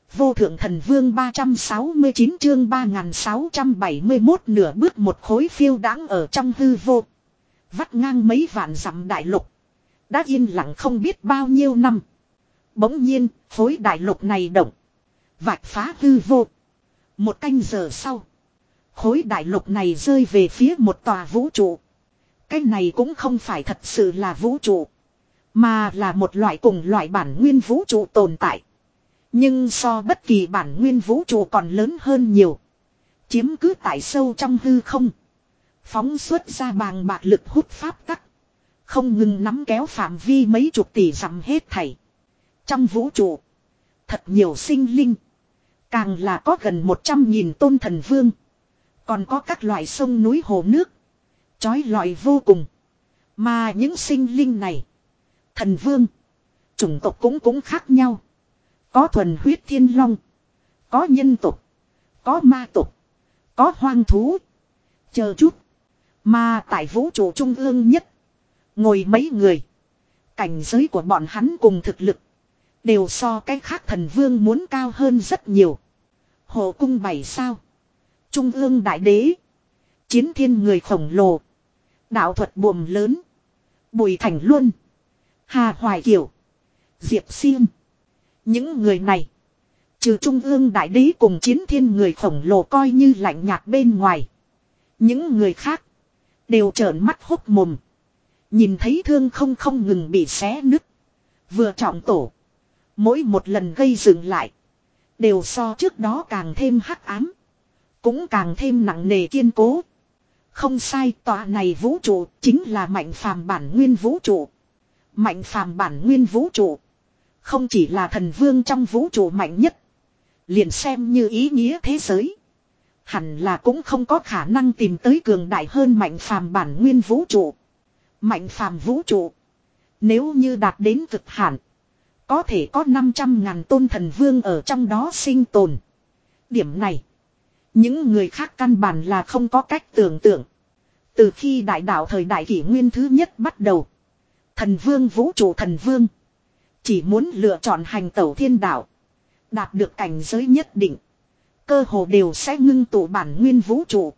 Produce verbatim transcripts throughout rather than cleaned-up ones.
Vô thượng thần vương ba trăm sáu mươi chín chương ba nghìn sáu trăm bảy mươi mốt nửa bước một khối phiêu đáng ở trong hư vô. Vắt ngang mấy vạn dặm đại lục. Đã yên lặng không biết bao nhiêu năm. Bỗng nhiên, khối đại lục này động. Vạch phá hư vô. Một canh giờ sau. Khối đại lục này rơi về phía một tòa vũ trụ. Cái này cũng không phải thật sự là vũ trụ. Mà là một loại cùng loại bản nguyên vũ trụ tồn tại. Nhưng so bất kỳ bản nguyên vũ trụ còn lớn hơn nhiều. Chiếm cứ tại sâu trong hư không. Phóng xuất ra bàng bạc lực hút pháp tắc. Không ngừng nắm kéo phạm vi mấy chục tỷ dặm hết thảy. Trong vũ trụ. Thật nhiều sinh linh. Càng là có gần một trăm nghìn tôn thần vương. Còn có các loại sông núi hồ nước. Chói lọi vô cùng. Mà những sinh linh này. Thần vương. Chủng tộc cũng cũng khác nhau. Có thuần huyết thiên long. Có nhân tộc. Có ma tộc. Có hoang thú. Chờ chút. Mà tại vũ trụ trung ương nhất. Ngồi mấy người. Cảnh giới của bọn hắn cùng thực lực. Đều so cái khác thần vương muốn cao hơn rất nhiều. Hộ cung bảy sao. Trung ương đại đế. Chiến thiên người khổng lồ. Đạo thuật buồm lớn. Bùi Thành Luân. Hà Hoài Kiều. Diệp Xiêm. Những người này. Trừ trung ương đại đế cùng chiến thiên người khổng lồ coi như lạnh nhạt bên ngoài. Những người khác. Đều trợn mắt hốc mồm. Nhìn thấy thương không không ngừng bị xé nứt. Vừa trọng tổ. Mỗi một lần gây dựng lại. Đều so trước đó càng thêm hắc ám. Cũng càng thêm nặng nề kiên cố. Không sai, tòa này vũ trụ chính là mạnh phàm bản nguyên vũ trụ. Mạnh phàm bản nguyên vũ trụ. Không chỉ là thần vương trong vũ trụ mạnh nhất. Liền xem như ý nghĩa thế giới. Hẳn là cũng không có khả năng tìm tới cường đại hơn mạnh phàm bản nguyên vũ trụ. Mạnh phàm vũ trụ. Nếu như đạt đến cực hạn. Có thể có năm trăm ngàn tôn thần vương ở trong đó sinh tồn. Điểm này. Những người khác căn bản là không có cách tưởng tượng. Từ khi đại đạo thời đại kỷ nguyên thứ nhất bắt đầu. Thần vương vũ trụ thần vương. Chỉ muốn lựa chọn hành tẩu thiên đạo. Đạt được cảnh giới nhất định. Cơ hồ đều sẽ ngưng tụ bản nguyên vũ trụ.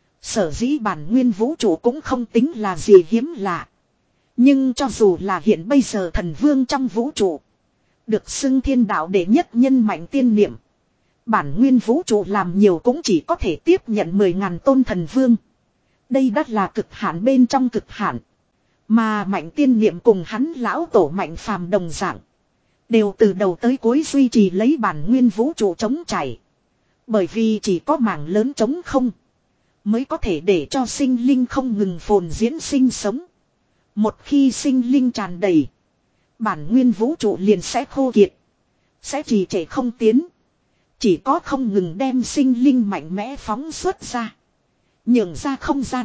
Sở dĩ bản nguyên vũ trụ cũng không tính là gì hiếm lạ. Nhưng cho dù là hiện bây giờ thần vương trong vũ trụ. Được xưng thiên đạo đệ nhất nhân mạnh tiên niệm. Bản nguyên vũ trụ làm nhiều cũng chỉ có thể tiếp nhận mười ngàn tôn thần vương. Đây đắt là cực hạn bên trong cực hạn. Mà mạnh tiên niệm cùng hắn lão tổ mạnh phàm đồng dạng. Đều từ đầu tới cuối duy trì lấy bản nguyên vũ trụ chống chảy. Bởi vì chỉ có mảng lớn trống không. Mới có thể để cho sinh linh không ngừng phồn diễn sinh sống. Một khi sinh linh tràn đầy. Bản nguyên vũ trụ liền sẽ khô kiệt. Sẽ trì trệ không tiến. Chỉ có không ngừng đem sinh linh mạnh mẽ phóng xuất ra. Nhường ra không gian.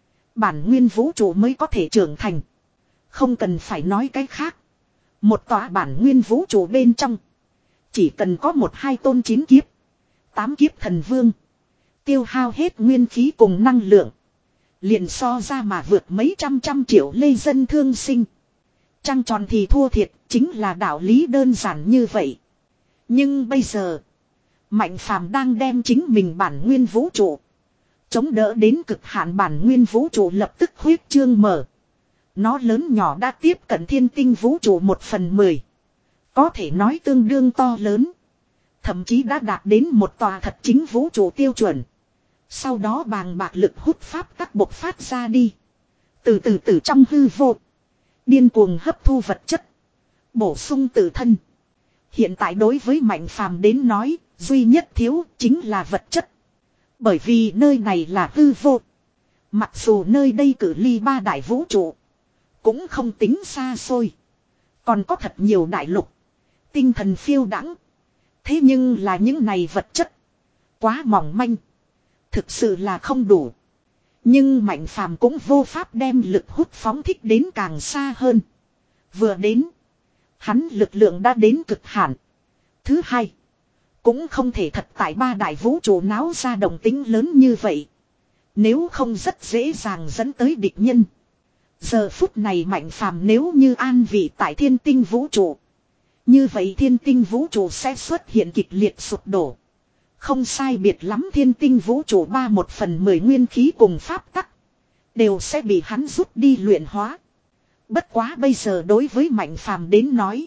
Bản nguyên vũ trụ mới có thể trưởng thành. Không cần phải nói cái khác. Một tòa bản nguyên vũ trụ bên trong. Chỉ cần có một hai tôn chín kiếp. Tám kiếp thần vương. Tiêu hao hết nguyên khí cùng năng lượng. Liền so ra mà vượt mấy trăm trăm triệu lê dân thương sinh. Trăng tròn thì thua thiệt. Chính là đạo lý đơn giản như vậy. Nhưng bây giờ. Mạnh phàm đang đem chính mình bản nguyên vũ trụ. Chống đỡ đến cực hạn bản nguyên vũ trụ lập tức huyết trương mở. Nó lớn nhỏ đã tiếp cận thiên tinh vũ trụ một phần mười. Có thể nói tương đương to lớn. Thậm chí đã đạt đến một tòa thật chính vũ trụ tiêu chuẩn. Sau đó bàng bạc lực hút pháp tắc bộc phát ra đi. Từ từ từ trong hư vô. Điên cuồng hấp thu vật chất. Bổ sung tự thân. Hiện tại đối với mạnh phàm đến nói, duy nhất thiếu chính là vật chất. Bởi vì nơi này là hư vô. Mặc dù nơi đây cự ly ba đại vũ trụ. Cũng không tính xa xôi. Còn có thật nhiều đại lục. Tinh thần phiêu đãng. Thế nhưng là những này vật chất. Quá mỏng manh. Thực sự là không đủ. Nhưng mạnh phàm cũng vô pháp đem lực hút phóng thích đến càng xa hơn. Vừa đến. Hắn lực lượng đã đến cực hạn. Thứ hai. Cũng không thể thật tại ba đại vũ trụ náo ra động tính lớn như vậy. Nếu không rất dễ dàng dẫn tới địch nhân. Giờ phút này mạnh phàm nếu như an vị tại thiên tinh vũ trụ. Như vậy thiên tinh vũ trụ sẽ xuất hiện kịch liệt sụp đổ. Không sai biệt lắm thiên tinh vũ trụ ba một phần mười nguyên khí cùng pháp tắc. Đều sẽ bị hắn rút đi luyện hóa. Bất quá bây giờ đối với Mạnh Phàm đến nói.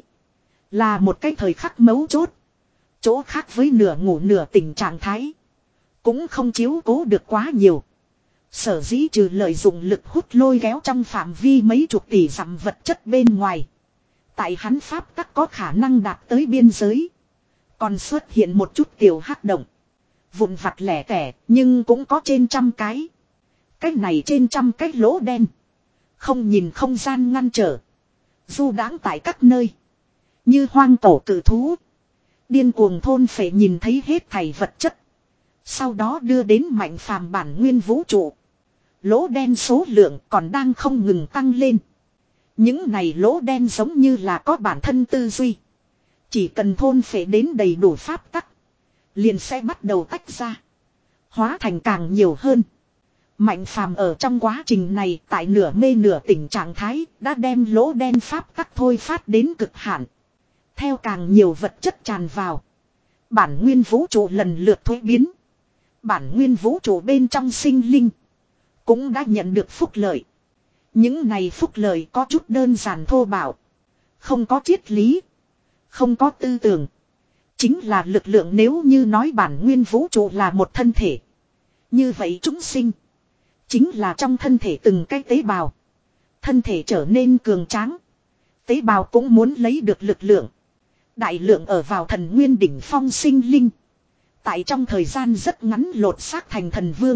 Là một cái thời khắc mấu chốt. Chỗ khác với nửa ngủ nửa tỉnh trạng thái. Cũng không chiếu cố được quá nhiều. Sở dĩ trừ lợi dụng lực hút lôi kéo trong phạm vi mấy chục tỷ dặm vật chất bên ngoài. Tại hắn pháp tắc có khả năng đạt tới biên giới. Còn xuất hiện một chút tiểu hắc động. Vụn vặt lẻ tẻ nhưng cũng có trên trăm cái. Cái này trên trăm cái lỗ đen. Không nhìn không gian ngăn trở. Du đãng tại các nơi. Như hoang cổ cử thú. Điên cuồng thôn phệ nhìn thấy hết thảy vật chất. Sau đó đưa đến Mạnh Phàm bản nguyên vũ trụ. Lỗ đen số lượng còn đang không ngừng tăng lên. Những này lỗ đen giống như là có bản thân tư duy. Chỉ cần thôn phệ đến đầy đủ pháp tắc. Liền sẽ bắt đầu tách ra. Hóa thành càng nhiều hơn. Mạnh Phàm ở trong quá trình này tại nửa mê nửa tỉnh trạng thái đã đem lỗ đen pháp tắc thôi phát đến cực hạn. Theo càng nhiều vật chất tràn vào. Bản nguyên vũ trụ lần lượt thuế biến. Bản nguyên vũ trụ bên trong sinh linh. Cũng đã nhận được phúc lợi. Những này phúc lợi có chút đơn giản thô bạo. Không có triết lý. Không có tư tưởng. Chính là lực lượng nếu như nói bản nguyên vũ trụ là một thân thể. Như vậy chúng sinh. Chính là trong thân thể từng cái tế bào. Thân thể trở nên cường tráng. Tế bào cũng muốn lấy được lực lượng. Đại lượng ở vào thần nguyên đỉnh phong sinh linh. Tại trong thời gian rất ngắn lột xác thành thần vương.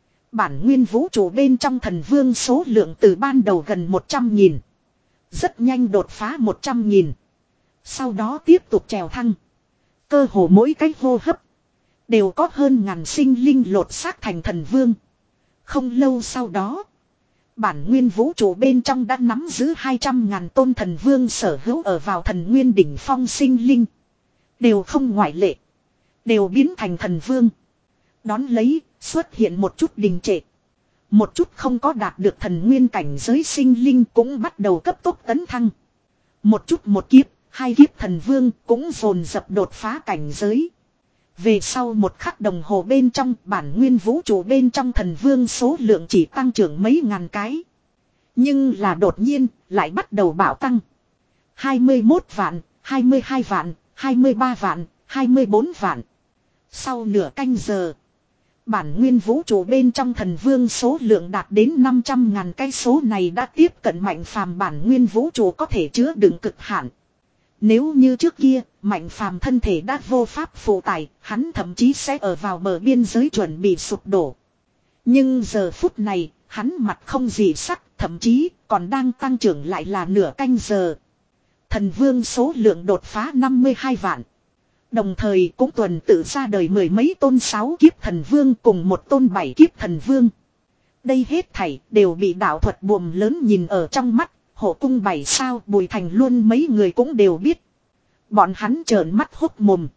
Bản nguyên vũ trụ bên trong thần vương số lượng từ ban đầu gần một trăm nghìn. Rất nhanh đột phá một trăm nghìn. Sau đó tiếp tục trèo thăng. Cơ hồ mỗi cái hô hấp. Đều có hơn ngàn sinh linh lột xác thành thần vương. Không lâu sau đó. Bản nguyên vũ trụ bên trong đã nắm giữ hai trăm ngàn tôn thần vương sở hữu ở vào thần nguyên đỉnh phong sinh linh. Đều không ngoại lệ. Đều biến thành thần vương. Đón lấy, xuất hiện một chút đình trệ. Một chút không có đạt được thần nguyên cảnh giới sinh linh cũng bắt đầu cấp tốc tấn thăng. Một chút một kiếp, hai kiếp thần vương cũng dồn dập đột phá cảnh giới. Về sau một khắc đồng hồ bên trong bản nguyên vũ trụ bên trong thần vương số lượng chỉ tăng trưởng mấy ngàn cái. Nhưng là đột nhiên lại bắt đầu bạo tăng. hai mươi mốt vạn, hai mươi hai vạn, hai mươi ba vạn, hai mươi bốn vạn. Sau nửa canh giờ. Bản nguyên vũ trụ bên trong thần vương số lượng đạt đến năm trăm ngàn cái số này đã tiếp cận Mạnh Phàm bản nguyên vũ trụ có thể chứa đựng cực hạn. Nếu như trước kia, Mạnh Phàm thân thể đã vô pháp phụ tải, hắn thậm chí sẽ ở vào bờ biên giới chuẩn bị sụp đổ. Nhưng giờ phút này, hắn mặt không gì sắc, thậm chí còn đang tăng trưởng lại là nửa canh giờ. Thần vương số lượng đột phá năm mươi hai vạn. Đồng thời cũng tuần tự ra đời mười mấy tôn sáu kiếp thần vương cùng một tôn bảy kiếp thần vương. Đây hết thảy đều bị đạo thuật buồm lớn nhìn ở trong mắt. Hộ cung bảy sao Bùi Thành luôn mấy người cũng đều biết. Bọn hắn trợn mắt hốc mồm.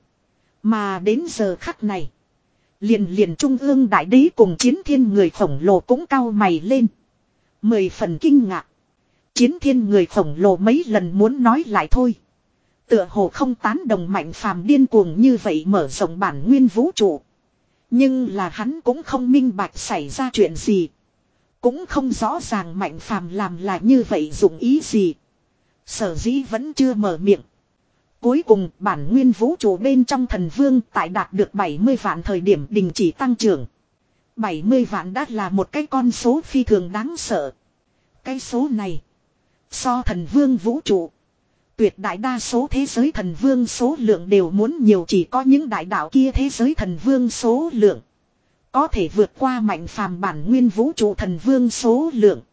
Mà đến giờ khắc này. Liền liền trung ương đại đế cùng chiến thiên người khổng lồ cũng cau mày lên. Mười phần kinh ngạc. Chiến thiên người khổng lồ mấy lần muốn nói lại thôi. Tựa hồ không tán đồng Mạnh Phàm điên cuồng như vậy mở rộng bản nguyên vũ trụ. Nhưng là hắn cũng không minh bạch xảy ra chuyện gì. Cũng không rõ ràng Mạnh Phàm làm là như vậy dụng ý gì. Sở dĩ vẫn chưa mở miệng. Cuối cùng bản nguyên vũ trụ bên trong thần vương tại đạt được bảy mươi vạn thời điểm đình chỉ tăng trưởng. bảy mươi vạn đã là một cái con số phi thường đáng sợ. Cái số này. So thần vương vũ trụ. Tuyệt đại đa số thế giới thần vương số lượng đều muốn nhiều chỉ có những đại đạo kia thế giới thần vương số lượng. Có thể vượt qua Mạnh Phàm bản nguyên vũ trụ thần vương số lượng.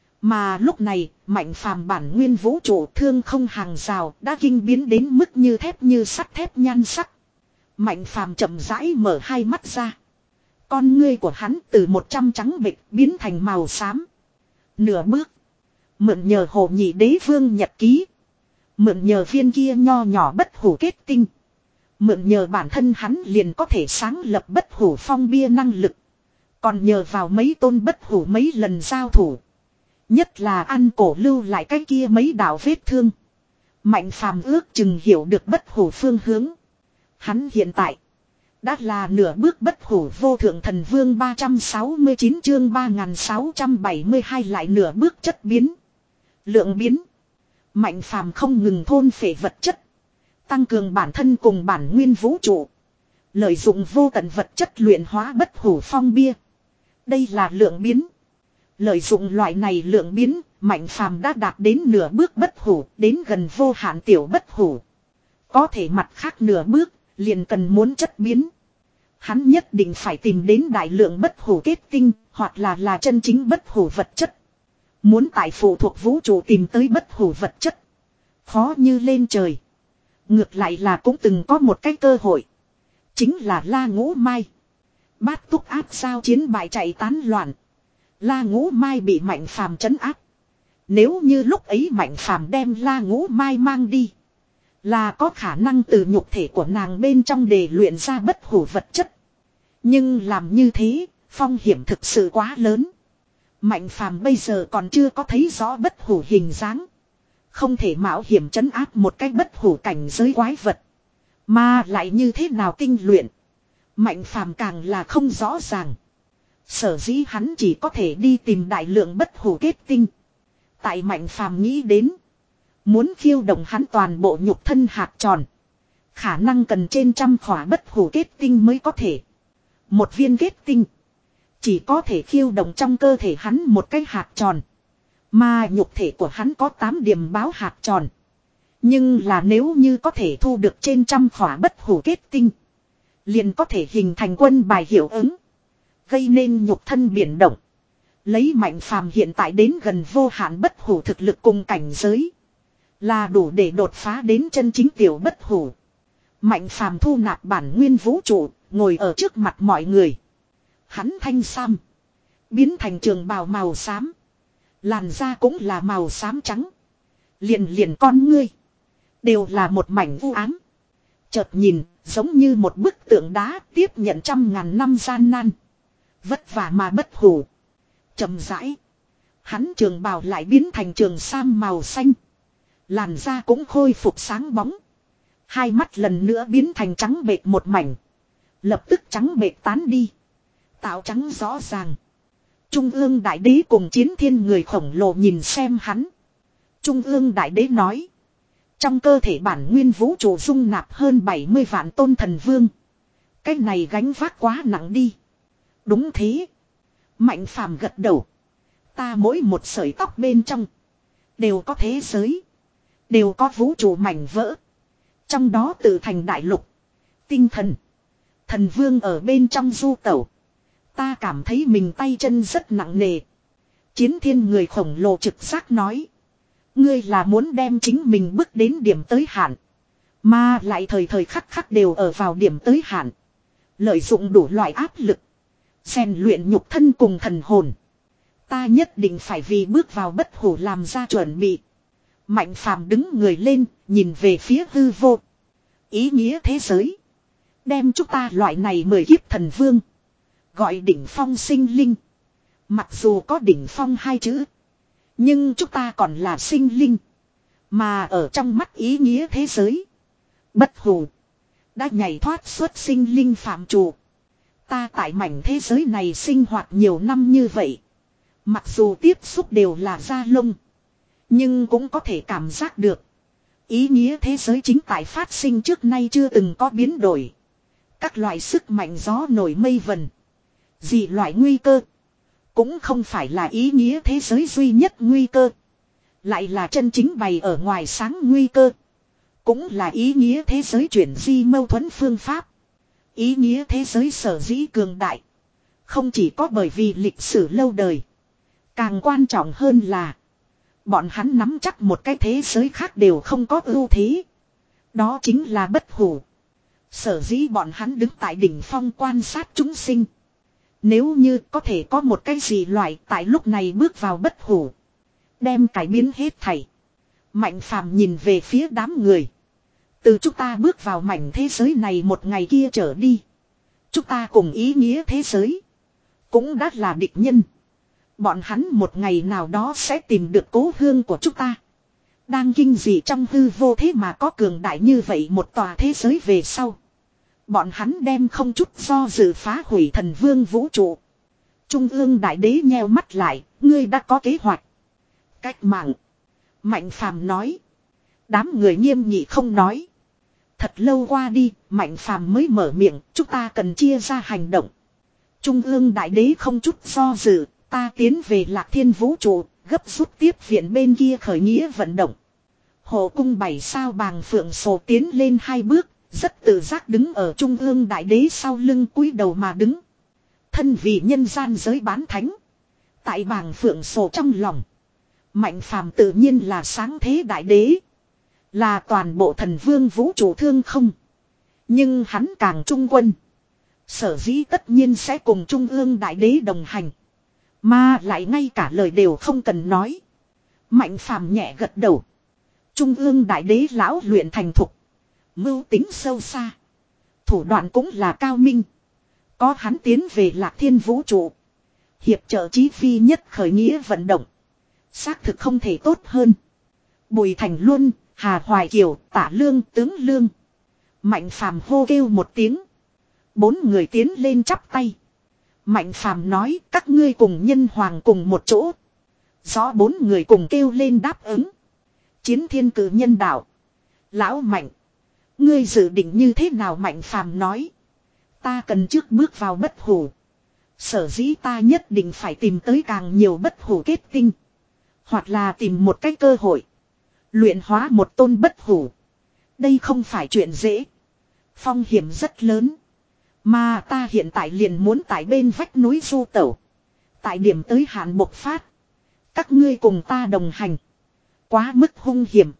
Mà lúc này, Mạnh Phàm bản nguyên vũ trụ thương không hàng rào đã kinh biến đến mức như thép như sắt thép nhan sắc. Mạnh Phàm chậm rãi mở hai mắt ra. Con ngươi của hắn từ một trăm trắng bệch biến thành màu xám. Nửa bước. Mượn nhờ Hồ Nhị Đế Vương nhật ký. Mượn nhờ viên kia nho nhỏ bất hủ kết tinh. Mượn nhờ bản thân hắn liền có thể sáng lập bất hủ phong bia năng lực. Còn nhờ vào mấy tôn bất hủ mấy lần giao thủ. Nhất là ăn cổ lưu lại cái kia mấy đạo vết thương. Mạnh phàm ước chừng hiểu được bất hủ phương hướng. Hắn hiện tại đã là nửa bước bất hủ vô thượng thần vương ba trăm sáu mươi chín chương ba nghìn sáu trăm bảy mươi hai lại nửa bước chất biến. Lượng biến. Mạnh phàm không ngừng thôn phệ vật chất. Tăng cường bản thân cùng bản nguyên vũ trụ. Lợi dụng vô tận vật chất luyện hóa bất hủ phong bia. Đây là lượng biến. Lợi dụng loại này lượng biến, Mạnh phàm đã đạt đến nửa bước bất hủ, đến gần vô hạn tiểu bất hủ. Có thể mặt khác nửa bước, liền cần muốn chất biến. Hắn nhất định phải tìm đến đại lượng bất hủ kết tinh, hoặc là là chân chính bất hủ vật chất. Muốn tại phụ thuộc vũ trụ tìm tới bất hủ vật chất. Khó như lên trời. Ngược lại là cũng từng có một cái cơ hội. Chính là La Ngũ Mai. Bát túc áp sao chiến bại chạy tán loạn. La Ngũ Mai bị Mạnh phàm trấn áp. Nếu như lúc ấy Mạnh phàm đem La Ngũ Mai mang đi, là có khả năng từ nhục thể của nàng bên trong để luyện ra bất hủ vật chất. Nhưng làm như thế, phong hiểm thực sự quá lớn. Mạnh phàm bây giờ còn chưa có thấy rõ bất hủ hình dáng. Không thể mạo hiểm trấn áp một cái bất hủ cảnh giới quái vật. Mà lại như thế nào kinh luyện. Mạnh phàm càng là không rõ ràng. Sở dĩ hắn chỉ có thể đi tìm đại lượng bất hủ kết tinh. Tại Mạnh phàm nghĩ đến. Muốn khiêu động hắn toàn bộ nhục thân hạt tròn. Khả năng cần trên trăm khỏa bất hủ kết tinh mới có thể. Một viên kết tinh. Chỉ có thể khiêu động trong cơ thể hắn một cái hạt tròn. Mà nhục thể của hắn có tám điểm báo hạt tròn. Nhưng là nếu như có thể thu được trên trăm khỏa bất hủ kết tinh. Liền có thể hình thành quân bài hiệu ứng. Gây nên nhục thân biển động. Lấy Mạnh phàm hiện tại đến gần vô hạn bất hủ thực lực cùng cảnh giới. Là đủ để đột phá đến chân chính tiểu bất hủ. Mạnh phàm thu nạp bản nguyên vũ trụ, ngồi ở trước mặt mọi người. Hắn thanh sam. Biến thành trường bào màu xám. Làn da cũng là màu xám trắng. Liền liền con ngươi. Đều là một mảnh u ám. Chợt nhìn, giống như một bức tượng đá tiếp nhận trăm ngàn năm gian nan. Vất vả mà bất hủ. Chậm rãi. Hắn trường bào lại biến thành trường sam màu xanh. Làn da cũng khôi phục sáng bóng. Hai mắt lần nữa biến thành trắng bệt một mảnh. Lập tức trắng bệt tán đi. Tạo trắng rõ ràng. Trung ương đại đế cùng chiến thiên người khổng lồ nhìn xem hắn. Trung ương đại đế nói. Trong cơ thể bản nguyên vũ trụ dung nạp hơn bảy mươi vạn tôn thần vương. Cái này gánh vác quá nặng đi. Đúng thế. Mạnh phàm gật đầu. Ta mỗi một sợi tóc bên trong. Đều có thế giới. Đều có vũ trụ mảnh vỡ. Trong đó tự thành đại lục. Tinh thần. Thần vương ở bên trong du tẩu. Ta cảm thấy mình tay chân rất nặng nề. Chiến thiên người khổng lồ trực giác nói. Ngươi là muốn đem chính mình bước đến điểm tới hạn. Mà lại thời thời khắc khắc đều ở vào điểm tới hạn. Lợi dụng đủ loại áp lực. Rèn luyện nhục thân cùng thần hồn. Ta nhất định phải vì bước vào bất hủ làm ra chuẩn bị. Mạnh phàm đứng người lên, nhìn về phía hư vô. Ý nghĩa thế giới. Đem chúng ta loại này mời kiếp thần vương. Gọi đỉnh phong sinh linh. Mặc dù có đỉnh phong hai chữ. Nhưng chúng ta còn là sinh linh. Mà ở trong mắt ý nghĩa thế giới. Bất hủ. Đã nhảy thoát xuất sinh linh phạm trù. Ta tại mảnh thế giới này sinh hoạt nhiều năm như vậy. Mặc dù tiếp xúc đều là da lông. Nhưng cũng có thể cảm giác được. Ý nghĩa thế giới chính tại phát sinh trước nay chưa từng có biến đổi. Các loại sức mạnh gió nổi mây vần. Dị loại nguy cơ. Cũng không phải là ý nghĩa thế giới duy nhất nguy cơ. Lại là chân chính bày ở ngoài sáng nguy cơ. Cũng là ý nghĩa thế giới chuyển di mâu thuẫn phương pháp. Ý nghĩa thế giới sở dĩ cường đại. Không chỉ có bởi vì lịch sử lâu đời. Càng quan trọng hơn là. Bọn hắn nắm chắc một cái thế giới khác đều không có ưu thế. Đó chính là bất hủ. Sở dĩ bọn hắn đứng tại đỉnh phong quan sát chúng sinh. Nếu như có thể có một cái gì loại tại lúc này bước vào bất hủ. Đem cải biến hết thảy. Mạnh phàm nhìn về phía đám người. Từ chúng ta bước vào mảnh thế giới này một ngày kia trở đi. Chúng ta cùng ý nghĩa thế giới. Cũng đã là địch nhân. Bọn hắn một ngày nào đó sẽ tìm được cố hương của chúng ta. Đang kinh dị trong hư vô thế mà có cường đại như vậy một tòa thế giới về sau. Bọn hắn đem không chút do dự phá hủy thần vương vũ trụ. Trung ương đại đế nheo mắt lại, ngươi đã có kế hoạch. Cách mạng. Mạnh Phàm nói. Đám người nghiêm nghị không nói. Thật lâu qua đi, Mạnh Phàm mới mở miệng, chúng ta cần chia ra hành động. Trung ương đại đế không chút do dự, ta tiến về Lạc Thiên vũ trụ, gấp rút tiếp viện bên kia khởi nghĩa vận động. Hộ cung bảy sao bàng phượng sổ tiến lên hai bước, rất tự giác đứng ở trung ương đại đế sau lưng cúi đầu mà đứng. Thân vì nhân gian giới bán thánh. Tại bàng phượng sổ trong lòng. Mạnh Phàm tự nhiên là sáng thế đại đế. Là toàn bộ thần vương vũ trụ thương không. Nhưng hắn càng trung quân. Sở dĩ tất nhiên sẽ cùng trung ương đại đế đồng hành. Mà lại ngay cả lời đều không cần nói. Mạnh Phàm nhẹ gật đầu. Trung ương đại đế lão luyện thành thục. Mưu tính sâu xa. Thủ đoạn cũng là cao minh. Có hắn tiến về Lạc Thiên vũ trụ. Hiệp trợ chí phi nhất khởi nghĩa vận động. Xác thực không thể tốt hơn. Bùi Thành Luân, Hà Hoài Kiều, Tả Lương, Tướng Lương. Mạnh Phàm hô kêu một tiếng. Bốn người tiến lên chắp tay. Mạnh Phàm nói các ngươi cùng nhân hoàng cùng một chỗ. Rõ bốn người cùng kêu lên đáp ứng. Chiến thiên cử nhân đạo. Lão Mạnh. Ngươi dự định như thế nào? Mạnh Phàm nói. Ta cần trước bước vào bất hủ. Sở dĩ ta nhất định phải tìm tới càng nhiều bất hủ kết tinh. Hoặc là tìm một cái cơ hội. Luyện hóa một tôn bất hủ. Đây không phải chuyện dễ. Phong hiểm rất lớn. Mà ta hiện tại liền muốn tại bên vách núi du tẩu. Tại điểm tới hạn bộc phát. Các ngươi cùng ta đồng hành. Quá mức hung hiểm.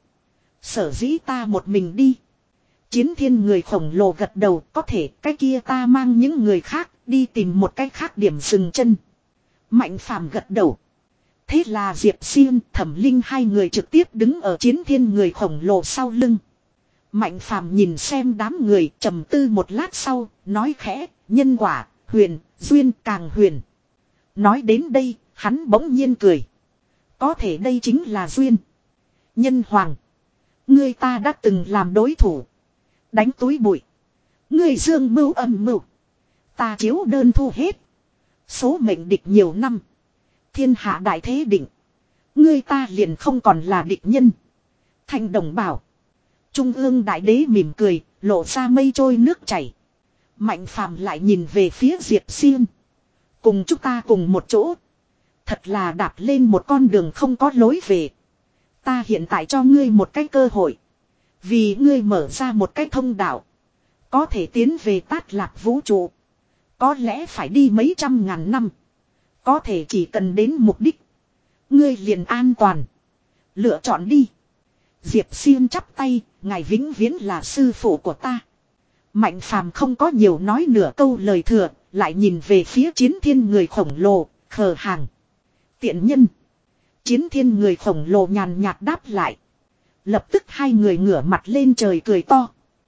Sở dĩ ta một mình đi. Chiến thiên người khổng lồ gật đầu, có thể cái kia ta mang những người khác đi tìm một cái khác điểm dừng chân. Mạnh Phàm gật đầu. Thế là Diệp Xiên, Thẩm Linh hai người trực tiếp đứng ở chiến thiên người khổng lồ sau lưng. Mạnh Phàm nhìn xem đám người, trầm tư một lát sau, nói khẽ, nhân quả, huyền, duyên càng huyền. Nói đến đây, hắn bỗng nhiên cười. Có thể đây chính là duyên. Nhân hoàng. Ngươi ta đã từng làm đối thủ. Đánh túi bụi. Ngươi dương mưu âm mưu. Ta chiếu đơn thu hết. Số mệnh địch nhiều năm. Thiên hạ đại thế định. Ngươi ta liền không còn là địch nhân. Thành đồng bảo. Trung ương đại đế mỉm cười, lộ ra mây trôi nước chảy. Mạnh Phàm lại nhìn về phía Diệp Xiên. Cùng chúng ta cùng một chỗ. Thật là đạp lên một con đường không có lối về. Ta hiện tại cho ngươi một cái cơ hội. Vì ngươi mở ra một cái thông đạo. Có thể tiến về Tát Lạc vũ trụ. Có lẽ phải đi mấy trăm ngàn năm. Có thể chỉ cần đến mục đích. Ngươi liền an toàn. Lựa chọn đi. Diệp Xiên chắp tay, ngài vĩnh viễn là sư phụ của ta. Mạnh Phàm không có nhiều nói nửa câu lời thừa, lại nhìn về phía chiến thiên người khổng lồ, khờ hàng. Tiện nhân. Chiến thiên người khổng lồ nhàn nhạt đáp lại. Lập tức hai người ngửa mặt lên trời cười to.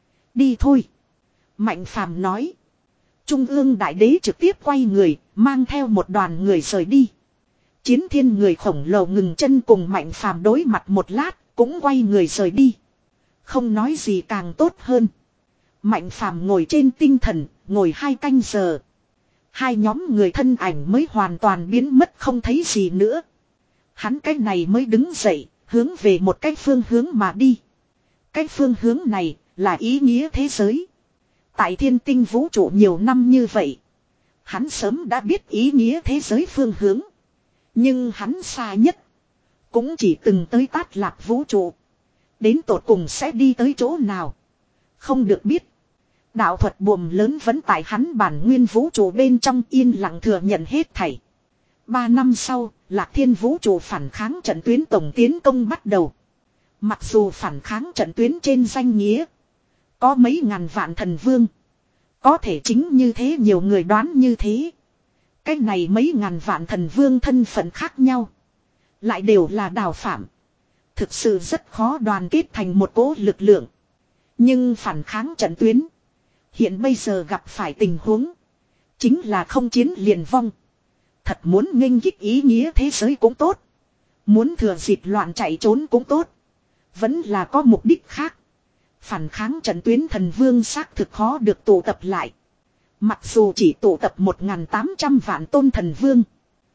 Đi thôi. Mạnh Phàm nói. Trung ương đại đế trực tiếp quay người, mang theo một đoàn người rời đi. Chiến thiên người khổng lồ ngừng chân cùng Mạnh Phàm đối mặt một lát, cũng quay người rời đi. Không nói gì càng tốt hơn. Mạnh Phàm ngồi trên tinh thần, ngồi hai canh giờ. Hai nhóm người thân ảnh mới hoàn toàn biến mất không thấy gì nữa. Hắn cái này mới đứng dậy, hướng về một cái phương hướng mà đi. Cái phương hướng này là ý nghĩa thế giới. Tại thiên tinh vũ trụ nhiều năm như vậy. Hắn sớm đã biết ý nghĩa thế giới phương hướng. Nhưng hắn xa nhất. Cũng chỉ từng tới Tát Lạc vũ trụ. Đến tột cùng sẽ đi tới chỗ nào. Không được biết. Đạo thuật buồm lớn vẫn tại hắn bản nguyên vũ trụ bên trong yên lặng thừa nhận hết thảy. Ba năm sau, Lạc Thiên vũ trụ phản kháng trận tuyến tổng tiến công bắt đầu. Mặc dù phản kháng trận tuyến trên danh nghĩa. Có mấy ngàn vạn thần vương. Có thể chính như thế nhiều người đoán như thế. Cái này mấy ngàn vạn thần vương thân phận khác nhau. Lại đều là đào phạm. Thực sự rất khó đoàn kết thành một cỗ lực lượng. Nhưng phản kháng trận tuyến. Hiện bây giờ gặp phải tình huống. Chính là không chiến liền vong. Thật muốn nghênh kích ý nghĩa thế giới cũng tốt. Muốn thừa dịp loạn chạy trốn cũng tốt. Vẫn là có mục đích khác. Phản kháng trận tuyến thần vương xác thực khó được tụ tập lại. Mặc dù chỉ tụ tập một nghìn tám trăm vạn tôn thần vương.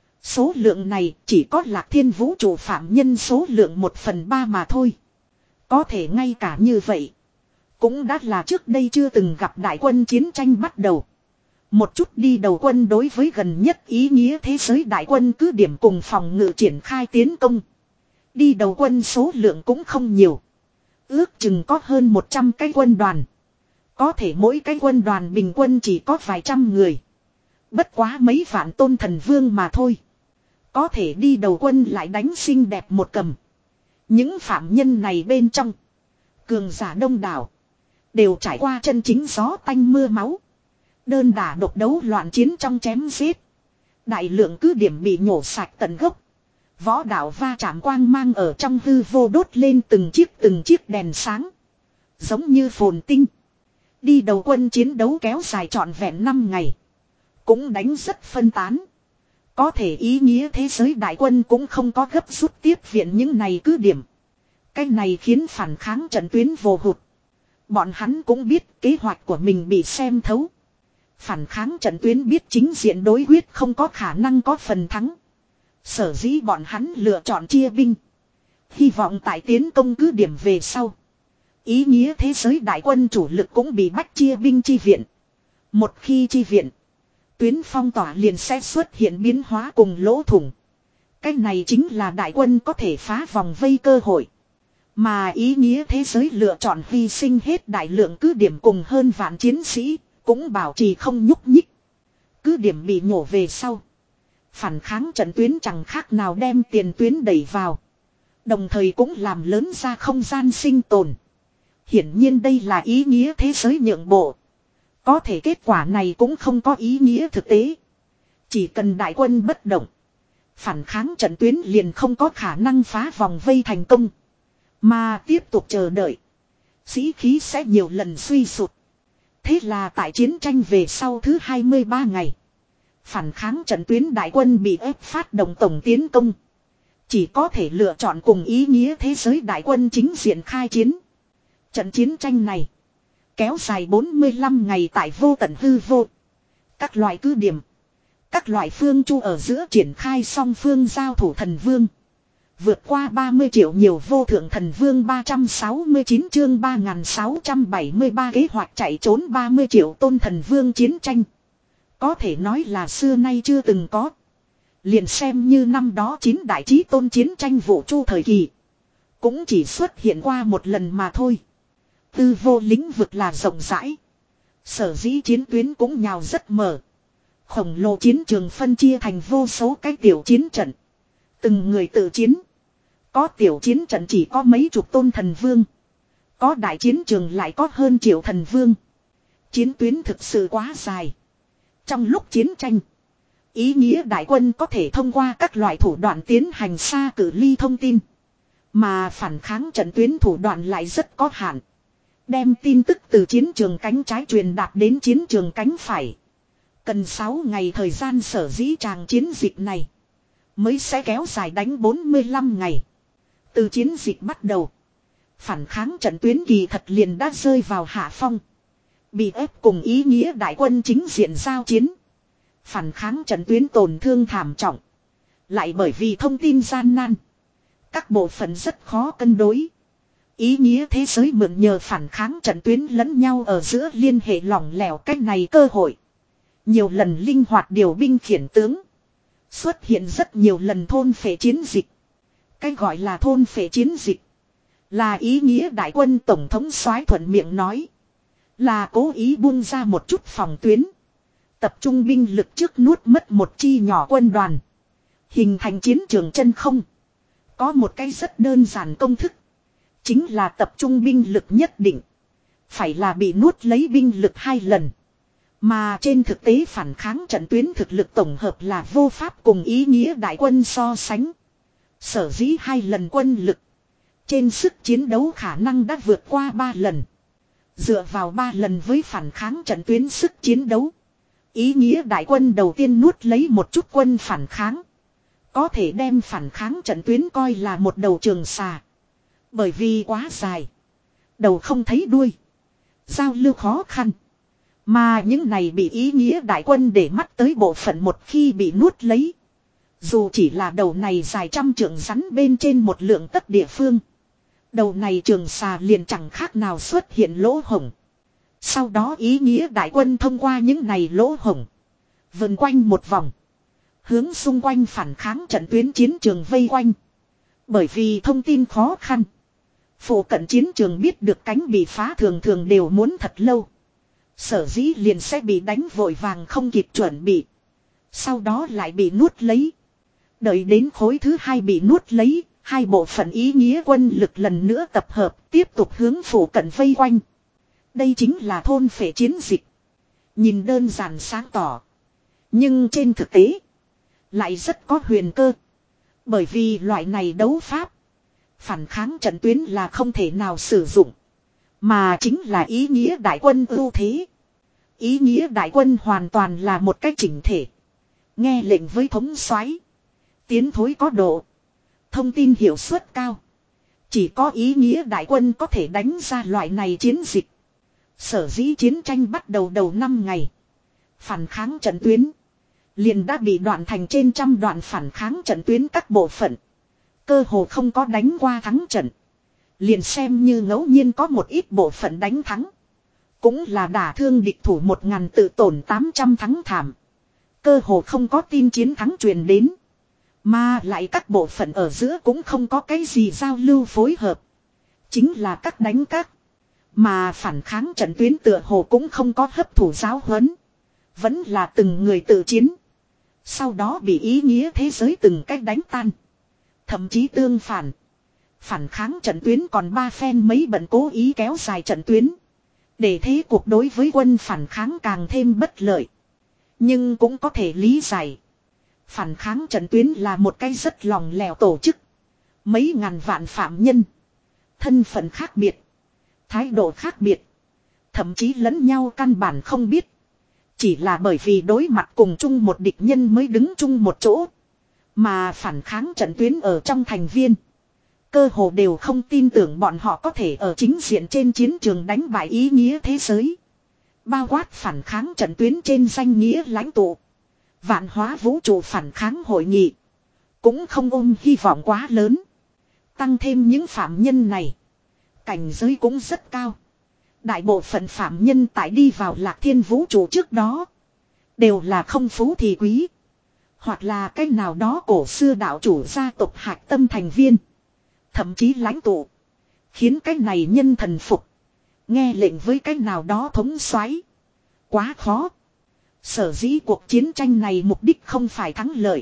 Số lượng này chỉ có Lạc Thiên vũ trụ phạm nhân số lượng một phần ba mà thôi. Có thể ngay cả như vậy. Cũng đã là trước đây chưa từng gặp đại quân chiến tranh bắt đầu. Một chút đi đầu quân đối với gần nhất ý nghĩa thế giới đại quân cứ điểm cùng phòng ngự triển khai tiến công. Đi đầu quân số lượng cũng không nhiều. Ước chừng có hơn một trăm cái quân đoàn. Có thể mỗi cái quân đoàn bình quân chỉ có vài trăm người. Bất quá mấy vạn tôn thần vương mà thôi. Có thể đi đầu quân lại đánh xinh đẹp một cầm. Những phạm nhân này bên trong. Cường giả đông đảo. Đều trải qua chân chính gió tanh mưa máu. Đơn đả độc đấu loạn chiến trong chém giết. Đại lượng cứ điểm bị nhổ sạch tận gốc. Võ đạo va chạm quang mang ở trong hư vô đốt lên từng chiếc từng chiếc đèn sáng. Giống như phồn tinh. Đi đầu quân chiến đấu kéo dài trọn vẹn năm ngày. Cũng đánh rất phân tán. Có thể ý nghĩa thế giới đại quân cũng không có gấp rút tiếp viện những này cứ điểm. Cái này khiến phản kháng trận tuyến vô hụt. Bọn hắn cũng biết kế hoạch của mình bị xem thấu. Phản kháng trận tuyến biết chính diện đối quyết không có khả năng có phần thắng. Sở dĩ bọn hắn lựa chọn chia binh. Hy vọng tại tiến công cứ điểm về sau. Ý nghĩa thế giới đại quân chủ lực cũng bị bách chia binh chi viện. Một khi chi viện. Tuyến phong tỏa liền sẽ xuất hiện biến hóa cùng lỗ thủng. Cái này chính là đại quân có thể phá vòng vây cơ hội. Mà ý nghĩa thế giới lựa chọn hy sinh hết đại lượng cứ điểm cùng hơn vạn chiến sĩ. Cũng bảo trì không nhúc nhích. Cứ điểm bị nhổ về sau. Phản kháng trận tuyến chẳng khác nào đem tiền tuyến đẩy vào. Đồng thời cũng làm lớn ra không gian sinh tồn. Hiển nhiên đây là ý nghĩa thế giới nhượng bộ. Có thể kết quả này cũng không có ý nghĩa thực tế. Chỉ cần đại quân bất động. Phản kháng trận tuyến liền không có khả năng phá vòng vây thành công. Mà tiếp tục chờ đợi. Sĩ khí sẽ nhiều lần suy sụt. Thế là tại chiến tranh về sau thứ hai mươi ba ngày. Phản kháng trận tuyến đại quân bị ép phát động tổng tiến công. Chỉ có thể lựa chọn cùng ý nghĩa thế giới đại quân chính diện khai chiến. Trận chiến tranh này kéo dài bốn mươi lăm ngày tại vô tận hư vô. Các loại cứ điểm. Các loại phương chu ở giữa triển khai song phương giao thủ thần vương. Vượt qua ba mươi triệu nhiều vô thượng thần vương ba trăm sáu mươi chín chương ba nghìn sáu trăm bảy mươi ba kế hoạch chạy trốn ba mươi triệu tôn thần vương chiến tranh. Có thể nói là xưa nay chưa từng có. Liền xem như năm đó chín đại chí tôn chiến tranh vũ chu thời kỳ. Cũng chỉ xuất hiện qua một lần mà thôi. Tư vô lĩnh vực là rộng rãi. Sở dĩ chiến tuyến cũng nhào rất mở. Khổng lồ chiến trường phân chia thành vô số cái tiểu chiến trận. Từng người tự chiến. Có tiểu chiến trận chỉ có mấy chục tôn thần vương. Có đại chiến trường lại có hơn triệu thần vương. Chiến tuyến thực sự quá dài. Trong lúc chiến tranh, ý nghĩa đại quân có thể thông qua các loại thủ đoạn tiến hành xa cự ly thông tin. Mà phản kháng trận tuyến thủ đoạn lại rất có hạn. Đem tin tức từ chiến trường cánh trái truyền đạt đến chiến trường cánh phải. Cần sáu ngày thời gian sở dĩ tràng chiến dịch này. Mới sẽ kéo dài đánh bốn mươi lăm ngày. Từ chiến dịch bắt đầu. Phản kháng trận tuyến kỳ thật liền đã rơi vào hạ phong. Bị ép cùng ý nghĩa đại quân chính diện giao chiến. Phản kháng trận tuyến tổn thương thảm trọng. Lại bởi vì thông tin gian nan. Các bộ phận rất khó cân đối. Ý nghĩa thế giới mượn nhờ phản kháng trận tuyến lẫn nhau ở giữa liên hệ lỏng lẻo cách này cơ hội. Nhiều lần linh hoạt điều binh khiển tướng. Xuất hiện rất nhiều lần thôn phệ chiến dịch. Cái gọi là thôn phệ chiến dịch. Là ý nghĩa đại quân tổng thống soái thuận miệng nói. Là cố ý buông ra một chút phòng tuyến. Tập trung binh lực trước nuốt mất một chi nhỏ quân đoàn. Hình thành chiến trường chân không. Có một cái rất đơn giản công thức. Chính là tập trung binh lực nhất định. Phải là bị nuốt lấy binh lực hai lần. Mà trên thực tế phản kháng trận tuyến thực lực tổng hợp là vô pháp cùng ý nghĩa đại quân so sánh. Sở dĩ hai lần quân lực. Trên sức chiến đấu khả năng đã vượt qua ba lần. Dựa vào ba lần với phản kháng trận tuyến sức chiến đấu. Ý nghĩa đại quân đầu tiên nuốt lấy một chút quân phản kháng. Có thể đem phản kháng trận tuyến coi là một đầu trường xà. Bởi vì quá dài. Đầu không thấy đuôi. Giao lưu khó khăn. Mà những này bị ý nghĩa đại quân để mắt tới bộ phận một khi bị nuốt lấy. Dù chỉ là đầu này dài trăm trượng rắn bên trên một lượng tất địa phương. Đầu này trường xà liền chẳng khác nào xuất hiện lỗ hổng. Sau đó ý nghĩa đại quân thông qua những này lỗ hổng. Vần quanh một vòng. Hướng xung quanh phản kháng trận tuyến chiến trường vây quanh. Bởi vì thông tin khó khăn. Phụ cận chiến trường biết được cánh bị phá thường thường đều muốn thật lâu. Sở dĩ liền sẽ bị đánh vội vàng không kịp chuẩn bị. Sau đó lại bị nuốt lấy. Đợi đến khối thứ hai bị nuốt lấy. Hai bộ phận ý nghĩa quân lực lần nữa tập hợp. Tiếp tục hướng phụ cận vây quanh. Đây chính là thôn phệ chiến dịch. Nhìn đơn giản sáng tỏ. Nhưng trên thực tế. Lại rất có huyền cơ. Bởi vì loại này đấu pháp. Phản kháng trận tuyến là không thể nào sử dụng. Mà chính là ý nghĩa đại quân ưu thế. Ý nghĩa đại quân hoàn toàn là một cách chỉnh thể. Nghe lệnh với thống soái. Tiến thối có độ. Thông tin hiệu suất cao. Chỉ có ý nghĩa đại quân có thể đánh ra loại này chiến dịch. Sở dĩ chiến tranh bắt đầu đầu năm ngày. Phản kháng trận tuyến. Liền đã bị đoạn thành trên trăm đoạn phản kháng trận tuyến các bộ phận. Cơ hồ không có đánh qua thắng trận. Liền xem như ngẫu nhiên có một ít bộ phận đánh thắng. Cũng là đả thương địch thủ một ngàn tự tổn tám trăm thắng thảm. Cơ hồ không có tin chiến thắng truyền đến. Mà lại các bộ phận ở giữa cũng không có cái gì giao lưu phối hợp. Chính là các đánh các. Mà phản kháng trận tuyến tựa hồ cũng không có hấp thụ giáo huấn. Vẫn là từng người tự chiến. Sau đó bị ý nghĩa thế giới từng cách đánh tan. Thậm chí tương phản. Phản kháng trận tuyến còn ba phen mấy bận cố ý kéo dài trận tuyến. Để thế cuộc đối với quân phản kháng càng thêm bất lợi. Nhưng cũng có thể lý giải. Phản kháng trận tuyến là một cái rất lòng lèo tổ chức. Mấy ngàn vạn phạm nhân. Thân phận khác biệt. Thái độ khác biệt. Thậm chí lẫn nhau căn bản không biết. Chỉ là bởi vì đối mặt cùng chung một địch nhân mới đứng chung một chỗ. Mà phản kháng trận tuyến ở trong thành viên. Cơ hồ đều không tin tưởng bọn họ có thể ở chính diện trên chiến trường đánh bại ý nghĩa thế giới. Bao quát phản kháng trận tuyến trên danh nghĩa lãnh tụ. Vạn hóa vũ trụ phản kháng hội nghị. Cũng không ôm hy vọng quá lớn. Tăng thêm những phạm nhân này. Cảnh giới cũng rất cao. Đại bộ phận phạm nhân tại đi vào Lạc Thiên vũ trụ trước đó. Đều là không phú thì quý. Hoặc là cái nào đó cổ xưa đạo chủ gia tộc hạch tâm thành viên. Thậm chí lãnh tụ. Khiến cái này nhân thần phục. Nghe lệnh với cái nào đó thống soái. Quá khó. Sở dĩ cuộc chiến tranh này mục đích không phải thắng lợi.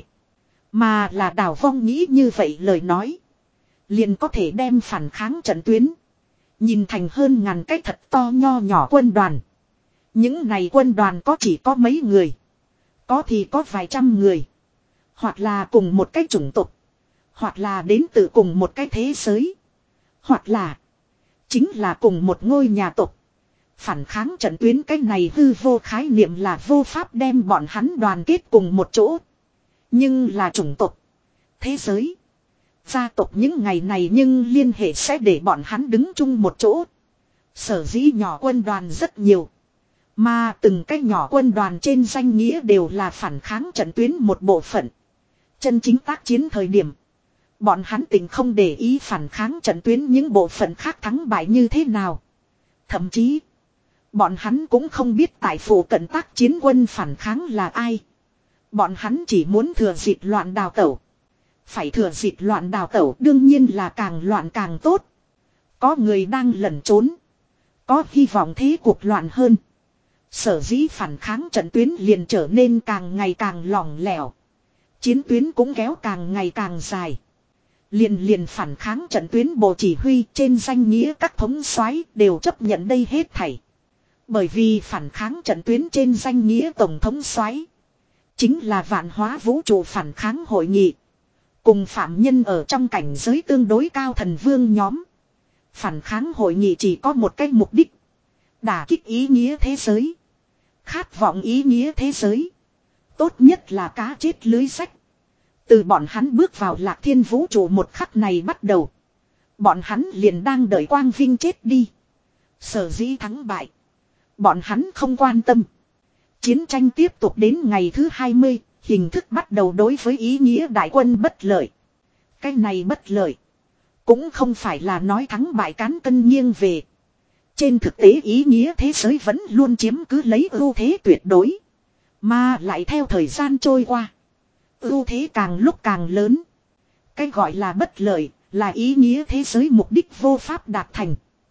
Mà là Đào Vong nghĩ như vậy lời nói. Liền có thể đem phản kháng trận tuyến. Nhìn thành hơn ngàn cái thật to nho nhỏ quân đoàn. Những này quân đoàn có chỉ có mấy người. Có thì có vài trăm người. Hoặc là cùng một cái chủng tộc. Hoặc là đến từ cùng một cái thế giới. Hoặc là chính là cùng một ngôi nhà tộc. Phản kháng trận tuyến cái này hư vô khái niệm là vô pháp đem bọn hắn đoàn kết cùng một chỗ. Nhưng là chủng tộc. Thế giới. Gia tộc những ngày này nhưng liên hệ sẽ để bọn hắn đứng chung một chỗ. Sở dĩ nhỏ quân đoàn rất nhiều. Mà từng cái nhỏ quân đoàn trên danh nghĩa đều là phản kháng trận tuyến một bộ phận. Chân chính tác chiến thời điểm. Bọn hắn tình không để ý phản kháng trận tuyến những bộ phận khác thắng bại như thế nào. Thậm chí. Bọn hắn cũng không biết tại phủ cận tác chiến quân phản kháng là ai. Bọn hắn chỉ muốn thừa dịp loạn đào tẩu. Phải thừa dịp loạn đào tẩu đương nhiên là càng loạn càng tốt. Có người đang lẩn trốn. Có hy vọng thế cuộc loạn hơn. Sở dĩ phản kháng trận tuyến liền trở nên càng ngày càng lỏng lẻo. Chiến tuyến cũng kéo càng ngày càng dài. Liền liền phản kháng trận tuyến bộ chỉ huy trên danh nghĩa các thống soái đều chấp nhận đây hết thảy. Bởi vì phản kháng trận tuyến trên danh nghĩa tổng thống soái chính là vạn hóa vũ trụ phản kháng hội nghị. Cùng phạm nhân ở trong cảnh giới tương đối cao thần vương nhóm. Phản kháng hội nghị chỉ có một cái mục đích. Đả kích ý nghĩa thế giới. Khát vọng ý nghĩa thế giới. Tốt nhất là cá chết lưới sách. Từ bọn hắn bước vào Lạc Thiên vũ trụ một khắc này bắt đầu. Bọn hắn liền đang đợi Quang Vinh chết đi. Sở dĩ thắng bại. Bọn hắn không quan tâm. Chiến tranh tiếp tục đến ngày thứ hai mươi, hình thức bắt đầu đối với ý nghĩa đại quân bất lợi. Cái này bất lợi. Cũng không phải là nói thắng bại cán cân nghiêng về. Trên thực tế ý nghĩa thế giới vẫn luôn chiếm cứ lấy ưu thế tuyệt đối. Mà lại theo thời gian trôi qua. Ưu thế càng lúc càng lớn. Cái gọi là bất lợi là ý nghĩa thế giới mục đích vô pháp đạt thành.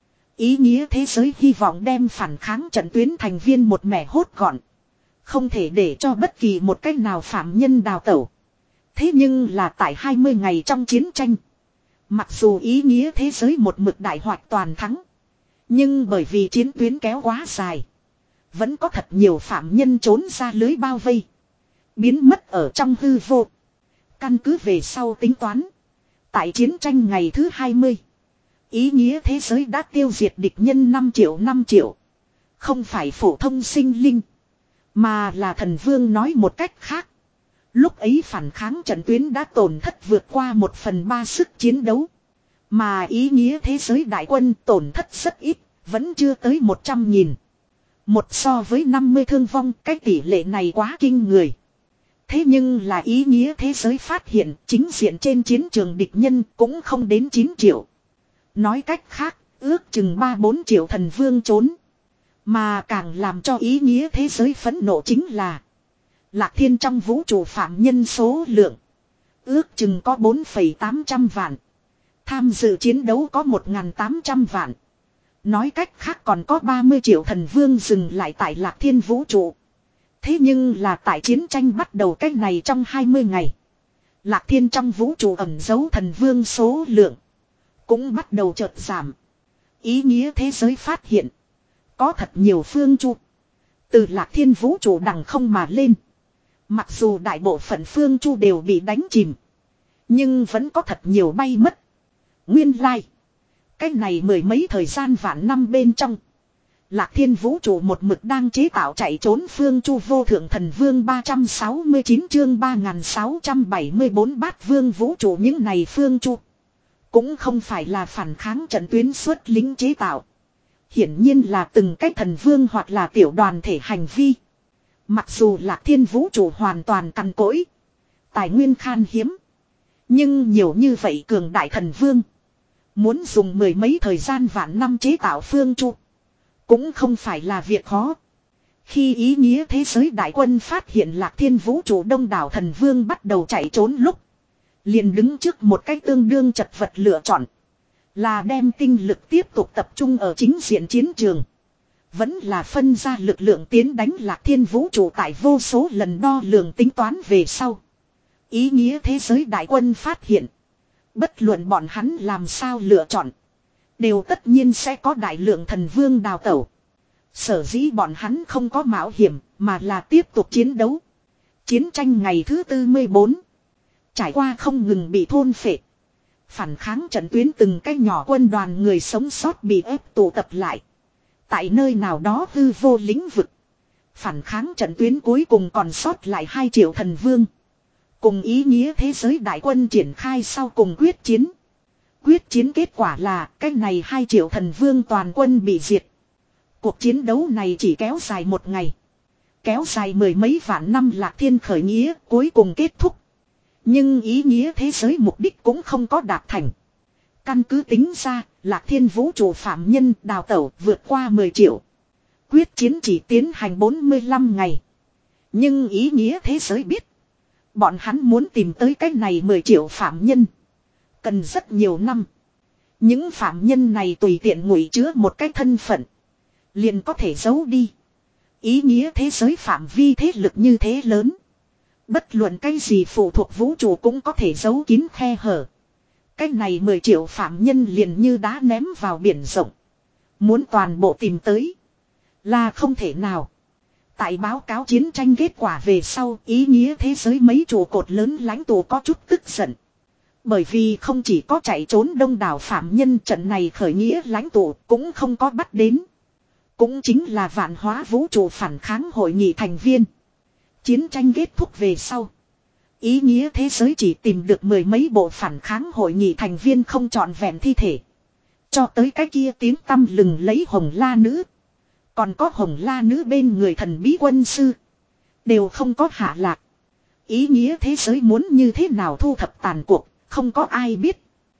Ý nghĩa thế giới hy vọng đem phản kháng trận tuyến thành viên một mẻ hốt gọn. Không thể để cho bất kỳ một cách nào phạm nhân đào tẩu. Thế nhưng là tại hai mươi ngày trong chiến tranh. Mặc dù ý nghĩa thế giới một mực đại hoạch toàn thắng. Nhưng bởi vì chiến tuyến kéo quá dài. Vẫn có thật nhiều phạm nhân trốn ra lưới bao vây. Biến mất ở trong hư vô. Căn cứ về sau tính toán. Tại chiến tranh ngày thứ hai mươi. Ý nghĩa thế giới đã tiêu diệt địch nhân năm triệu năm triệu. Không phải phổ thông sinh linh. Mà là thần vương nói một cách khác. Lúc ấy phản kháng trận tuyến đã tổn thất vượt qua một phần ba sức chiến đấu. Mà ý nghĩa thế giới đại quân tổn thất rất ít. Vẫn chưa tới một trăm nghìn. Một so với năm mươi thương vong. Cái tỷ lệ này quá kinh người. Thế nhưng là ý nghĩa thế giới phát hiện chính diện trên chiến trường địch nhân cũng không đến chín triệu. Nói cách khác, ước chừng ba bốn triệu thần vương trốn. Mà càng làm cho ý nghĩa thế giới phẫn nộ chính là Lạc Thiên trong vũ trụ phạm nhân số lượng ước chừng có bốn phẩy tám trăm vạn. Tham dự chiến đấu có một nghìn tám trăm vạn. Nói cách khác còn có ba mươi triệu thần vương dừng lại tại Lạc Thiên vũ trụ. Thế nhưng là tại chiến tranh bắt đầu cách này trong hai mươi ngày. Lạc Thiên trong vũ trụ ẩn giấu thần vương số lượng cũng bắt đầu chợt giảm. Ý nghĩa thế giới phát hiện có thật nhiều phương chu từ Lạc Thiên vũ trụ đằng không mà lên. Mặc dù đại bộ phận phương chu đều bị đánh chìm, nhưng vẫn có thật nhiều bay mất. Nguyên lai like. Cái này mười mấy thời gian vạn năm bên trong, Lạc Thiên vũ trụ một mực đang chế tạo chạy trốn phương chu vô thượng thần vương ba trăm sáu mươi chín chương ba nghìn sáu trăm bảy mươi bốn bát vương vũ trụ. Những này phương chu cũng không phải là phản kháng trận tuyến xuất lính chế tạo. Hiển nhiên là từng cái thần vương hoặc là tiểu đoàn thể hành vi. Mặc dù Lạc Thiên vũ trụ hoàn toàn cằn cỗi, tài nguyên khan hiếm, nhưng nhiều như vậy cường đại thần vương muốn dùng mười mấy thời gian vạn năm chế tạo phương chu cũng không phải là việc khó. Khi ý nghĩa thế giới đại quân phát hiện Lạc Thiên vũ trụ đông đảo thần vương bắt đầu chạy trốn lúc, liền đứng trước một cách tương đương chật vật lựa chọn. Là đem tinh lực tiếp tục tập trung ở chính diện chiến trường, vẫn là phân ra lực lượng tiến đánh Lạc Thiên vũ trụ. Tại vô số lần đo lường tính toán về sau, ý nghĩa thế giới đại quân phát hiện bất luận bọn hắn làm sao lựa chọn, đều tất nhiên sẽ có đại lượng thần vương đào tẩu. Sở dĩ bọn hắn không có mạo hiểm, mà là tiếp tục chiến đấu. Chiến tranh ngày thứ tư mươi bốn. Trải qua không ngừng bị thôn phệ. Phản kháng trận tuyến từng cái nhỏ quân đoàn người sống sót bị ép tụ tập lại. Tại nơi nào đó hư vô lĩnh vực. Phản kháng trận tuyến cuối cùng còn sót lại hai triệu thần vương. Cùng ý nghĩa thế giới đại quân triển khai sau cùng quyết chiến. Quyết chiến kết quả là cái này hai triệu thần vương toàn quân bị diệt. Cuộc chiến đấu này chỉ kéo dài một ngày. Kéo dài mười mấy vạn năm Lạc Thiên khởi nghĩa cuối cùng kết thúc. Nhưng ý nghĩa thế giới mục đích cũng không có đạt thành. Căn cứ tính ra, Lạc Thiên vũ trụ phạm nhân đào tẩu vượt qua mười triệu. Quyết chiến chỉ tiến hành bốn mươi lăm ngày. Nhưng ý nghĩa thế giới biết, bọn hắn muốn tìm tới cái này mười triệu phạm nhân cần rất nhiều năm. Những phạm nhân này tùy tiện ngụy chứa một cái thân phận, liền có thể giấu đi. Ý nghĩa thế giới phạm vi thế lực như thế lớn, bất luận cái gì phụ thuộc vũ trụ cũng có thể giấu kín khe hở. Cái này mười triệu phạm nhân liền như đá ném vào biển rộng. Muốn toàn bộ tìm tới là không thể nào. Tại báo cáo chiến tranh kết quả về sau, ý nghĩa thế giới mấy trụ cột lớn lãnh tụ có chút tức giận. Bởi vì không chỉ có chạy trốn đông đảo phạm nhân, trận này khởi nghĩa lãnh tụ cũng không có bắt đến. Cũng chính là vạn hóa vũ trụ phản kháng hội nghị thành viên. Chiến tranh kết thúc về sau, Ý nghĩa thế giới chỉ tìm được mười mấy bộ phản kháng hội nghị thành viên không trọn vẹn thi thể. Cho tới cái kia tiếng tăm lừng lấy Hồng La Nữ. Còn có Hồng La Nữ bên người thần bí quân sư. Đều không có hạ lạc. Ý nghĩa thế giới muốn như thế nào thu thập tàn cuộc, không có ai biết.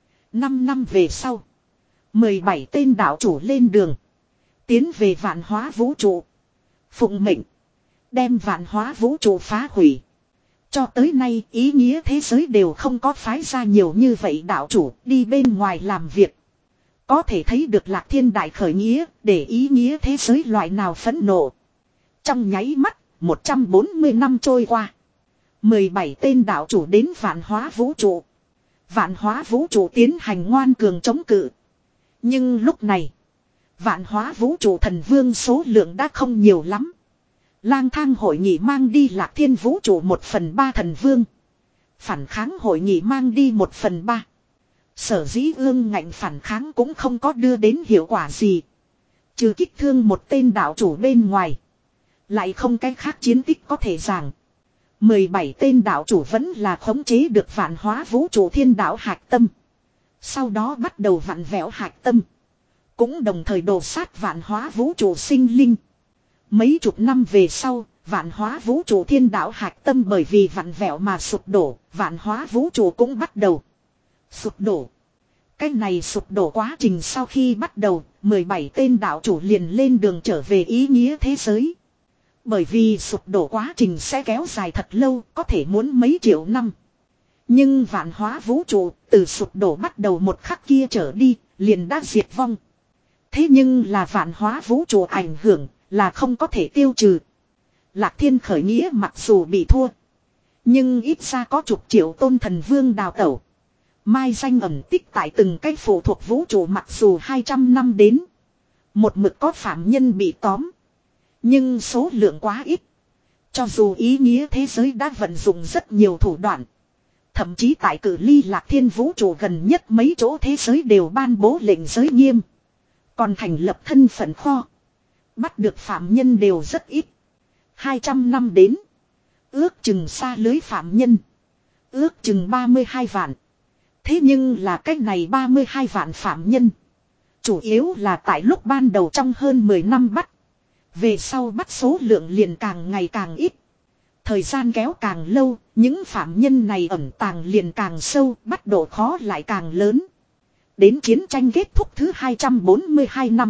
Năm năm về sau. mười bảy tên đạo chủ lên đường. Tiến về vạn hóa vũ trụ. Phụng mệnh. Đem vạn hóa vũ trụ phá hủy. Cho tới nay ý nghĩa thế giới đều không có phái ra nhiều như vậy đạo chủ đi bên ngoài làm việc. Có thể thấy được Lạc Thiên đại khởi nghĩa để ý nghĩa thế giới loại nào phẫn nộ. Trong nháy mắt, một trăm bốn mươi năm trôi qua. mười bảy tên đạo chủ đến vạn hóa vũ trụ. Vạn hóa vũ trụ tiến hành ngoan cường chống cự. Nhưng lúc này, vạn hóa vũ trụ thần vương số lượng đã không nhiều lắm. Lang thang hội nghị mang đi Lạc Thiên vũ trụ một phần ba thần vương. Phản kháng hội nghị mang đi một phần ba. Sở dĩ ương ngạnh phản kháng cũng không có đưa đến hiệu quả gì. Trừ kích thương một tên đạo chủ bên ngoài. Lại không cái khác chiến tích có thể giảng. mười bảy tên đạo chủ vẫn là khống chế được vạn hóa vũ trụ thiên đạo hạch tâm. Sau đó bắt đầu vặn vẹo hạch tâm. Cũng đồng thời đổ sát vạn hóa vũ trụ sinh linh. Mấy chục năm về sau, vạn hóa vũ trụ thiên đạo hạch tâm bởi vì vặn vẹo mà sụp đổ, vạn hóa vũ trụ cũng bắt đầu sụp đổ. Cái này sụp đổ quá trình sau khi bắt đầu, mười bảy tên đạo chủ liền lên đường trở về ý nghĩa thế giới. Bởi vì sụp đổ quá trình sẽ kéo dài thật lâu, có thể muốn mấy triệu năm. Nhưng vạn hóa vũ trụ, từ sụp đổ bắt đầu một khắc kia trở đi, liền đã diệt vong. Thế nhưng là vạn hóa vũ trụ ảnh hưởng, là không có thể tiêu trừ. Lạc Thiên khởi nghĩa mặc dù bị thua, nhưng ít ra có chục triệu tôn thần vương đào tẩu. Mai danh ẩn tích tại từng cái phụ thuộc vũ trụ mặc dù hai trăm năm đến. Một mực có phạm nhân bị tóm. Nhưng số lượng quá ít. Cho dù ý nghĩa thế giới đã vận dụng rất nhiều thủ đoạn. Thậm chí tại cự ly Lạc Thiên vũ trụ gần nhất mấy chỗ thế giới đều ban bố lệnh giới nghiêm. Còn thành lập thân phận kho. Bắt được phạm nhân đều rất ít. hai trăm năm đến. Ước chừng xa lưới phạm nhân. Ước chừng ba mươi hai vạn. Thế nhưng là cách này ba mươi hai vạn phạm nhân. Chủ yếu là tại lúc ban đầu trong hơn mười năm bắt. Về sau bắt số lượng liền càng ngày càng ít. Thời gian kéo càng lâu, những phạm nhân này ẩn tàng liền càng sâu, bắt độ khó lại càng lớn. Đến chiến tranh kết thúc thứ hai trăm bốn mươi hai năm.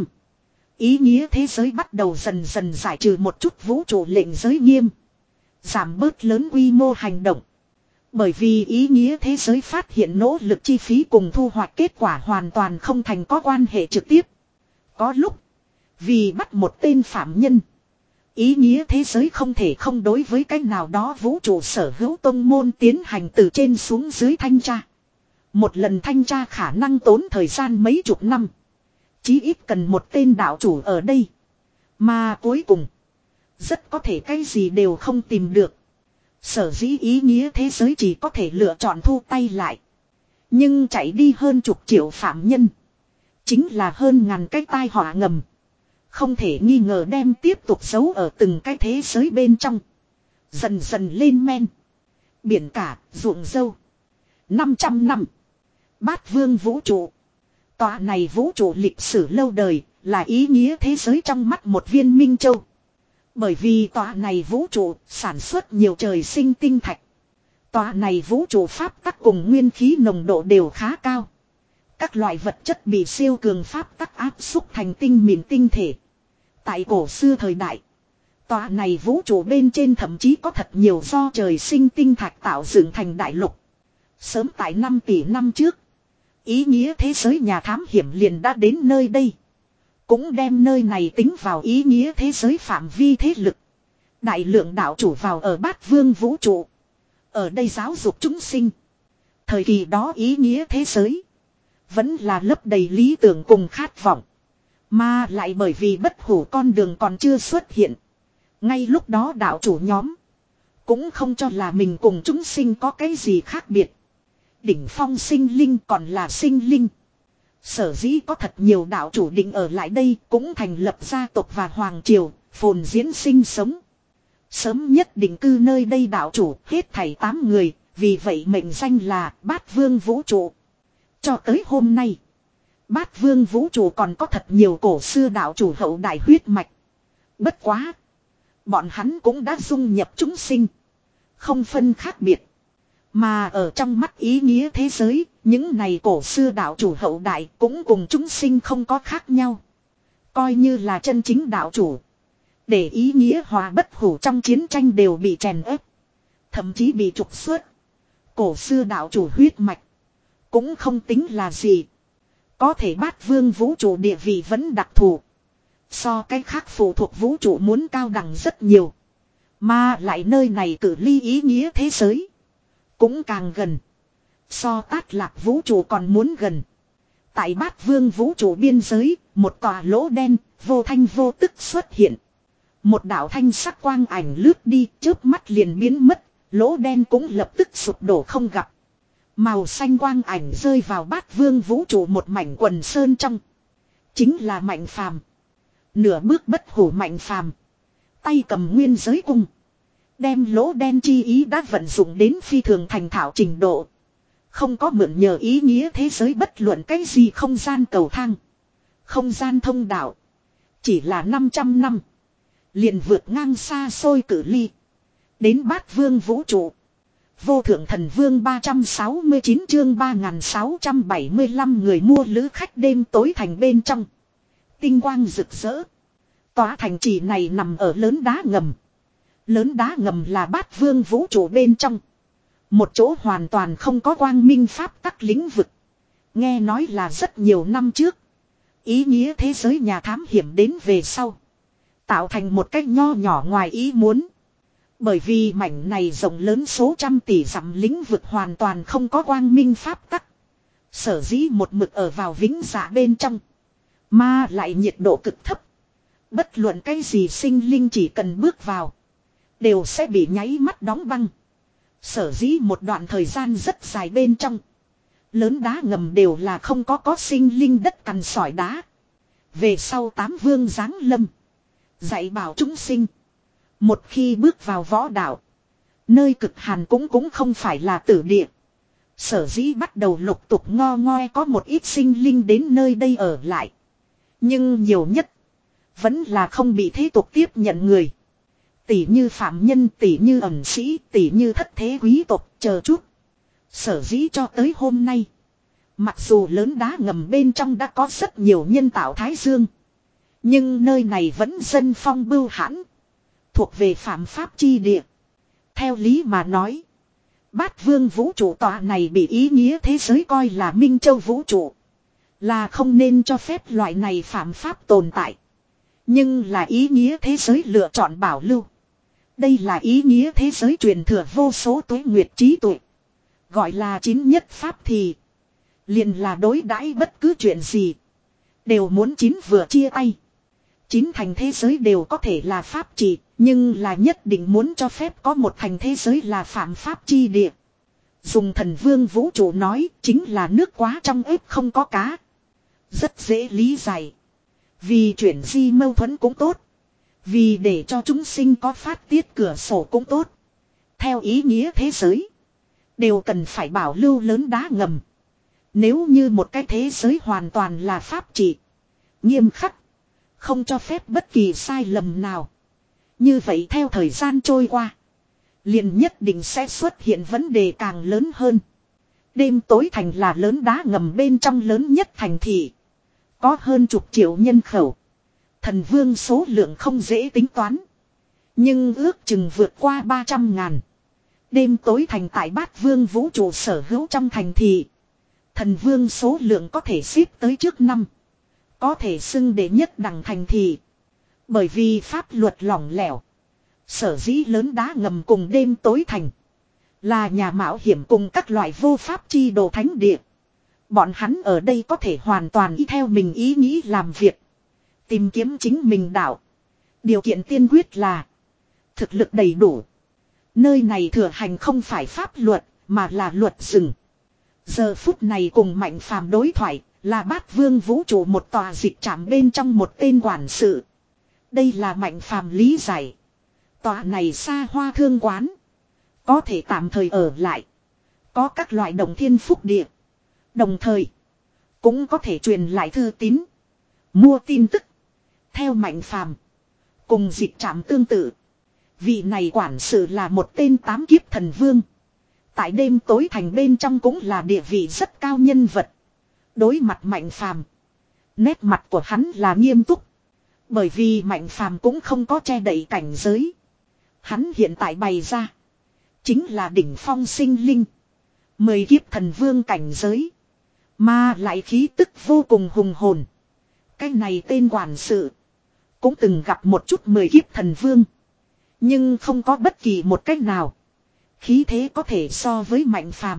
Ý nghĩa thế giới bắt đầu dần dần giải trừ một chút vũ trụ lệnh giới nghiêm. Giảm bớt lớn quy mô hành động. Bởi vì ý nghĩa thế giới phát hiện nỗ lực chi phí cùng thu hoạch kết quả hoàn toàn không thành có quan hệ trực tiếp. Có lúc, vì bắt một tên phạm nhân, ý nghĩa thế giới không thể không đối với cái nào đó vũ trụ sở hữu tông môn tiến hành từ trên xuống dưới thanh tra. Một lần thanh tra khả năng tốn thời gian mấy chục năm. Chí ít cần một tên đạo chủ ở đây. Mà cuối cùng, rất có thể cái gì đều không tìm được. Sở dĩ ý nghĩa thế giới chỉ có thể lựa chọn thu tay lại. Nhưng chạy đi hơn chục triệu phạm nhân. Chính là hơn ngàn cái tai họa ngầm. Không thể nghi ngờ đem tiếp tục giấu ở từng cái thế giới bên trong. Dần dần lên men. Biển cả, ruộng dâu. năm trăm năm. Bát vương vũ trụ. Tòa này vũ trụ lịch sử lâu đời, là ý nghĩa thế giới trong mắt một viên minh châu. Bởi vì tòa này vũ trụ sản xuất nhiều trời sinh tinh thạch. Tòa này vũ trụ pháp tắc cùng nguyên khí nồng độ đều khá cao. Các loại vật chất bị siêu cường pháp tắc áp xúc thành tinh mịn tinh thể. Tại cổ xưa thời đại, tòa này vũ trụ bên trên thậm chí có thật nhiều do trời sinh tinh thạch tạo dựng thành đại lục. Sớm tại năm tỷ năm trước, ý nghĩa thế giới nhà thám hiểm liền đã đến nơi đây. Cũng đem nơi này tính vào ý nghĩa thế giới phạm vi thế lực. Đại lượng đạo chủ vào ở bát vương vũ trụ. Ở đây giáo dục chúng sinh. Thời kỳ đó ý nghĩa thế giới vẫn là lấp đầy lý tưởng cùng khát vọng. Mà lại bởi vì bất hủ con đường còn chưa xuất hiện. Ngay lúc đó đạo chủ nhóm cũng không cho là mình cùng chúng sinh có cái gì khác biệt. Đỉnh phong sinh linh còn là sinh linh. Sở dĩ có thật nhiều đạo chủ định ở lại đây cũng thành lập gia tộc và hoàng triều, phồn diễn sinh sống. Sớm nhất định cư nơi đây đạo chủ hết thảy tám người, Vì vậy mệnh danh là Bát Vương Vũ Trụ. Cho tới hôm nay, Bát Vương Vũ Trụ còn có thật nhiều cổ xưa đạo chủ hậu đại huyết mạch. Bất quá, bọn hắn cũng đã dung nhập chúng sinh, không phân khác biệt. Mà ở trong mắt ý nghĩa thế giới, những này cổ xưa đạo chủ hậu đại cũng cùng chúng sinh không có khác nhau. Coi như là chân chính đạo chủ, để ý nghĩa hòa bất hủ trong chiến tranh đều bị chèn ép, thậm chí bị trục xuất. Cổ xưa đạo chủ huyết mạch cũng không tính là gì. Có thể Bát Vương Vũ Trụ địa vị vẫn đặc thù, so cái khác phụ thuộc vũ trụ muốn cao đẳng rất nhiều. Mà lại nơi này cự ly ý nghĩa thế giới cũng càng gần, so Tát Lạc Vũ Trụ còn muốn gần. Tại Bát Vương Vũ Trụ biên giới, một tòa lỗ đen vô thanh vô tức xuất hiện. Một đạo thanh sắc quang ảnh lướt đi, chớp mắt liền biến mất, lỗ đen cũng lập tức sụp đổ không gặp. Màu xanh quang ảnh rơi vào Bát Vương Vũ Trụ một mảnh quần sơn trong. Chính là Mạnh Phàm. Nửa bước bất hủ Mạnh Phàm, tay cầm nguyên giới cung, đem lỗ đen chi ý đã vận dụng đến phi thường thành thạo trình độ. Không có mượn nhờ ý nghĩa thế giới bất luận cái gì không gian cầu thang, không gian thông đạo. Chỉ là năm trăm năm, liền vượt ngang xa xôi cự ly, đến Bát Vương Vũ Trụ. Vô Thượng Thần Vương ba trăm sáu mươi chín chương ba nghìn sáu trăm bảy mươi lăm người mua lữ khách đêm tối thành bên trong. Tinh quang rực rỡ. Tòa thành trì này nằm ở lớn đá ngầm. Lớn đá ngầm là Bát Vương Vũ Trụ bên trong. Một chỗ hoàn toàn không có quang minh pháp tắc lĩnh vực. Nghe nói là rất nhiều năm trước, ý nghĩa thế giới nhà thám hiểm đến về sau, tạo thành một cách nho nhỏ ngoài ý muốn. Bởi vì mảnh này rộng lớn số trăm tỷ dặm lĩnh vực hoàn toàn không có quang minh pháp tắc, sở dĩ một mực ở vào vĩnh dạ bên trong, mà lại nhiệt độ cực thấp. Bất luận cái gì sinh linh chỉ cần bước vào, đều sẽ bị nháy mắt đóng băng. Sở dĩ một đoạn thời gian rất dài bên trong, lớn đá ngầm đều là không có có sinh linh đất cằn sỏi đá. Về sau tám vương giáng lâm, dạy bảo chúng sinh. Một khi bước vào võ đạo, nơi cực hàn cũng cũng không phải là tử địa. Sở dĩ bắt đầu lục tục ngo ngoe có một ít sinh linh đến nơi đây ở lại. Nhưng nhiều nhất vẫn là không bị thế tục tiếp nhận người. Tỷ như phạm nhân, tỷ như ẩn sĩ, tỷ như thất thế quý tộc, chờ chút. Sở dĩ cho tới hôm nay, mặc dù lớn đá ngầm bên trong đã có rất nhiều nhân tạo thái dương, nhưng nơi này vẫn dân phong bưu hãn, thuộc về phạm pháp chi địa. Theo lý mà nói, Bát Vương Vũ Trụ tọa này bị ý nghĩa thế giới coi là Minh Châu Vũ Trụ, là không nên cho phép loại này phạm pháp tồn tại. Nhưng là ý nghĩa thế giới lựa chọn bảo lưu. Đây là ý nghĩa thế giới truyền thừa vô số tuế nguyệt trí tuệ. Gọi là chín nhất pháp thì liền là đối đãi bất cứ chuyện gì đều muốn chín vừa chia tay. Chín thành thế giới đều có thể là pháp trị, nhưng là nhất định muốn cho phép có một thành thế giới là phạm pháp chi địa. Dùng Thần Vương Vũ Trụ nói, chính là nước quá trong ếp không có cá. Rất dễ lý giải. Vì chuyển di mâu thuẫn cũng tốt, vì để cho chúng sinh có phát tiết cửa sổ cũng tốt. Theo ý nghĩa thế giới, đều cần phải bảo lưu lớn đá ngầm. Nếu như một cái thế giới hoàn toàn là pháp trị, nghiêm khắc, không cho phép bất kỳ sai lầm nào, như vậy theo thời gian trôi qua, liền nhất định sẽ xuất hiện vấn đề càng lớn hơn. Đêm tối thành là lớn đá ngầm bên trong lớn nhất thành thị, có hơn chục triệu nhân khẩu. Thần vương số lượng không dễ tính toán, nhưng ước chừng vượt qua ba trăm ngàn. Đêm tối thành tại Bát Vương Vũ Trụ sở hữu trong thành thị, thần vương số lượng có thể xếp tới trước năm, có thể xưng đệ nhất đẳng thành thị. Bởi vì pháp luật lỏng lẻo, sở dĩ lớn đá ngầm cùng đêm tối thành là nhà mạo hiểm cùng các loại vô pháp chi đồ thánh địa. Bọn hắn ở đây có thể hoàn toàn y theo mình ý nghĩ làm việc, tìm kiếm chính mình đạo. Điều kiện tiên quyết là thực lực đầy đủ. Nơi này thừa hành không phải pháp luật, mà là luật rừng. Giờ phút này cùng Mạnh Phàm đối thoại, là Bát Vương Vũ Trụ một tòa dịch trạm bên trong một tên quản sự. Đây là Mạnh Phàm lý giải. Tòa này xa hoa thương quán, có thể tạm thời ở lại, Có các loại động thiên phúc địa. Đồng thời. Cũng có thể truyền lại thư tín. Mua tin tức. Theo Mạnh Phàm. Cùng dịch trạm tương tự. Vị này quản sự là một tên tám kiếp thần vương. Tại đêm tối thành bên trong cũng là địa vị rất cao nhân vật. Đối mặt Mạnh Phàm. Nét mặt của hắn là nghiêm túc. Bởi vì Mạnh Phàm cũng không có che đậy cảnh giới. Hắn hiện tại bày ra. Chính là đỉnh phong sinh linh. Mười kiếp thần vương cảnh giới. Mà lại khí tức vô cùng hùng hồn. Cái này tên quản sự. Cũng từng gặp một chút mười kiếp thần vương. Nhưng không có bất kỳ một cách nào. Khí thế có thể so với Mạnh Phàm.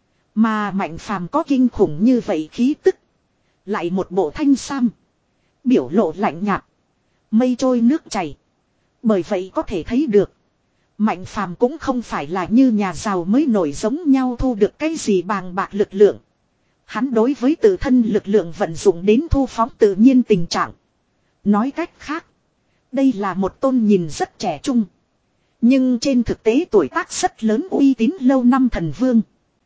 Mà Mạnh Phàm có kinh khủng như vậy khí tức. Lại một bộ thanh sam. Biểu lộ lạnh nhạt. Mây trôi nước chảy. Bởi vậy có thể thấy được. Mạnh Phàm cũng không phải là như nhà giàu mới nổi giống nhau thu được cái gì bàng bạc lực lượng. Hắn đối với tự thân lực lượng vận dụng đến thu phóng tự nhiên tình trạng. Nói cách khác. Đây là một tôn nhìn rất trẻ trung. Nhưng trên thực tế tuổi tác rất lớn uy tín lâu năm thần vương.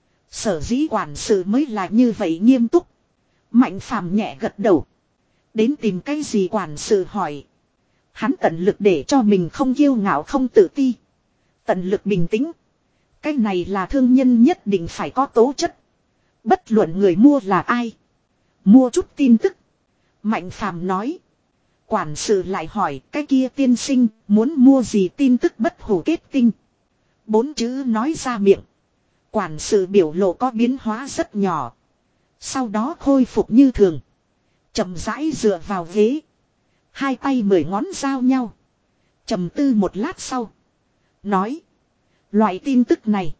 Sở dĩ quản sự mới là như vậy nghiêm túc. Mạnh Phàm nhẹ gật đầu. Đến tìm cái gì quản sự hỏi. Hắn tận lực để cho mình không kiêu ngạo không tự ti. Tận lực bình tĩnh. Cái này là thương nhân nhất định phải có tố chất. Bất luận người mua là ai. Mua chút tin tức. Mạnh Phàm nói. Quản sự lại hỏi cái kia tiên sinh muốn mua gì tin tức bất hủ kết tinh. Bốn chữ nói ra miệng. Quản sự biểu lộ có biến hóa rất nhỏ. Sau đó khôi phục như thường. Chậm rãi dựa vào ghế. Hai tay mười ngón giao nhau. Trầm tư một lát sau. Nói. Loại tin tức này.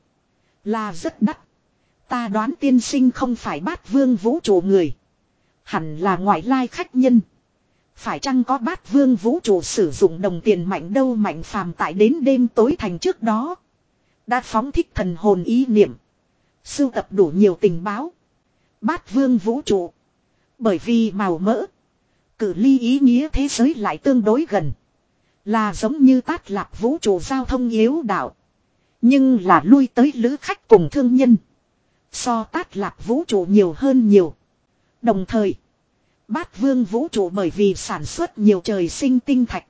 Là rất đắt. Ta đoán tiên sinh không phải Bát Vương vũ trụ người. Hẳn là ngoại lai khách nhân. Phải chăng có Bát Vương vũ trụ sử dụng đồng tiền mạnh đâu Mạnh Phàm tại đến đêm tối thành trước đó. Đã phóng thích thần hồn ý niệm. Sưu tập đủ nhiều tình báo. Bát Vương vũ trụ. Bởi vì màu mỡ. Cự ly ý nghĩa thế giới lại tương đối gần. Là giống như Tát Lạp vũ trụ giao thông yếu đạo. Nhưng là lui tới lữ khách cùng thương nhân. So Tát Lạp vũ trụ nhiều hơn nhiều. Đồng thời. Bát Vương vũ trụ bởi vì sản xuất nhiều trời sinh tinh thạch.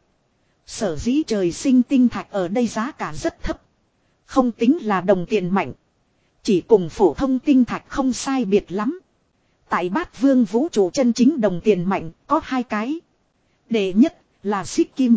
Sở dĩ trời sinh tinh thạch ở đây giá cả rất thấp. Không tính là đồng tiền mạnh. Chỉ cùng phổ thông tinh thạch không sai biệt lắm. Tại Bát Vương vũ trụ chân chính đồng tiền mạnh có hai cái. Đệ nhất là xích kim.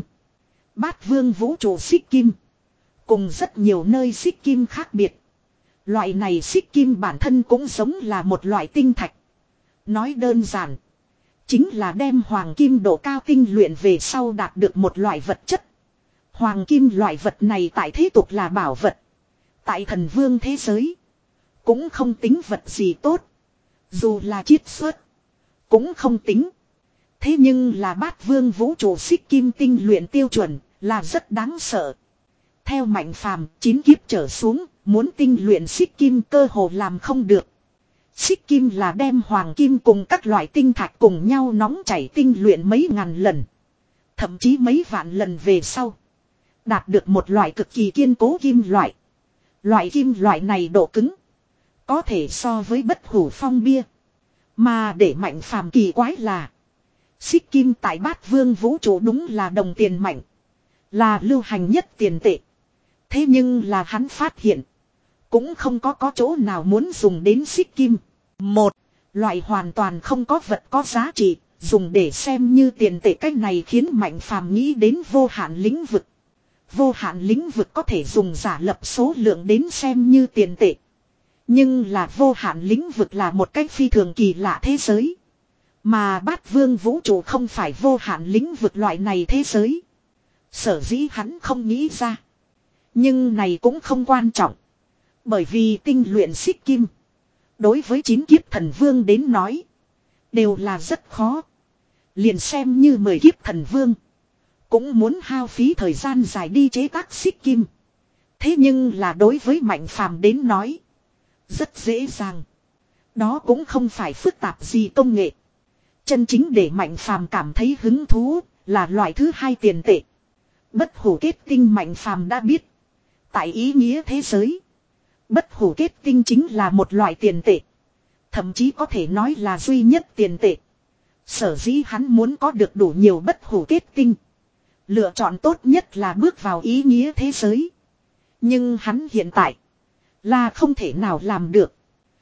Bát Vương vũ trụ xích kim. Cùng rất nhiều nơi xích kim khác biệt. Loại này xích kim bản thân cũng giống là một loại tinh thạch. Nói đơn giản. Chính là đem hoàng kim độ cao tinh luyện về sau đạt được một loại vật chất. Hoàng kim loại vật này tại thế tục là bảo vật. Tại thần vương thế giới. Cũng không tính vật gì tốt. Dù là chiết xuất. Cũng không tính. Thế nhưng là Bát Vương vũ trụ xích kim tinh luyện tiêu chuẩn là rất đáng sợ. Theo Mạnh Phàm chín kiếp trở xuống. Muốn tinh luyện xích kim cơ hồ làm không được. Xích kim là đem hoàng kim cùng các loại tinh thạch cùng nhau nóng chảy tinh luyện mấy ngàn lần. Thậm chí mấy vạn lần về sau. Đạt được một loại cực kỳ kiên cố kim loại. Loại kim loại này độ cứng. Có thể so với bất hủ phong bia. Mà để Mạnh Phàm kỳ quái là. Xích kim tại Bát Vương vũ trụ đúng là đồng tiền mạnh. Là lưu hành nhất tiền tệ. Thế nhưng là hắn phát hiện. Cũng không có có chỗ nào muốn dùng đến xích kim. Một, loại hoàn toàn không có vật có giá trị, dùng để xem như tiền tệ cách này khiến Mạnh Phàm nghĩ đến vô hạn lĩnh vực. Vô hạn lĩnh vực có thể dùng giả lập số lượng đến xem như tiền tệ. Nhưng là vô hạn lĩnh vực là một cách phi thường kỳ lạ thế giới. Mà Bát Vương vũ trụ không phải vô hạn lĩnh vực loại này thế giới. Sở dĩ hắn không nghĩ ra. Nhưng này cũng không quan trọng. Bởi vì tinh luyện xích kim. Đối với chín kiếp thần vương đến nói. Đều là rất khó. Liền xem như mười kiếp thần vương. Cũng muốn hao phí thời gian dài đi chế tác xích kim. Thế nhưng là đối với Mạnh Phàm đến nói. Rất dễ dàng. Đó cũng không phải phức tạp gì công nghệ. Chân chính để Mạnh Phàm cảm thấy hứng thú. Là loại thứ hai tiền tệ. Bất hủ kết tinh Mạnh Phàm đã biết. Tại ý nghĩa thế giới. Bất hủ kết tinh chính là một loại tiền tệ. Thậm chí có thể nói là duy nhất tiền tệ. Sở dĩ hắn muốn có được đủ nhiều bất hủ kết tinh. Lựa chọn tốt nhất là bước vào ý nghĩa thế giới. Nhưng hắn hiện tại là không thể nào làm được.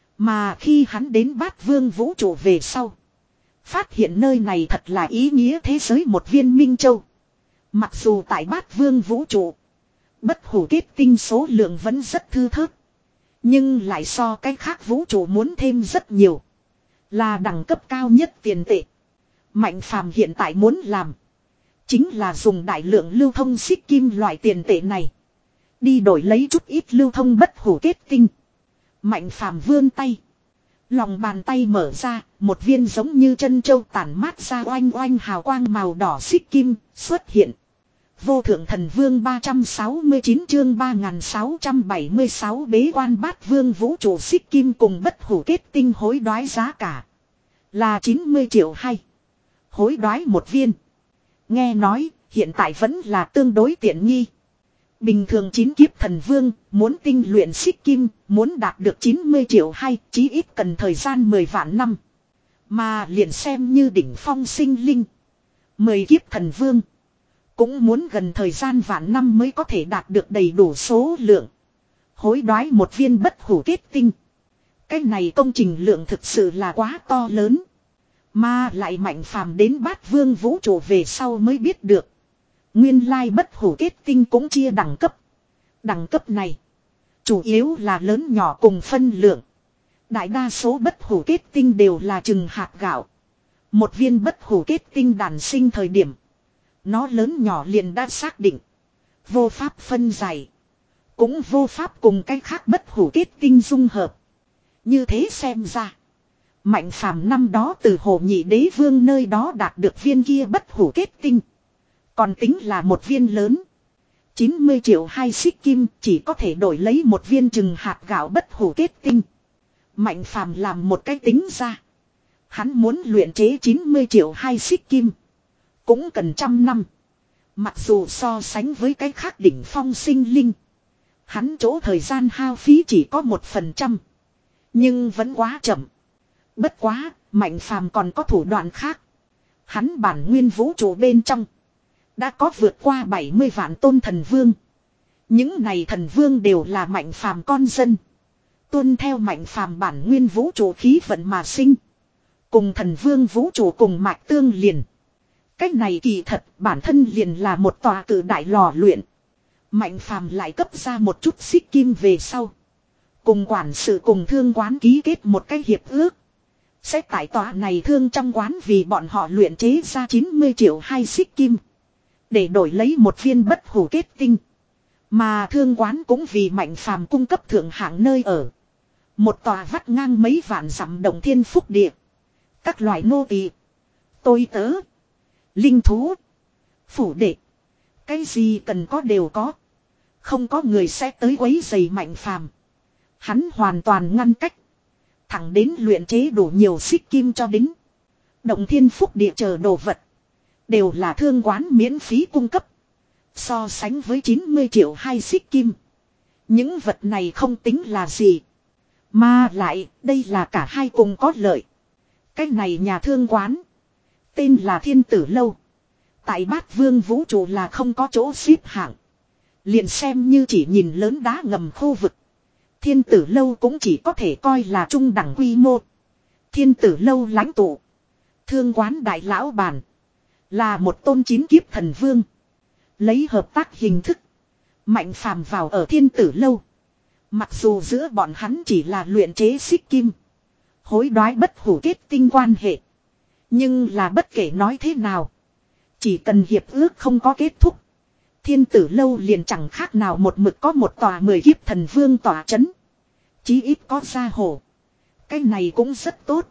Mà khi hắn đến Bát Vương vũ trụ về sau, phát hiện nơi này thật là ý nghĩa thế giới một viên minh châu. Mặc dù tại Bát Vương vũ trụ, bất hủ kết tinh số lượng vẫn rất thưa thớt. Nhưng lại so cái khác vũ trụ muốn thêm rất nhiều. Là đẳng cấp cao nhất tiền tệ. Mạnh phàm hiện tại muốn làm chính là dùng đại lượng lưu thông xích kim loại tiền tệ này. Đi đổi lấy chút ít lưu thông bất hủ kết tinh. Mạnh phàm vươn tay. Lòng bàn tay mở ra, một viên giống như chân châu tản mát ra oanh oanh hào quang màu đỏ xích kim xuất hiện. Vô thượng thần vương ba trăm sáu mươi chín chương ba nghìn sáu trăm bảy mươi sáu bế quan Bát Vương vũ trụ xích kim cùng bất hủ kết tinh hối đoái giá cả là chín mươi triệu hay. Hối đoái một viên. Nghe nói hiện tại vẫn là tương đối tiện nghi. Bình thường chín kiếp thần vương muốn tinh luyện xích kim muốn đạt được chín mươi triệu hay chí ít cần thời gian mười vạn năm. Mà liền xem như đỉnh phong sinh linh, mười kiếp thần vương cũng muốn gần thời gian vạn năm mới có thể đạt được đầy đủ số lượng. Hối đoái một viên bất hủ kết tinh. Cái này công trình lượng thực sự là quá to lớn. Mà lại Mạnh phàm đến Bát Vương vũ trụ về sau mới biết được. Nguyên lai bất hủ kết tinh cũng chia đẳng cấp. Đẳng cấp này chủ yếu là lớn nhỏ cùng phân lượng. Đại đa số bất hủ kết tinh đều là chừng hạt gạo. Một viên bất hủ kết tinh đản sinh thời điểm, nó lớn nhỏ liền đã xác định. Vô pháp phân giải. Cũng vô pháp cùng cái khác bất hủ kết tinh dung hợp. Như thế xem ra, Mạnh phàm năm đó từ Hồ Nhị Đế Vương nơi đó đạt được viên kia bất hủ kết tinh, còn tính là một viên lớn. chín mươi triệu hai xích kim chỉ có thể đổi lấy một viên chừng hạt gạo bất hủ kết tinh. Mạnh phàm làm một cái tính ra. Hắn muốn luyện chế chín mươi triệu hai xích kim cũng cần trăm năm. Mặc dù so sánh với cái khác đỉnh phong sinh linh, hắn chỗ thời gian hao phí chỉ có một phần trăm. Nhưng vẫn quá chậm. Bất quá, Mạnh phàm còn có thủ đoạn khác. Hắn bản nguyên vũ trụ bên trong đã có vượt qua bảy mươi vạn tôn thần vương. Những này thần vương đều là Mạnh phàm con dân. Tuân theo Mạnh phàm bản nguyên vũ trụ khí vận mà sinh. Cùng thần vương vũ trụ cùng mạch tương liền. Cách này kỳ thật bản thân liền là một tòa cử đại lò luyện. Mạnh phàm lại cấp ra một chút xích kim về sau. Cùng quản sự cùng thương quán ký kết một cái hiệp ước. Sẽ tại tòa này thương trong quán vì bọn họ luyện chế ra chín mươi triệu hai xích kim. Để đổi lấy một viên bất hủ kết tinh. Mà thương quán cũng vì Mạnh phàm cung cấp thượng hạng nơi ở. Một tòa vắt ngang mấy vạn dặm động thiên phúc địa. Các loại nô tỳ, tôi tớ, linh thú, phủ đệ. Cái gì cần có đều có. Không có người sẽ tới quấy rầy Mạnh phàm. Hắn hoàn toàn ngăn cách. Thẳng đến luyện chế đủ nhiều xích kim cho đến động thiên phúc địa chờ đồ vật. Đều là thương quán miễn phí cung cấp. So sánh với chín mươi triệu hai xích kim, những vật này không tính là gì. Mà lại đây là cả hai cùng có lợi. Cái này nhà thương quán tên là Thiên Tử Lâu. Tại Bát Vương vũ trụ là không có chỗ xếp hạng. Liền xem như chỉ nhìn lớn đá ngầm khu vực, Thiên Tử Lâu cũng chỉ có thể coi là trung đẳng quy mô. Thiên Tử Lâu lãnh tụ, thương quán đại lão bản, là một tôn chín kiếp thần vương. Lấy hợp tác hình thức, Mạnh phàm vào ở Thiên Tử Lâu. Mặc dù giữa bọn hắn chỉ là luyện chế xích kim, hối đoái bất hủ kết tinh quan hệ. Nhưng là bất kể nói thế nào, chỉ cần hiệp ước không có kết thúc, Thiên Tử Lâu liền chẳng khác nào một mực có một tòa mười kiếp thần vương tòa chấn. Chí ít có gia hổ. Cái này cũng rất tốt.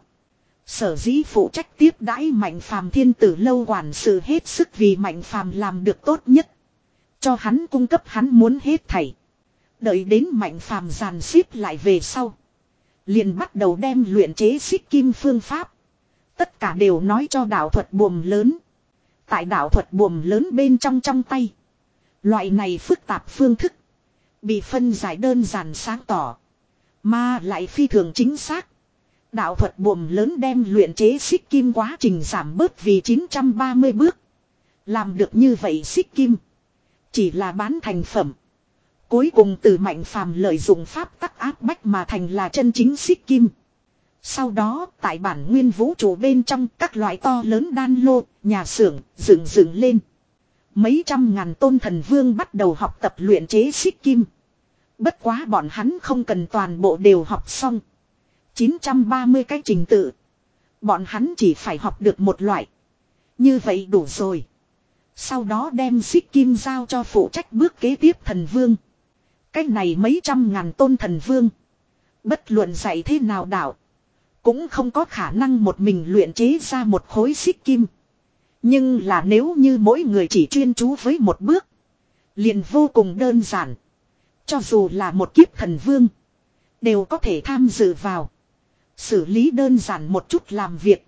Sở dĩ phụ trách tiếp đãi Mạnh phàm Thiên Tử Lâu quản sự hết sức vì Mạnh phàm làm được tốt nhất. Cho hắn cung cấp hắn muốn hết thảy. Đợi đến Mạnh phàm dàn xếp lại về sau, liền bắt đầu đem luyện chế xích kim phương pháp. Tất cả đều nói cho đạo thuật buồm lớn. Tại đạo thuật buồm lớn bên trong trong tay, loại này phức tạp phương thức bị phân giải đơn giản sáng tỏ. Mà lại phi thường chính xác. Đạo thuật buồm lớn đem luyện chế xích kim quá trình giảm bớt vì chín trăm ba mươi bước. Làm được như vậy xích kim. Chỉ là bán thành phẩm. Cuối cùng từ Mạnh Phàm lợi dụng pháp tắc áp bách mà thành là chân chính xích kim. Sau đó tại bản nguyên vũ trụ bên trong các loại to lớn đan lô, nhà xưởng dựng dựng lên. Mấy trăm ngàn tôn thần vương bắt đầu học tập luyện chế xích kim. Bất quá bọn hắn không cần toàn bộ đều học xong. chín trăm ba mươi cái trình tự. Bọn hắn chỉ phải học được một loại. Như vậy đủ rồi. Sau đó đem xích kim giao cho phụ trách bước kế tiếp thần vương. Cái này mấy trăm ngàn tôn thần vương. Bất luận dạy thế nào đạo. Cũng không có khả năng một mình luyện chế ra một khối xích kim. Nhưng là nếu như mỗi người chỉ chuyên chú với một bước. Liền vô cùng đơn giản. Cho dù là một kiếp thần vương. Đều có thể tham dự vào. Xử lý đơn giản một chút làm việc.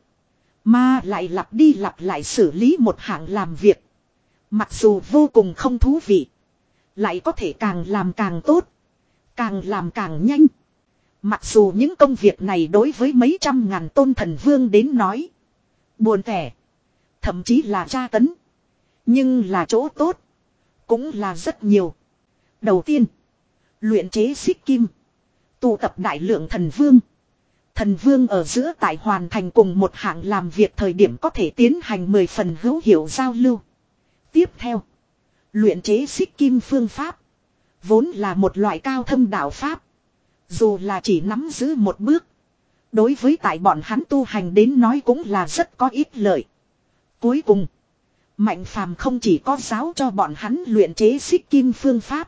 Mà lại lặp đi lặp lại xử lý một hạng làm việc. Mặc dù vô cùng không thú vị. Lại có thể càng làm càng tốt. Càng làm càng nhanh. Mặc dù những công việc này đối với mấy trăm ngàn tôn thần vương đến nói. Buồn tẻ. Thậm chí là tra tấn. Nhưng là chỗ tốt. Cũng là rất nhiều. Đầu tiên. Luyện chế xích kim. Tụ tập đại lượng thần vương. Thần vương ở giữa tại hoàn thành cùng một hạng làm việc thời điểm có thể tiến hành mười phần hữu hiệu giao lưu. Tiếp theo. Luyện chế xích kim phương pháp. Vốn là một loại cao thâm đạo pháp. Dù là chỉ nắm giữ một bước. Đối với tại bọn hắn tu hành đến nói cũng là rất có ích lợi. Cuối cùng. Mạnh Phàm không chỉ có giáo cho bọn hắn luyện chế xích kim phương pháp.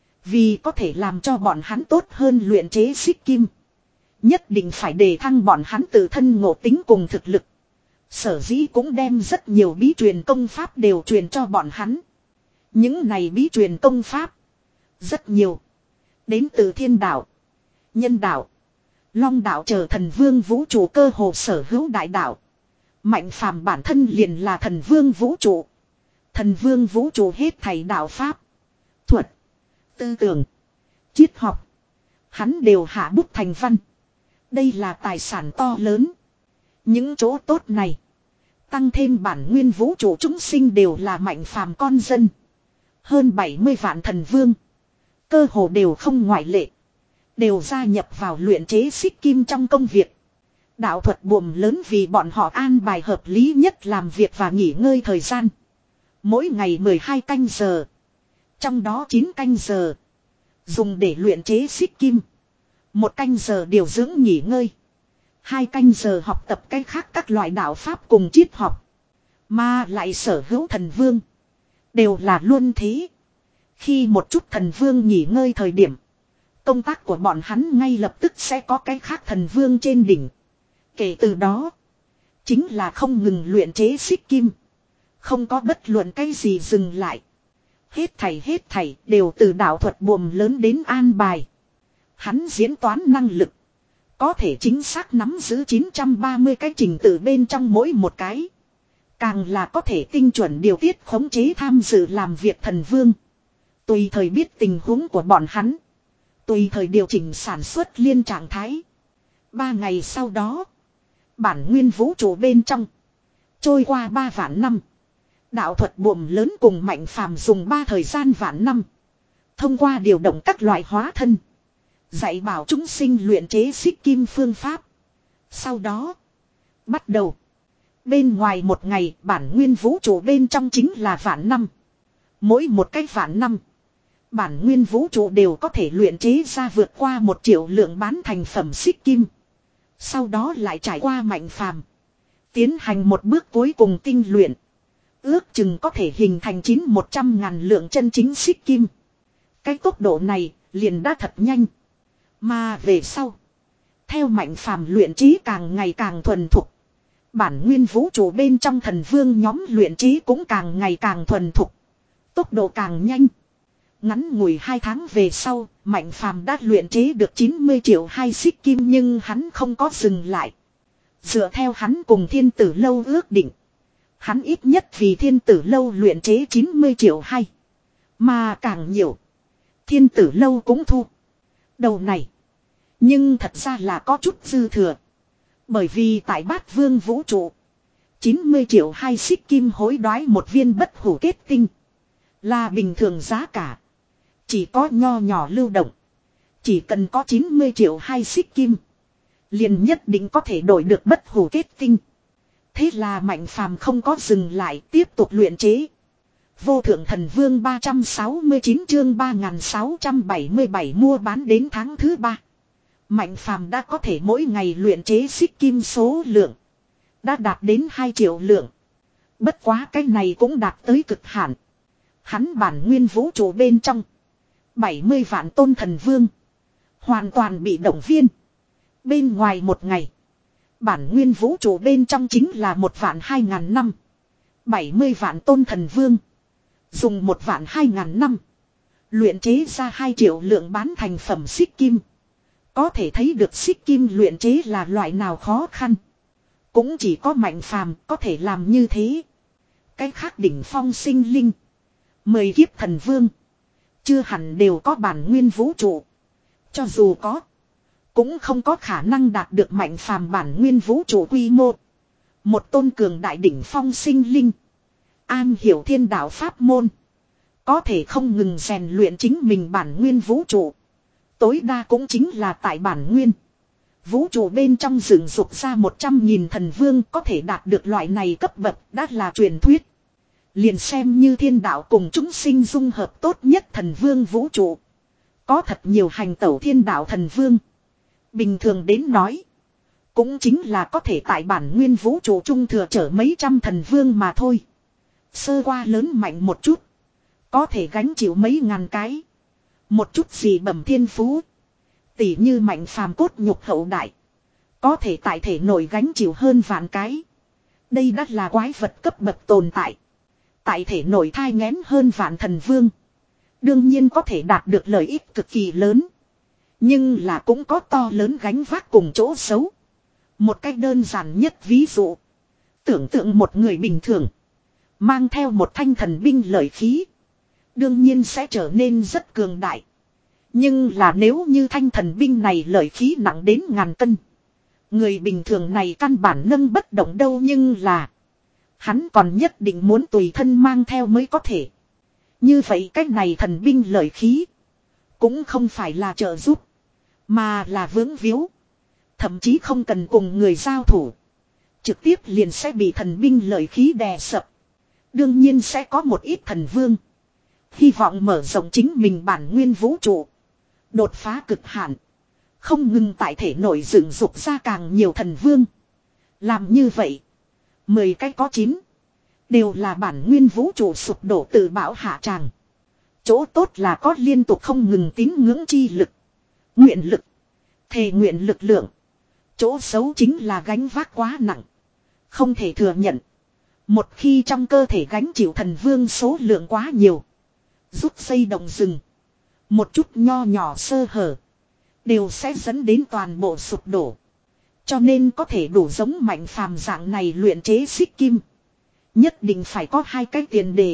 Vì có thể làm cho bọn hắn tốt hơn luyện chế xích kim. Nhất định phải đề thăng bọn hắn tự thân ngộ tính cùng thực lực. Sở dĩ cũng đem rất nhiều bí truyền công pháp đều truyền cho bọn hắn. Những này bí truyền công pháp. Rất nhiều. Đến từ thiên đạo. Nhân đạo. Long đạo chờ thần vương vũ trụ cơ hồ sở hữu đại đạo. Mạnh Phàm bản thân liền là thần vương vũ trụ. Thần vương vũ trụ hết thảy đạo pháp. Thuật. Tư tưởng. Triết học. Hắn đều hạ bút thành văn. Đây là tài sản to lớn. Những chỗ tốt này. Tăng thêm bản nguyên vũ trụ chúng sinh đều là Mạnh Phàm con dân. Hơn bảy mươi vạn thần vương. Cơ hồ đều không ngoại lệ. Đều gia nhập vào luyện chế xích kim trong công việc. Đạo thuật buồm lớn vì bọn họ an bài hợp lý nhất làm việc và nghỉ ngơi thời gian. Mỗi ngày mười hai canh giờ. Trong đó chín canh giờ. Dùng để luyện chế xích kim. Một canh giờ điều dưỡng nghỉ ngơi. Hai canh giờ học tập cách khác các loại đạo pháp cùng triết học. Mà lại sở hữu thần vương. Đều là luôn thế. Khi một chút thần vương nghỉ ngơi thời điểm. Công tác của bọn hắn ngay lập tức sẽ có cái khác thần vương trên đỉnh. Kể từ đó. Chính là không ngừng luyện chế xích kim. Không có bất luận cái gì dừng lại. Hết thảy hết thảy đều từ đạo thuật buồm lớn đến an bài. Hắn diễn toán năng lực. Có thể chính xác nắm giữ chín trăm ba mươi cái trình tự bên trong mỗi một cái. Càng là có thể tinh chuẩn điều tiết khống chế tham dự làm việc thần vương. Tùy thời biết tình huống của bọn hắn. Tùy thời điều chỉnh sản xuất liên trạng thái. Ba ngày sau đó. Bản nguyên vũ trụ bên trong. Trôi qua ba vạn năm. Đạo thuật buồm lớn cùng Mạnh Phàm dùng ba thời gian vạn năm. Thông qua điều động các loại hóa thân. Dạy bảo chúng sinh luyện chế xích kim phương pháp. Sau đó. Bắt đầu. Bên ngoài một ngày bản nguyên vũ trụ bên trong chính là vạn năm. Mỗi một cái vạn năm. Bản nguyên vũ trụ đều có thể luyện chế ra vượt qua một triệu lượng bán thành phẩm xích kim. Sau đó lại trải qua Mạnh Phàm. Tiến hành một bước cuối cùng tinh luyện. Ước chừng có thể hình thành chín một trăm ngàn lượng chân chính xích kim. Cái tốc độ này liền đã thật nhanh. Mà về sau. Theo Mạnh Phàm luyện trí càng ngày càng thuần thục. Bản nguyên vũ trụ bên trong thần vương nhóm luyện trí cũng càng ngày càng thuần thục. Tốc độ càng nhanh. Ngắn ngủi hai tháng về sau, Mạnh Phàm đã luyện chế được chín mươi triệu hai xích kim nhưng hắn không có dừng lại. Dựa theo hắn cùng Thiên Tử Lâu ước định. Hắn ít nhất vì Thiên Tử Lâu luyện chế chín mươi triệu hai. Mà càng nhiều. Thiên Tử Lâu cũng thu. Đầu này. Nhưng thật ra là có chút dư thừa. Bởi vì tại bát vương vũ trụ. chín mươi triệu hai xích kim hối đoái một viên bất hủ kết tinh. Là bình thường giá cả. Chỉ có nho nhỏ lưu động. Chỉ cần có chín mươi triệu hai xích kim. Liền nhất định có thể đổi được bất hủ kết tinh. Thế là Mạnh Phàm không có dừng lại, tiếp tục luyện chế. Vô thượng thần vương ba trăm sáu mươi chín chương ba nghìn sáu trăm bảy mươi bảy mua bán đến tháng thứ ba. Mạnh Phàm đã có thể mỗi ngày luyện chế xích kim số lượng. Đã đạt đến hai triệu lượng. Bất quá cái này cũng đạt tới cực hạn. Hắn bản nguyên vũ trụ bên trong. bảy mươi vạn tôn thần vương. Hoàn toàn bị động viên. Bên ngoài một ngày. Bản nguyên vũ trụ bên trong chính là một vạn hai ngàn năm. bảy mươi vạn tôn thần vương. Dùng một vạn hai ngàn năm. Luyện chế ra hai triệu lượng bán thành phẩm xích kim. Có thể thấy được xích kim luyện chế là loại nào khó khăn. Cũng chỉ có Mạnh Phàm có thể làm như thế. Cái khác đỉnh phong sinh linh. Mười kiếp thần vương. Chưa hẳn đều có bản nguyên vũ trụ. Cho dù có. Cũng không có khả năng đạt được Mạnh Phàm bản nguyên vũ trụ quy mô. Một tôn cường đại đỉnh phong sinh linh. An hiểu thiên đạo pháp môn. Có thể không ngừng rèn luyện chính mình bản nguyên vũ trụ. Tối đa cũng chính là tại bản nguyên. Vũ trụ bên trong dựng dục ra một trăm nghìn thần vương có thể đạt được loại này cấp bậc đã là truyền thuyết. Liền xem như thiên đạo cùng chúng sinh dung hợp tốt nhất thần vương vũ trụ. Có thật nhiều hành tẩu thiên đạo thần vương. Bình thường đến nói. Cũng chính là có thể tại bản nguyên vũ trụ trung thừa chở mấy trăm thần vương mà thôi. Sơ qua lớn mạnh một chút. Có thể gánh chịu mấy ngàn cái. Một chút gì bẩm thiên phú. Tỉ như Mạnh Phàm cốt nhục hậu đại. Có thể tại thể nổi gánh chịu hơn vạn cái. Đây đã là quái vật cấp bậc tồn tại. Tại thể nổi thai nghén hơn vạn thần vương. Đương nhiên có thể đạt được lợi ích cực kỳ lớn. Nhưng là cũng có to lớn gánh vác cùng chỗ xấu. Một cách đơn giản nhất ví dụ. Tưởng tượng một người bình thường. Mang theo một thanh thần binh lợi khí. Đương nhiên sẽ trở nên rất cường đại. Nhưng là nếu như thanh thần binh này lợi khí nặng đến ngàn cân. Người bình thường này căn bản nâng bất động đâu, nhưng là. Hắn còn nhất định muốn tùy thân mang theo mới có thể. Như vậy cách này thần binh lợi khí. Cũng không phải là trợ giúp. Mà là vướng víu. Thậm chí không cần cùng người giao thủ. Trực tiếp liền sẽ bị thần binh lợi khí đè sập. Đương nhiên sẽ có một ít thần vương. Hy vọng mở rộng chính mình bản nguyên vũ trụ. Đột phá cực hạn. Không ngừng tại thể nội dựng dục ra càng nhiều thần vương. Làm như vậy. Mười cái có chín. Đều là bản nguyên vũ trụ sụp đổ tự bão hạ tràng. Chỗ tốt là có liên tục không ngừng tín ngưỡng chi lực. Nguyện lực. Thề nguyện lực lượng. Chỗ xấu chính là gánh vác quá nặng. Không thể thừa nhận. Một khi trong cơ thể gánh chịu thần vương số lượng quá nhiều. Rút dây động rừng. Một chút nho nhỏ sơ hở. Đều sẽ dẫn đến toàn bộ sụp đổ. Cho nên có thể đủ giống Mạnh Phàm dạng này luyện chế xích kim. Nhất định phải có hai cái tiền đề.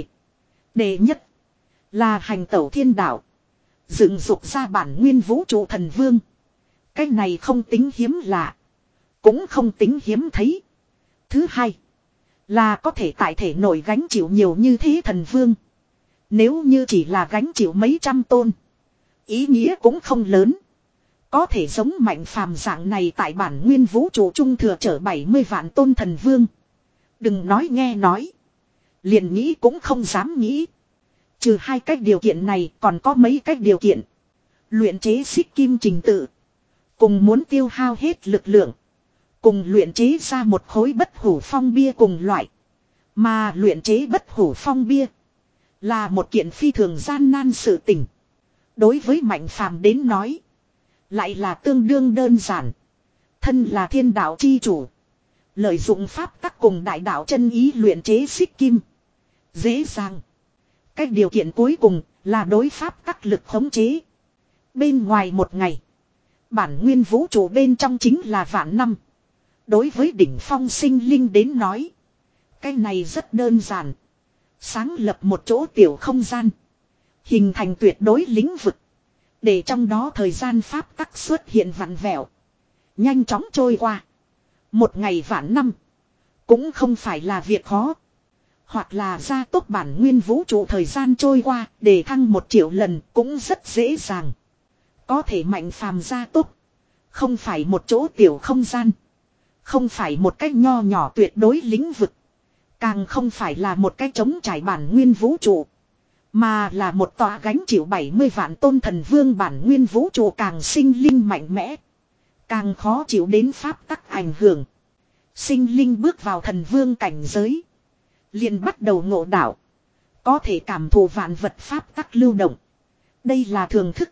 Đề nhất. Là hành tẩu thiên đạo. Dựng dục ra bản nguyên vũ trụ thần vương. Cái này không tính hiếm lạ. Cũng không tính hiếm thấy. Thứ hai. Là có thể tại thể nổi gánh chịu nhiều như thế thần vương. Nếu như chỉ là gánh chịu mấy trăm tôn. Ý nghĩa cũng không lớn. Có thể giống Mạnh Phàm dạng này tại bản nguyên vũ trụ trung thừa chở bảy mươi vạn tôn thần vương. Đừng nói nghe nói. Liền nghĩ cũng không dám nghĩ. Trừ hai cách điều kiện này còn có mấy cách điều kiện. Luyện chế xích kim trình tự. Cùng muốn tiêu hao hết lực lượng. Cùng luyện chế ra một khối bất hủ phong bia cùng loại. Mà luyện chế bất hủ phong bia. Là một kiện phi thường gian nan sự tình. Đối với Mạnh Phàm đến nói. Lại là tương đương đơn giản. Thân là thiên đạo chi chủ. Lợi dụng pháp tắc cùng đại đạo chân ý luyện chế xích kim. Dễ dàng. Cách điều kiện cuối cùng là đối pháp tắc lực khống chế. Bên ngoài một ngày. Bản nguyên vũ trụ bên trong chính là vạn năm. Đối với đỉnh phong sinh linh đến nói. Cái này rất đơn giản. Sáng lập một chỗ tiểu không gian. Hình thành tuyệt đối lĩnh vực. Để trong đó thời gian pháp tắc xuất hiện vặn vẹo. Nhanh chóng trôi qua. Một ngày vạn năm. Cũng không phải là việc khó. Hoặc là gia tốc bản nguyên vũ trụ thời gian trôi qua. Để thăng một triệu lần cũng rất dễ dàng. Có thể mạnh phàm gia tốc. Không phải một chỗ tiểu không gian. Không phải một cách nho nhỏ tuyệt đối lĩnh vực. Càng không phải là một cái trống trải bản nguyên vũ trụ. Mà là một tòa gánh chịu bảy mươi vạn tôn thần vương bản nguyên vũ trụ càng sinh linh mạnh mẽ. Càng khó chịu đến pháp tắc ảnh hưởng. Sinh linh bước vào thần vương cảnh giới. Liền bắt đầu ngộ đạo. Có thể cảm thụ vạn vật pháp tắc lưu động. Đây là thường thức.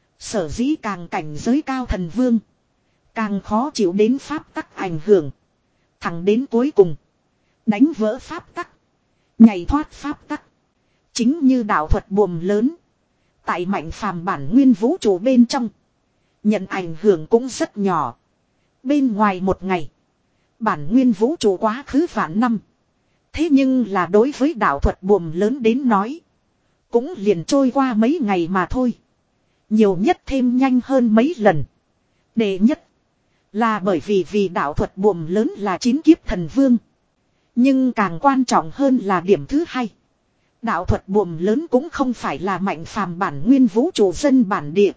Sở dĩ càng cảnh giới cao thần vương. Càng khó chịu đến pháp tắc ảnh hưởng. Thẳng đến cuối cùng. Đánh vỡ pháp tắc. Nhảy thoát pháp tắc. Chính như đạo thuật buồm lớn. Tại mạnh phàm bản nguyên vũ trụ bên trong. Nhận ảnh hưởng cũng rất nhỏ. Bên ngoài một ngày. Bản nguyên vũ trụ quá khứ vạn năm. Thế nhưng là đối với đạo thuật buồm lớn đến nói. Cũng liền trôi qua mấy ngày mà thôi. Nhiều nhất thêm nhanh hơn mấy lần. Đệ nhất. Là bởi vì vì đạo thuật buồm lớn là chín kiếp thần vương. Nhưng càng quan trọng hơn là điểm thứ hai. Đạo thuật buồm lớn cũng không phải là mạnh phàm bản nguyên vũ trụ dân bản địa.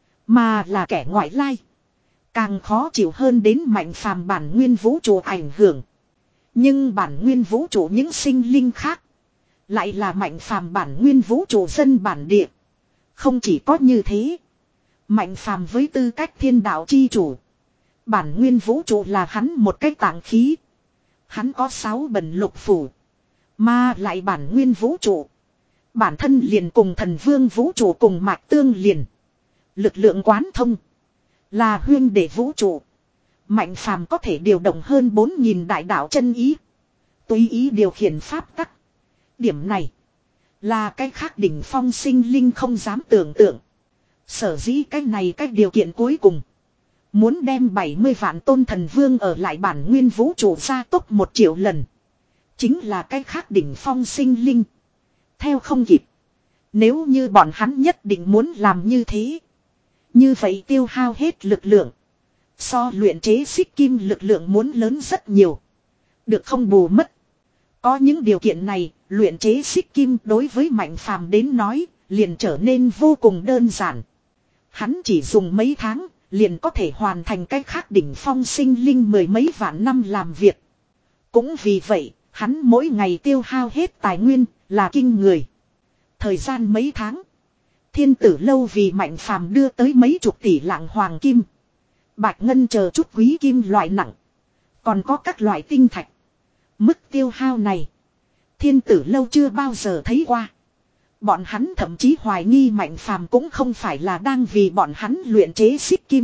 Mà là kẻ ngoại lai. Càng khó chịu hơn đến mạnh phàm bản nguyên vũ trụ ảnh hưởng. Nhưng bản nguyên vũ trụ những sinh linh khác. Lại là mạnh phàm bản nguyên vũ trụ dân bản địa. Không chỉ có như thế. Mạnh phàm với tư cách thiên đạo chi chủ. Bản nguyên vũ trụ là hắn một cái tạng khí. Hắn có sáu bần lục phủ. Mà lại bản nguyên vũ trụ. Bản thân liền cùng thần vương vũ trụ cùng mạch tương liền. Lực lượng quán thông. Là huyên đệ vũ trụ. Mạnh phàm có thể điều động hơn bốn nghìn đại đạo chân ý. Tùy ý điều khiển pháp tắc. Điểm này. Là cái khác đỉnh phong sinh linh không dám tưởng tượng. Sở dĩ cái này cái điều kiện cuối cùng. Muốn đem bảy mươi vạn tôn thần vương ở lại bản nguyên vũ trụ gia tốc một triệu lần. Chính là cái khác đỉnh phong sinh linh. Theo không kịp. Nếu như bọn hắn nhất định muốn làm như thế. Như vậy tiêu hao hết lực lượng. So luyện chế xích kim lực lượng muốn lớn rất nhiều. Được không bù mất. Có những điều kiện này, luyện chế xích kim đối với mạnh phàm đến nói, liền trở nên vô cùng đơn giản. Hắn chỉ dùng mấy tháng, liền có thể hoàn thành cách khác đỉnh phong sinh linh mười mấy vạn năm làm việc. Cũng vì vậy, hắn mỗi ngày tiêu hao hết tài nguyên, là kinh người. Thời gian mấy tháng, thiên tử lâu vì mạnh phàm đưa tới mấy chục tỷ lạng hoàng kim. Bạch ngân chờ chút quý kim loại nặng. Còn có các loại tinh thạch. Mức tiêu hao này, thiên tử lâu chưa bao giờ thấy qua. Bọn hắn thậm chí hoài nghi mạnh phàm cũng không phải là đang vì bọn hắn luyện chế xích kim.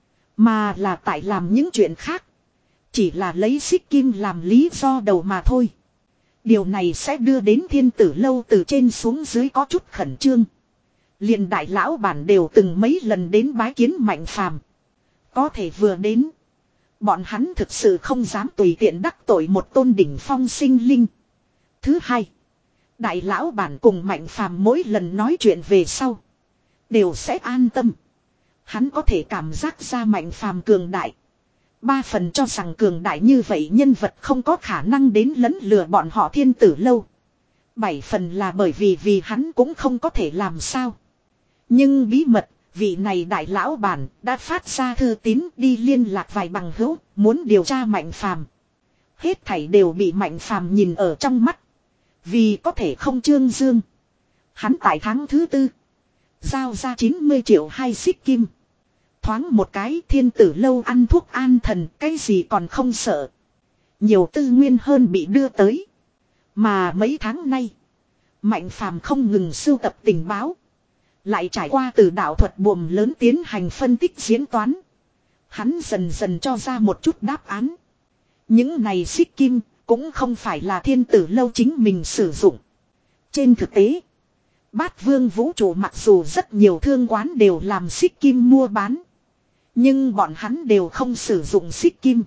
Mà là tại làm những chuyện khác. Chỉ là lấy xích kim làm lý do đầu mà thôi. Điều này sẽ đưa đến thiên tử lâu từ trên xuống dưới có chút khẩn trương. Liền đại lão bản đều từng mấy lần đến bái kiến mạnh phàm. Có thể vừa đến. Bọn hắn thực sự không dám tùy tiện đắc tội một tôn đỉnh phong sinh linh. Thứ hai. Đại lão bản cùng mạnh phàm mỗi lần nói chuyện về sau. Đều sẽ an tâm. Hắn có thể cảm giác ra mạnh phàm cường đại. Ba phần cho rằng cường đại như vậy nhân vật không có khả năng đến lấn lừa bọn họ thiên tử lâu. Bảy phần là bởi vì vì hắn cũng không có thể làm sao. Nhưng bí mật, vị này đại lão bản đã phát ra thư tín đi liên lạc vài bằng hữu, muốn điều tra mạnh phàm. Hết thảy đều bị mạnh phàm nhìn ở trong mắt. Vì có thể không trương dương. Hắn tại tháng thứ tư. Giao ra chín mươi triệu hai xích kim. Thoáng một cái thiên tử lâu ăn thuốc an thần. Cái gì còn không sợ. Nhiều tư nguyên hơn bị đưa tới. Mà mấy tháng nay. Mạnh phàm không ngừng sưu tập tình báo. Lại trải qua từ đạo thuật buồm lớn tiến hành phân tích diễn toán. Hắn dần dần cho ra một chút đáp án. Những này xích kim. Cũng không phải là thiên tử lâu chính mình sử dụng. Trên thực tế. Bát vương vũ trụ mặc dù rất nhiều thương quán đều làm xích kim mua bán. Nhưng bọn hắn đều không sử dụng xích kim.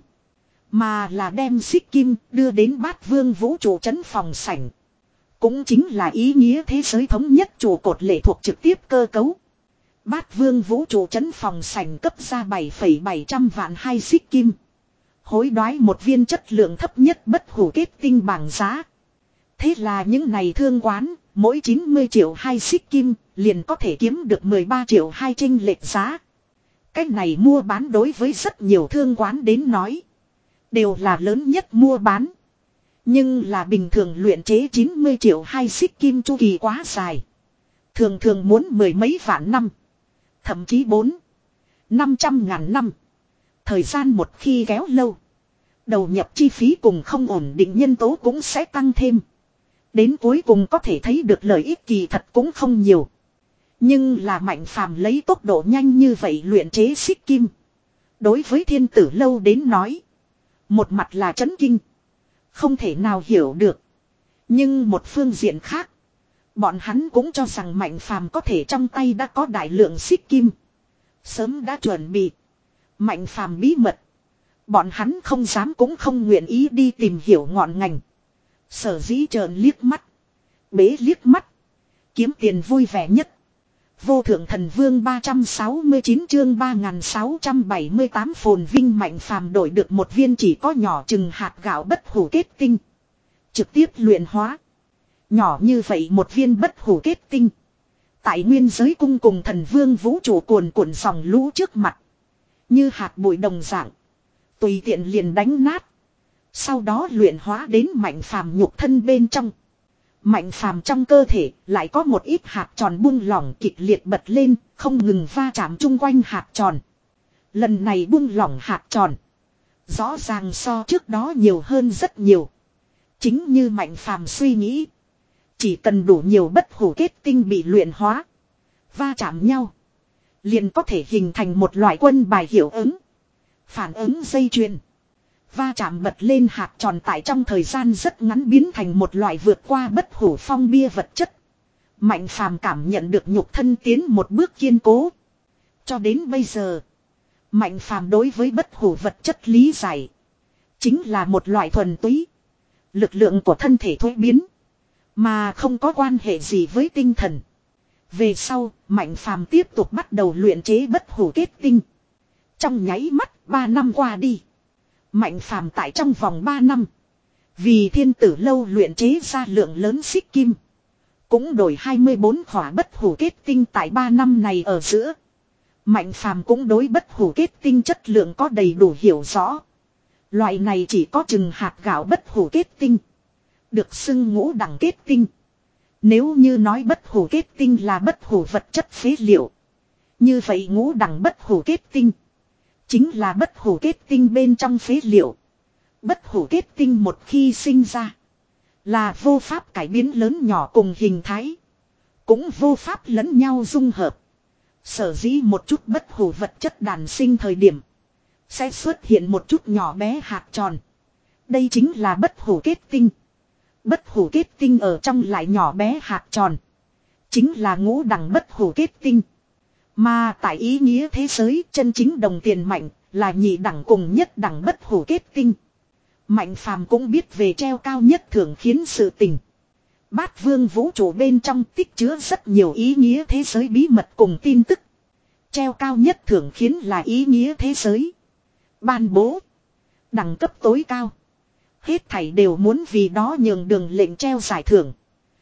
Mà là đem xích kim đưa đến bát vương vũ trụ trấn phòng sảnh. Cũng chính là ý nghĩa thế giới thống nhất trụ cột lệ thuộc trực tiếp cơ cấu. Bát vương vũ trụ trấn phòng sảnh cấp ra bảy phẩy bảy trăm vạn hai xích kim. Hối đoái một viên chất lượng thấp nhất bất hủ kết tinh bảng giá. Thế là những này thương quán, mỗi chín mươi triệu hai xích kim, liền có thể kiếm được mười ba triệu hai chênh lệch giá. Cái này mua bán đối với rất nhiều thương quán đến nói. Đều là lớn nhất mua bán. Nhưng là bình thường luyện chế chín mươi triệu hai xích kim chu kỳ quá dài. Thường thường muốn mười mấy vạn năm. Thậm chí bốn, năm trăm ngàn năm. Thời gian một khi kéo lâu. Đầu nhập chi phí cùng không ổn định nhân tố cũng sẽ tăng thêm. Đến cuối cùng có thể thấy được lợi ích kỳ thật cũng không nhiều. Nhưng là Mạnh Phàm lấy tốc độ nhanh như vậy luyện chế xích kim. Đối với Thiên Tử Lâu đến nói. Một mặt là chấn kinh. Không thể nào hiểu được. Nhưng một phương diện khác. Bọn hắn cũng cho rằng Mạnh Phàm có thể trong tay đã có đại lượng xích kim. Sớm đã chuẩn bị. Mạnh Phàm bí mật. Bọn hắn không dám cũng không nguyện ý đi tìm hiểu ngọn ngành. Sở dĩ trợn liếc mắt. Bế liếc mắt. Kiếm tiền vui vẻ nhất. Vô thượng thần vương ba trăm sáu mươi chín chương ba nghìn sáu trăm bảy mươi tám phồn vinh Mạnh Phàm đổi được một viên chỉ có nhỏ chừng hạt gạo bất hủ kết tinh. Trực tiếp luyện hóa. Nhỏ như vậy một viên bất hủ kết tinh. Tại nguyên giới cung cùng thần vương vũ trụ cuồn cuộn dòng lũ trước mặt. Như hạt bụi đồng dạng. Tùy tiện liền đánh nát. Sau đó luyện hóa đến Mạnh Phàm nhục thân bên trong. Mạnh Phàm trong cơ thể lại có một ít hạt tròn buông lỏng kịch liệt bật lên, không ngừng va chạm chung quanh hạt tròn. Lần này buông lỏng hạt tròn. Rõ ràng so trước đó nhiều hơn rất nhiều. Chính như Mạnh Phàm suy nghĩ. Chỉ cần đủ nhiều bất hủ kết tinh bị luyện hóa. Va chạm nhau. Liền có thể hình thành một loại quân bài hiệu ứng. Phản ứng dây chuyền. Va chạm bật lên hạt tròn tại trong thời gian rất ngắn biến thành một loại vượt qua bất hủ phong bia vật chất. Mạnh Phàm cảm nhận được nhục thân tiến một bước kiên cố. Cho đến bây giờ. Mạnh Phàm đối với bất hủ vật chất lý giải. Chính là một loại thuần túy. Lực lượng của thân thể thuế biến. Mà không có quan hệ gì với tinh thần. Về sau, Mạnh Phàm tiếp tục bắt đầu luyện chế bất hủ kết tinh. Trong nháy mắt, ba năm qua đi. Mạnh Phàm tại trong vòng ba năm. Vì Thiên Tử Lâu luyện chế ra lượng lớn xích kim. Cũng đổi hai mươi bốn khỏa bất hủ kết tinh tại ba năm này ở giữa. Mạnh Phàm cũng đối bất hủ kết tinh chất lượng có đầy đủ hiểu rõ. Loại này chỉ có chừng hạt gạo bất hủ kết tinh. Được xưng ngũ đẳng kết tinh. Nếu như nói bất hủ kết tinh là bất hủ vật chất phế liệu. Như vậy ngũ đẳng bất hủ kết tinh. Chính là bất hủ kết tinh bên trong phế liệu. Bất hủ kết tinh một khi sinh ra. Là vô pháp cải biến lớn nhỏ cùng hình thái. Cũng vô pháp lẫn nhau dung hợp. Sở dĩ một chút bất hủ vật chất đàn sinh thời điểm. Sẽ xuất hiện một chút nhỏ bé hạt tròn. Đây chính là bất hủ kết tinh. Bất hủ kết tinh ở trong lại nhỏ bé hạt tròn. Chính là ngũ đẳng bất hủ kết tinh. Mà tại ý nghĩa thế giới chân chính đồng tiền mạnh là nhị đẳng cùng nhất đẳng bất hủ kết tinh. Mạnh Phàm cũng biết về treo cao nhất thưởng khiến sự tình. Bát vương vũ trụ bên trong tích chứa rất nhiều ý nghĩa thế giới bí mật cùng tin tức. Treo cao nhất thưởng khiến là ý nghĩa thế giới. Ban bố. Đẳng cấp tối cao. Hết thảy đều muốn vì đó nhường đường lệnh treo giải thưởng.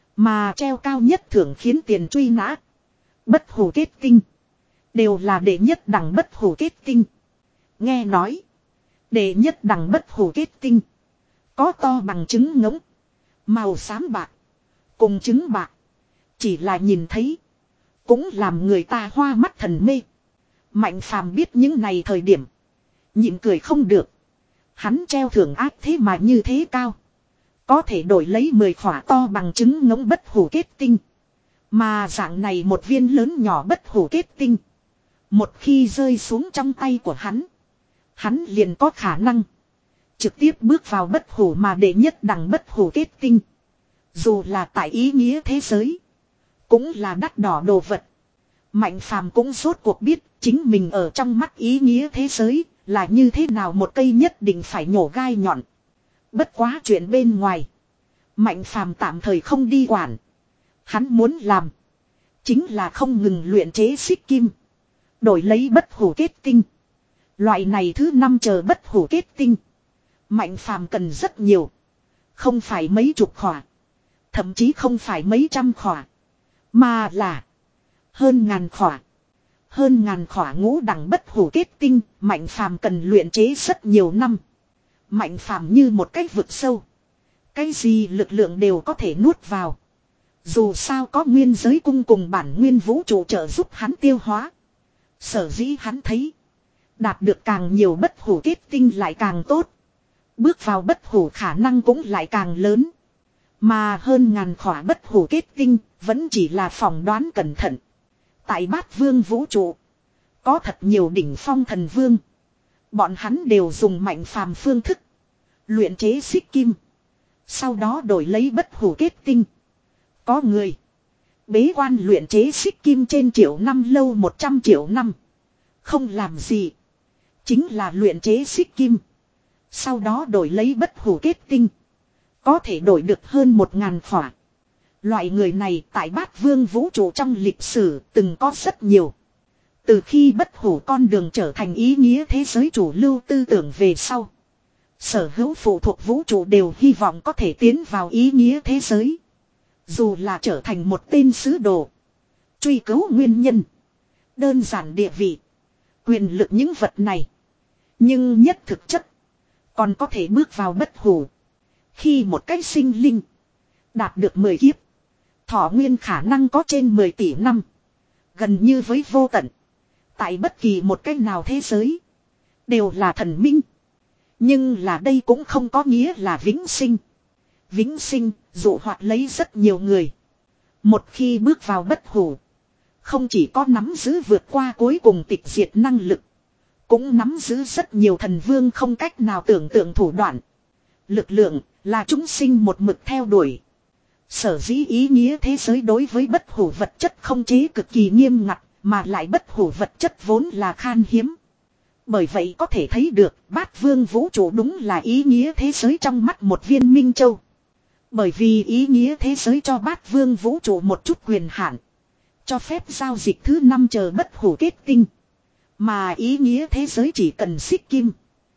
Mà treo cao nhất thưởng khiến tiền truy nã. Bất hủ kết tinh. Đều là đệ nhất đẳng bất hủ kết tinh. Nghe nói. Đệ nhất đẳng bất hủ kết tinh. Có to bằng trứng ngỗng. Màu xám bạc. Cùng trứng bạc. Chỉ là nhìn thấy. Cũng làm người ta hoa mắt thần mê. Mạnh Phàm biết những này thời điểm. Nhịn cười không được. Hắn treo thưởng ác thế mà như thế cao. Có thể đổi lấy mười khỏa to bằng trứng ngỗng bất hủ kết tinh. Mà dạng này một viên lớn nhỏ bất hủ kết tinh. Một khi rơi xuống trong tay của hắn. Hắn liền có khả năng. Trực tiếp bước vào bất hủ mà đệ nhất đẳng bất hủ kết tinh. Dù là tại ý nghĩa thế giới. Cũng là đắt đỏ đồ vật. Mạnh Phàm cũng rốt cuộc biết. Chính mình ở trong mắt ý nghĩa thế giới. Là như thế nào một cây nhất định phải nhổ gai nhọn. Bất quá chuyện bên ngoài. Mạnh Phàm tạm thời không đi quản. Hắn muốn làm. Chính là không ngừng luyện chế xích kim. Đổi lấy bất hủ kết tinh. Loại này thứ năm chờ bất hủ kết tinh. Mạnh phàm cần rất nhiều. Không phải mấy chục khỏa. Thậm chí không phải mấy trăm khỏa. Mà là hơn ngàn khỏa. Hơn ngàn khỏa ngũ đẳng bất hủ kết tinh. Mạnh phàm cần luyện chế rất nhiều năm. Mạnh phàm như một cái vực sâu. Cái gì lực lượng đều có thể nuốt vào. Dù sao có nguyên giới cung cùng bản nguyên vũ trụ trợ giúp hắn tiêu hóa. Sở dĩ hắn thấy. Đạt được càng nhiều bất hủ kết tinh lại càng tốt. Bước vào bất hủ khả năng cũng lại càng lớn. Mà hơn ngàn khỏa bất hủ kết tinh vẫn chỉ là phỏng đoán cẩn thận. Tại bát vương vũ trụ. Có thật nhiều đỉnh phong thần vương. Bọn hắn đều dùng mạnh phàm phương thức. Luyện chế xích kim. Sau đó đổi lấy bất hủ kết tinh. Có người. Bế quan luyện chế xích kim trên triệu năm lâu một trăm triệu năm. Không làm gì. Chính là luyện chế xích kim. Sau đó đổi lấy bất hủ kết tinh. Có thể đổi được hơn một ngàn khỏa. Loại người này tại bát vương vũ trụ trong lịch sử từng có rất nhiều. Từ khi bất hủ con đường trở thành ý nghĩa thế giới chủ lưu tư tưởng về sau. Sở hữu phụ thuộc vũ trụ đều hy vọng có thể tiến vào ý nghĩa thế giới. Dù là trở thành một tên sứ đồ. Truy cứu nguyên nhân. Đơn giản địa vị. Quyền lực những vật này. Nhưng nhất thực chất. Còn có thể bước vào bất hủ. Khi một cái sinh linh. Đạt được mười kiếp. Thọ nguyên khả năng có trên mười tỷ năm. Gần như với vô tận. Tại bất kỳ một cách nào thế giới. Đều là thần minh. Nhưng là đây cũng không có nghĩa là vĩnh sinh. Vĩnh sinh dụ hoạt lấy rất nhiều người. Một khi bước vào bất hủ. Không chỉ có nắm giữ vượt qua cuối cùng tịch diệt năng lực. Cũng nắm giữ rất nhiều thần vương không cách nào tưởng tượng thủ đoạn. Lực lượng là chúng sinh một mực theo đuổi. Sở dĩ ý nghĩa thế giới đối với bất hủ vật chất không chế cực kỳ nghiêm ngặt. Mà lại bất hủ vật chất vốn là khan hiếm. Bởi vậy có thể thấy được bát vương vũ trụ đúng là ý nghĩa thế giới trong mắt một viên minh châu. Bởi vì ý nghĩa thế giới cho bát vương vũ trụ một chút quyền hạn. Cho phép giao dịch thứ năm chờ bất hủ kết tinh. Mà ý nghĩa thế giới chỉ cần xích kim.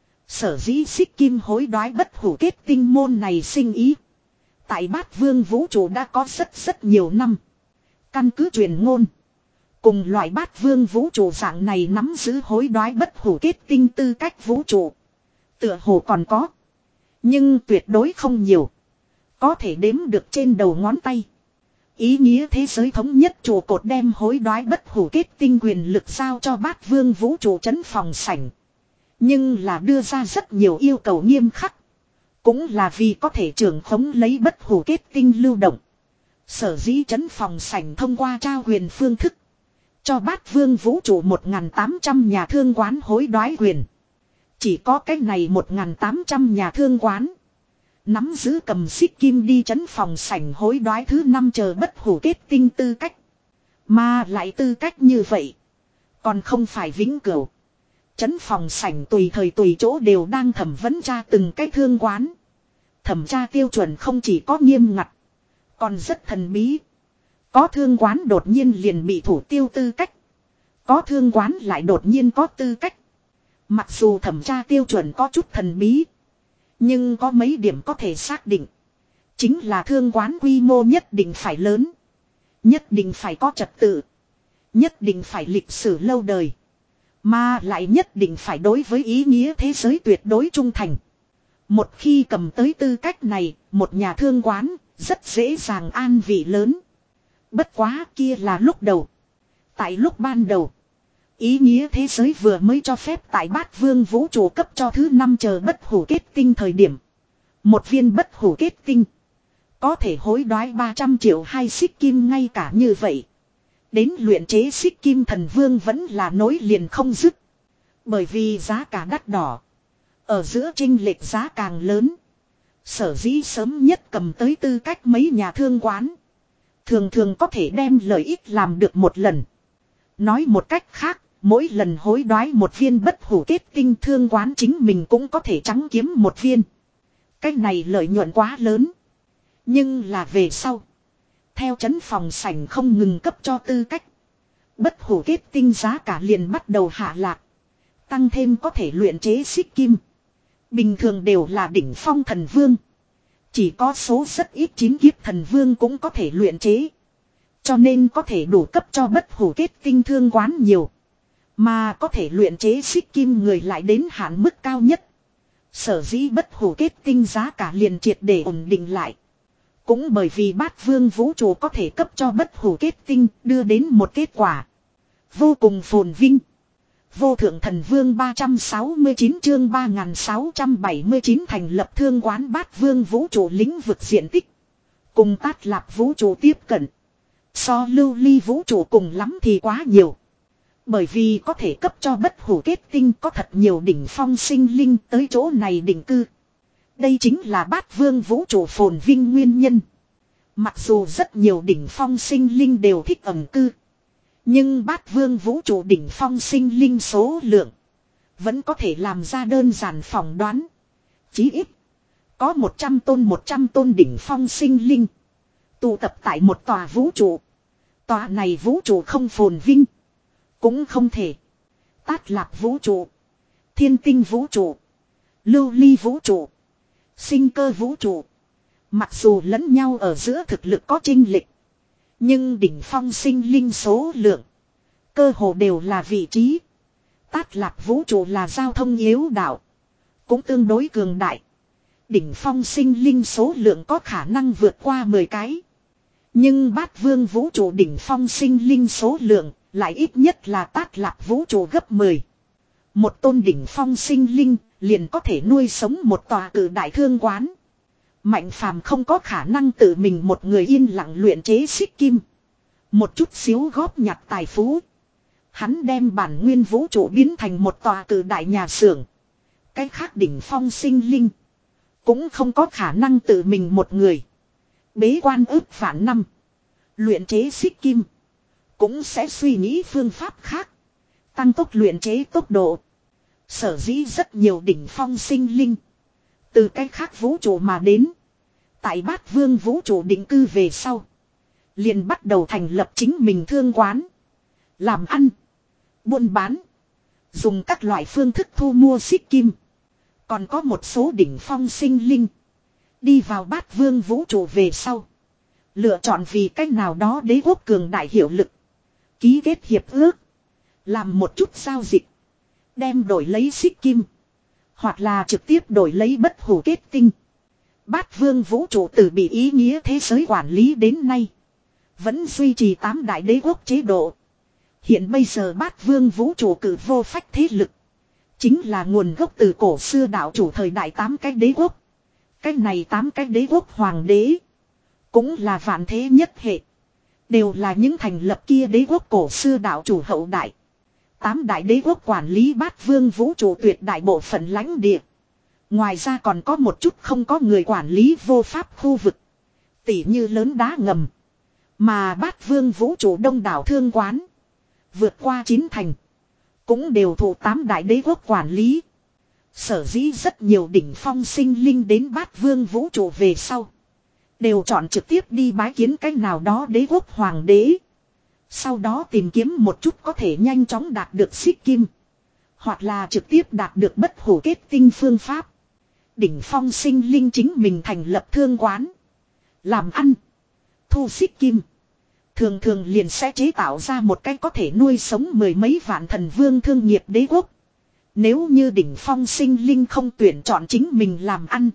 Sở dĩ xích kim hối đoái bất hủ kết tinh môn này sinh ý. Tại bát vương vũ trụ đã có rất rất nhiều năm. Căn cứ truyền ngôn. Cùng loại bát vương vũ trụ dạng này nắm giữ hối đoái bất hủ kết tinh tư cách vũ trụ. Tựa hồ còn có. Nhưng tuyệt đối không nhiều. Có thể đếm được trên đầu ngón tay. Ý nghĩa thế giới thống nhất trụ cột đem hối đoái bất hủ kết tinh quyền lực giao cho bát vương vũ trụ trấn phòng sảnh. Nhưng là đưa ra rất nhiều yêu cầu nghiêm khắc. Cũng là vì có thể trưởng khống lấy bất hủ kết tinh lưu động. Sở dĩ trấn phòng sảnh thông qua trao quyền phương thức. Cho bát vương vũ trụ một nghìn tám trăm nhà thương quán hối đoái quyền. Chỉ có cái này một nghìn tám trăm nhà thương quán. Nắm giữ cầm xích kim đi trấn phòng sảnh hối đoái thứ năm chờ bất hủ kết tinh tư cách. Mà lại tư cách như vậy. Còn không phải vĩnh cửu. Trấn phòng sảnh tùy thời tùy chỗ đều đang thẩm vấn tra từng cái thương quán. Thẩm tra tiêu chuẩn không chỉ có nghiêm ngặt. Còn rất thần bí. Có thương quán đột nhiên liền bị thủ tiêu tư cách. Có thương quán lại đột nhiên có tư cách. Mặc dù thẩm tra tiêu chuẩn có chút thần bí. Nhưng có mấy điểm có thể xác định. Chính là thương quán quy mô nhất định phải lớn. Nhất định phải có trật tự. Nhất định phải lịch sử lâu đời. Mà lại nhất định phải đối với ý nghĩa thế giới tuyệt đối trung thành. Một khi cầm tới tư cách này, một nhà thương quán rất dễ dàng an vị lớn. Bất quá kia là lúc đầu. Tại lúc ban đầu. Ý nghĩa thế giới vừa mới cho phép tại bát vương vũ trụ cấp cho thứ năm chờ bất hủ kết tinh thời điểm. Một viên bất hủ kết tinh. Có thể hối đoái ba trăm triệu hai xích kim ngay cả như vậy. Đến luyện chế xích kim thần vương vẫn là nối liền không dứt. Bởi vì giá cả đắt đỏ. Ở giữa chênh lệch giá càng lớn. Sở dĩ sớm nhất cầm tới tư cách mấy nhà thương quán. Thường thường có thể đem lợi ích làm được một lần. Nói một cách khác, mỗi lần hối đoái một viên bất hủ kết tinh thương quán chính mình cũng có thể trắng kiếm một viên. Cách này lợi nhuận quá lớn. Nhưng là về sau. Theo trấn phòng sảnh không ngừng cấp cho tư cách. Bất hủ kết tinh giá cả liền bắt đầu hạ lạc. Tăng thêm có thể luyện chế xích kim. Bình thường đều là đỉnh phong thần vương. Chỉ có số rất ít chín kiếp thần vương cũng có thể luyện chế. Cho nên có thể đủ cấp cho bất hủ kết tinh thương quán nhiều. Mà có thể luyện chế xích kim người lại đến hạn mức cao nhất. Sở dĩ bất hủ kết tinh giá cả liền triệt để ổn định lại. Cũng bởi vì bát vương vũ trụ có thể cấp cho bất hủ kết tinh đưa đến một kết quả. Vô cùng phồn vinh. Vô thượng thần vương ba trăm sáu mươi chín chương ba nghìn sáu trăm bảy mươi chín thành lập thương quán bát vương vũ trụ lĩnh vực diện tích. Cùng Tát Lạp vũ trụ tiếp cận. So lưu ly vũ trụ cùng lắm thì quá nhiều. Bởi vì có thể cấp cho bất hủ kết tinh có thật nhiều đỉnh phong sinh linh tới chỗ này định cư. Đây chính là bát vương vũ trụ phồn vinh nguyên nhân. Mặc dù rất nhiều đỉnh phong sinh linh đều thích ẩn cư. Nhưng bát vương vũ trụ đỉnh phong sinh linh số lượng. Vẫn có thể làm ra đơn giản phỏng đoán. Chí ít. Có một trăm tôn một trăm tôn đỉnh phong sinh linh. Tụ tập tại một tòa vũ trụ. Tòa này vũ trụ không phồn vinh. Cũng không thể. Tát Lạp vũ trụ. Thiên tinh vũ trụ. Lưu ly vũ trụ. Sinh cơ vũ trụ. Mặc dù lẫn nhau ở giữa thực lực có chênh lệch. Nhưng đỉnh phong sinh linh số lượng. Cơ hồ đều là vị trí. Tát Lạp vũ trụ là giao thông yếu đạo. Cũng tương đối cường đại. Đỉnh phong sinh linh số lượng có khả năng vượt qua mười cái. Nhưng bát vương vũ trụ đỉnh phong sinh linh số lượng lại ít nhất là Tát Lạp vũ trụ gấp mười. Một tôn đỉnh phong sinh linh liền có thể nuôi sống một tòa cử đại thương quán. Mạnh phàm không có khả năng tự mình một người yên lặng luyện chế xích kim. Một chút xíu góp nhặt tài phú. Hắn đem bản nguyên vũ trụ biến thành một tòa cử đại nhà xưởng. Cái khác đỉnh phong sinh linh. Cũng không có khả năng tự mình một người. Bế quan ước phản năm. Luyện chế xích kim. Cũng sẽ suy nghĩ phương pháp khác. Tăng tốc luyện chế tốc độ. Sở dĩ rất nhiều đỉnh phong sinh linh. Từ cái khác vũ trụ mà đến. Tại bát vương vũ trụ định cư về sau. Liền bắt đầu thành lập chính mình thương quán. Làm ăn. Buôn bán. Dùng các loại phương thức thu mua xích kim. Còn có một số đỉnh phong sinh linh. Đi vào bát vương vũ trụ về sau. Lựa chọn vì cách nào đó đế quốc cường đại hiệu lực. Ký kết hiệp ước. Làm một chút giao dịch. Đem đổi lấy xích kim. Hoặc là trực tiếp đổi lấy bất hủ kết tinh. Bát vương vũ trụ từ bị ý nghĩa thế giới quản lý đến nay. Vẫn duy trì tám đại đế quốc chế độ. Hiện bây giờ bát vương vũ trụ cử vô phách thế lực. Chính là nguồn gốc từ cổ xưa đạo chủ thời đại tám cái đế quốc. Cái này tám cái đế quốc hoàng đế. Cũng là vạn thế nhất hệ. Đều là những thành lập kia đế quốc cổ xưa đạo chủ hậu đại. Tám đại đế quốc quản lý bát vương vũ trụ tuyệt đại bộ phận lãnh địa. Ngoài ra còn có một chút không có người quản lý vô pháp khu vực. Tỉ như lớn đá ngầm. Mà bát vương vũ trụ đông đảo thương quán. Vượt qua chín thành. Cũng đều thuộc tám đại đế quốc quản lý. Sở dĩ rất nhiều đỉnh phong sinh linh đến bát vương vũ trụ về sau. Đều chọn trực tiếp đi bái kiến cách nào đó đế quốc hoàng đế. Sau đó tìm kiếm một chút có thể nhanh chóng đạt được xích kim. Hoặc là trực tiếp đạt được bất hủ kết tinh phương pháp. Đỉnh phong sinh linh chính mình thành lập thương quán. Làm ăn. Thu xích kim. Thường thường liền sẽ chế tạo ra một cái có thể nuôi sống mười mấy vạn thần vương thương nghiệp đế quốc. Nếu như đỉnh phong sinh linh không tuyển chọn chính mình làm ăn.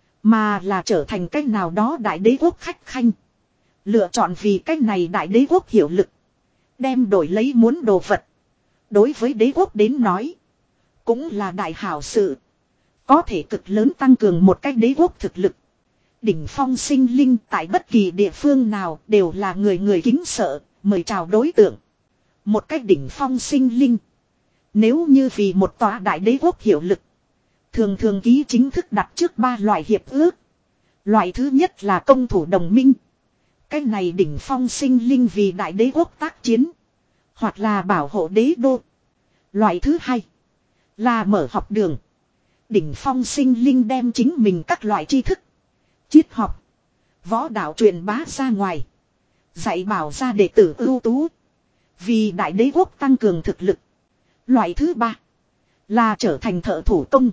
Mà là trở thành cách nào đó đại đế quốc khách khanh. Lựa chọn vì cách này đại đế quốc hiệu lực. Đem đổi lấy muốn đồ vật. Đối với đế quốc đến nói. Cũng là đại hảo sự. Có thể cực lớn tăng cường một cách đế quốc thực lực. Đỉnh phong sinh linh tại bất kỳ địa phương nào đều là người người kính sợ, mời chào đối tượng. Một cách đỉnh phong sinh linh. Nếu như vì một tòa đại đế quốc hiệu lực. Thường thường ký chính thức đặt trước ba loại hiệp ước. Loại thứ nhất là công thủ đồng minh. Cái này đỉnh phong sinh linh vì đại đế quốc tác chiến. Hoặc là bảo hộ đế đô. Loại thứ hai là mở học đường. Đỉnh phong sinh linh đem chính mình các loại tri thức. Triết học. Võ đạo truyền bá ra ngoài. Dạy bảo ra đệ tử ưu tú. Vì đại đế quốc tăng cường thực lực. Loại thứ ba. Là trở thành thợ thủ công.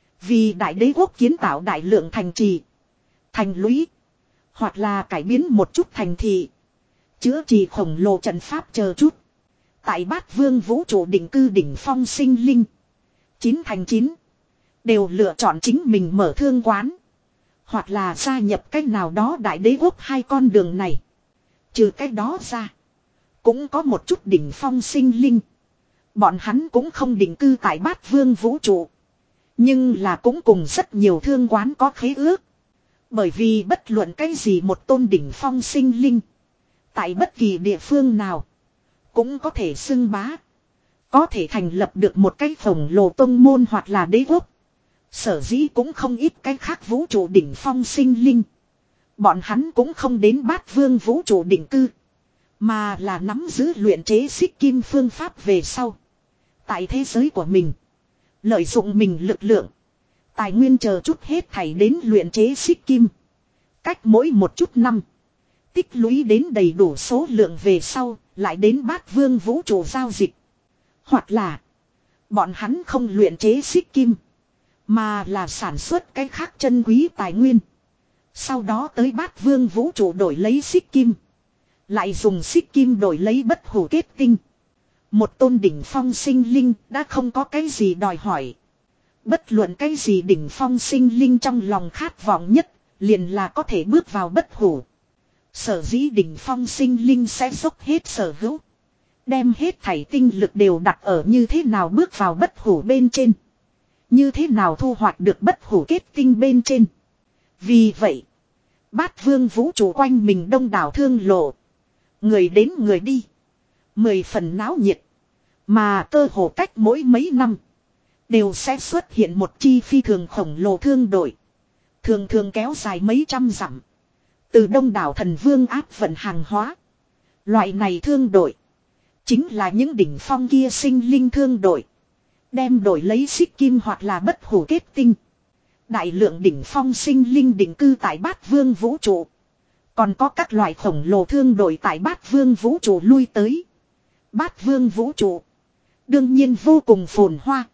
Vì đại đế quốc kiến tạo đại lượng thành trì. Thành lũy. Hoặc là cải biến một chút thành thị. Chữa trị khổng lồ trận pháp chờ chút. Tại Bát Vương vũ trụ định cư đỉnh phong sinh linh. Chín thành chín. Đều lựa chọn chính mình mở thương quán. Hoặc là gia nhập cách nào đó đại đế quốc hai con đường này. Trừ cách đó ra. Cũng có một chút đỉnh phong sinh linh. Bọn hắn cũng không định cư tại Bát Vương vũ trụ. Nhưng là cũng cùng rất nhiều thương quán có khế ước. Bởi vì bất luận cái gì một tôn đỉnh phong sinh linh. Tại bất kỳ địa phương nào. Cũng có thể xưng bá. Có thể thành lập được một cái khổng lồ tông môn hoặc là đế quốc. Sở dĩ cũng không ít cái khác vũ trụ đỉnh phong sinh linh. Bọn hắn cũng không đến Bát Vương vũ trụ định cư. Mà là nắm giữ luyện chế xích kim phương pháp về sau. Tại thế giới của mình. Lợi dụng mình lực lượng. Tài nguyên chờ chút hết thảy đến luyện chế xích kim. Cách mỗi một chút năm. Tích lũy đến đầy đủ số lượng về sau. Lại đến Bát Vương vũ trụ giao dịch. Hoặc là. Bọn hắn không luyện chế xích kim. Mà là sản xuất cái khác chân quý tài nguyên. Sau đó tới Bát Vương vũ trụ đổi lấy xích kim. Lại dùng xích kim đổi lấy bất hủ kết tinh. Một tôn đỉnh phong sinh linh đã không có cái gì đòi hỏi. Bất luận cái gì đỉnh phong sinh linh trong lòng khát vọng nhất, liền là có thể bước vào bất hủ. Sở dĩ đỉnh phong sinh linh sẽ dốc hết sở hữu. Đem hết thảy tinh lực đều đặt ở như thế nào bước vào bất hủ bên trên. Như thế nào thu hoạch được bất hủ kết tinh bên trên. Vì vậy, Bát Vương vũ trụ quanh mình đông đảo thương lộ. Người đến người đi. Mười phần náo nhiệt. Mà cơ hồ cách mỗi mấy năm. Đều sẽ xuất hiện một chi phi thường khổng lồ thương đội. Thường thường kéo dài mấy trăm dặm. Từ đông đảo thần vương áp vận hàng hóa. Loại này thương đội. Chính là những đỉnh phong kia sinh linh thương đội. Đem đổi lấy xích kim hoặc là bất hủ kết tinh. Đại lượng đỉnh phong sinh linh định cư tại Bát Vương vũ trụ. Còn có các loại khổng lồ thương đội tại Bát Vương vũ trụ lui tới. Bát Vương vũ trụ. Đương nhiên vô cùng phồn hoa.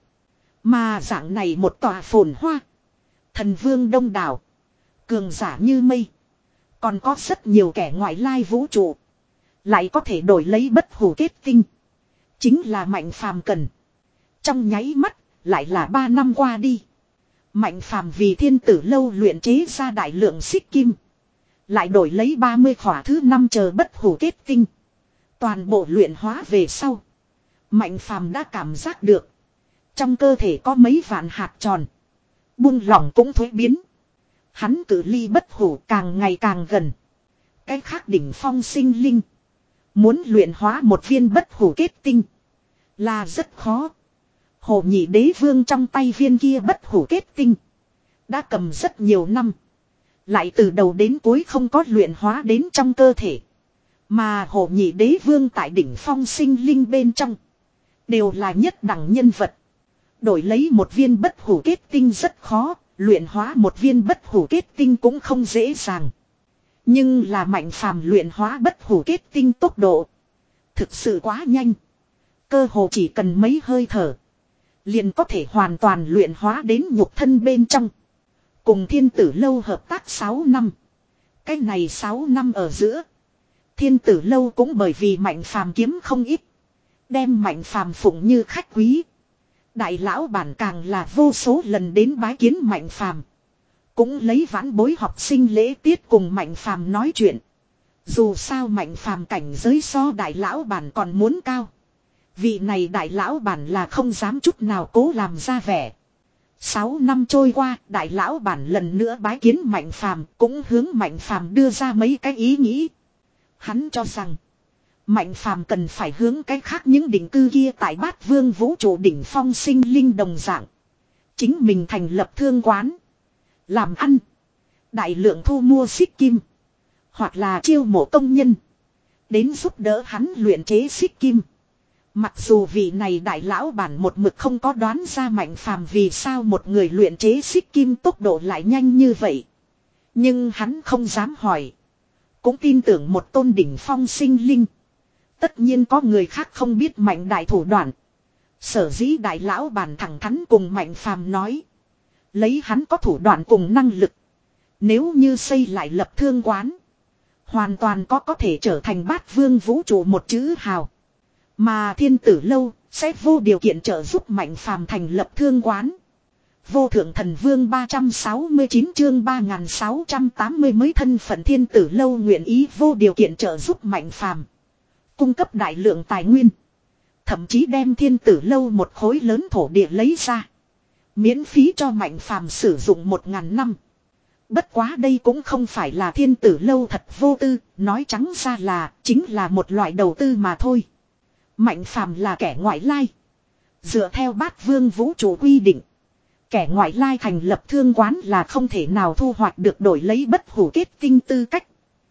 Mà dạng này một tòa phồn hoa. Thần vương đông đảo. Cường giả như mây. Còn có rất nhiều kẻ ngoại lai vũ trụ. Lại có thể đổi lấy bất hủ kết tinh. Chính là Mạnh Phàm cần. Trong nháy mắt. Lại là ba năm qua đi. Mạnh Phàm vì thiên tử lâu luyện chế ra đại lượng xích kim. Lại đổi lấy ba mươi khỏa thứ năm chờ bất hủ kết tinh. Toàn bộ luyện hóa về sau. Mạnh Phàm đã cảm giác được. Trong cơ thể có mấy vạn hạt tròn. Buông lỏng cũng thối biến. Hắn cự ly bất hủ càng ngày càng gần. Cái khác đỉnh phong sinh linh. Muốn luyện hóa một viên bất hủ kết tinh. Là rất khó. Hồ Nhị Đế Vương trong tay viên kia bất hủ kết tinh. Đã cầm rất nhiều năm. Lại từ đầu đến cuối không có luyện hóa đến trong cơ thể. Mà Hồ Nhị Đế Vương tại đỉnh phong sinh linh bên trong. Đều là nhất đẳng nhân vật. Đổi lấy một viên bất hủ kết tinh rất khó. Luyện hóa một viên bất hủ kết tinh cũng không dễ dàng. Nhưng là Mạnh Phàm luyện hóa bất hủ kết tinh tốc độ. Thực sự quá nhanh. Cơ hồ chỉ cần mấy hơi thở. Liền có thể hoàn toàn luyện hóa đến nhục thân bên trong. Cùng thiên tử lâu hợp tác sáu năm. Cái này sáu năm ở giữa. Thiên tử lâu cũng bởi vì Mạnh Phàm kiếm không ít. Đem Mạnh Phàm phụng như khách quý. Đại lão bản càng là vô số lần đến bái kiến Mạnh Phàm. Cũng lấy vãn bối học sinh lễ tiết cùng Mạnh Phàm nói chuyện. Dù sao Mạnh Phàm cảnh giới so đại lão bản còn muốn cao. Vị này đại lão bản là không dám chút nào cố làm ra vẻ. Sáu năm trôi qua, đại lão bản lần nữa bái kiến Mạnh Phàm, cũng hướng Mạnh Phàm đưa ra mấy cái ý nghĩ. Hắn cho rằng Mạnh Phàm cần phải hướng cái khác những đỉnh cư kia tại Bát Vương vũ trụ đỉnh phong sinh linh đồng dạng. Chính mình thành lập thương quán, làm ăn, đại lượng thu mua xích kim, hoặc là chiêu mộ công nhân đến giúp đỡ hắn luyện chế xích kim. Mặc dù vị này đại lão bản một mực không có đoán ra Mạnh Phàm vì sao một người luyện chế xích kim tốc độ lại nhanh như vậy. Nhưng hắn không dám hỏi. Cũng tin tưởng một tôn đỉnh phong sinh linh. Tất nhiên có người khác không biết Mạnh đại thủ đoạn. Sở dĩ đại lão bản thẳng thắn cùng Mạnh Phàm nói. Lấy hắn có thủ đoạn cùng năng lực. Nếu như xây lại lập thương quán. Hoàn toàn có có thể trở thành bát vương vũ trụ một chữ hào. Mà thiên tử lâu sẽ vô điều kiện trợ giúp Mạnh Phàm thành lập thương quán. Vô thượng thần vương ba trăm sáu mươi chín chương ba nghìn sáu trăm tám mươi mới thân phận thiên tử lâu nguyện ý vô điều kiện trợ giúp Mạnh Phàm. Cung cấp đại lượng tài nguyên. Thậm chí đem thiên tử lâu một khối lớn thổ địa lấy ra. Miễn phí cho Mạnh Phàm sử dụng một ngàn năm. Bất quá đây cũng không phải là thiên tử lâu thật vô tư, nói trắng ra là chính là một loại đầu tư mà thôi. Mạnh Phàm là kẻ ngoại lai. Dựa theo bát vương vũ trụ quy định. Kẻ ngoại lai thành lập thương quán là không thể nào thu hoạch được đổi lấy bất hủ kết tinh tư cách.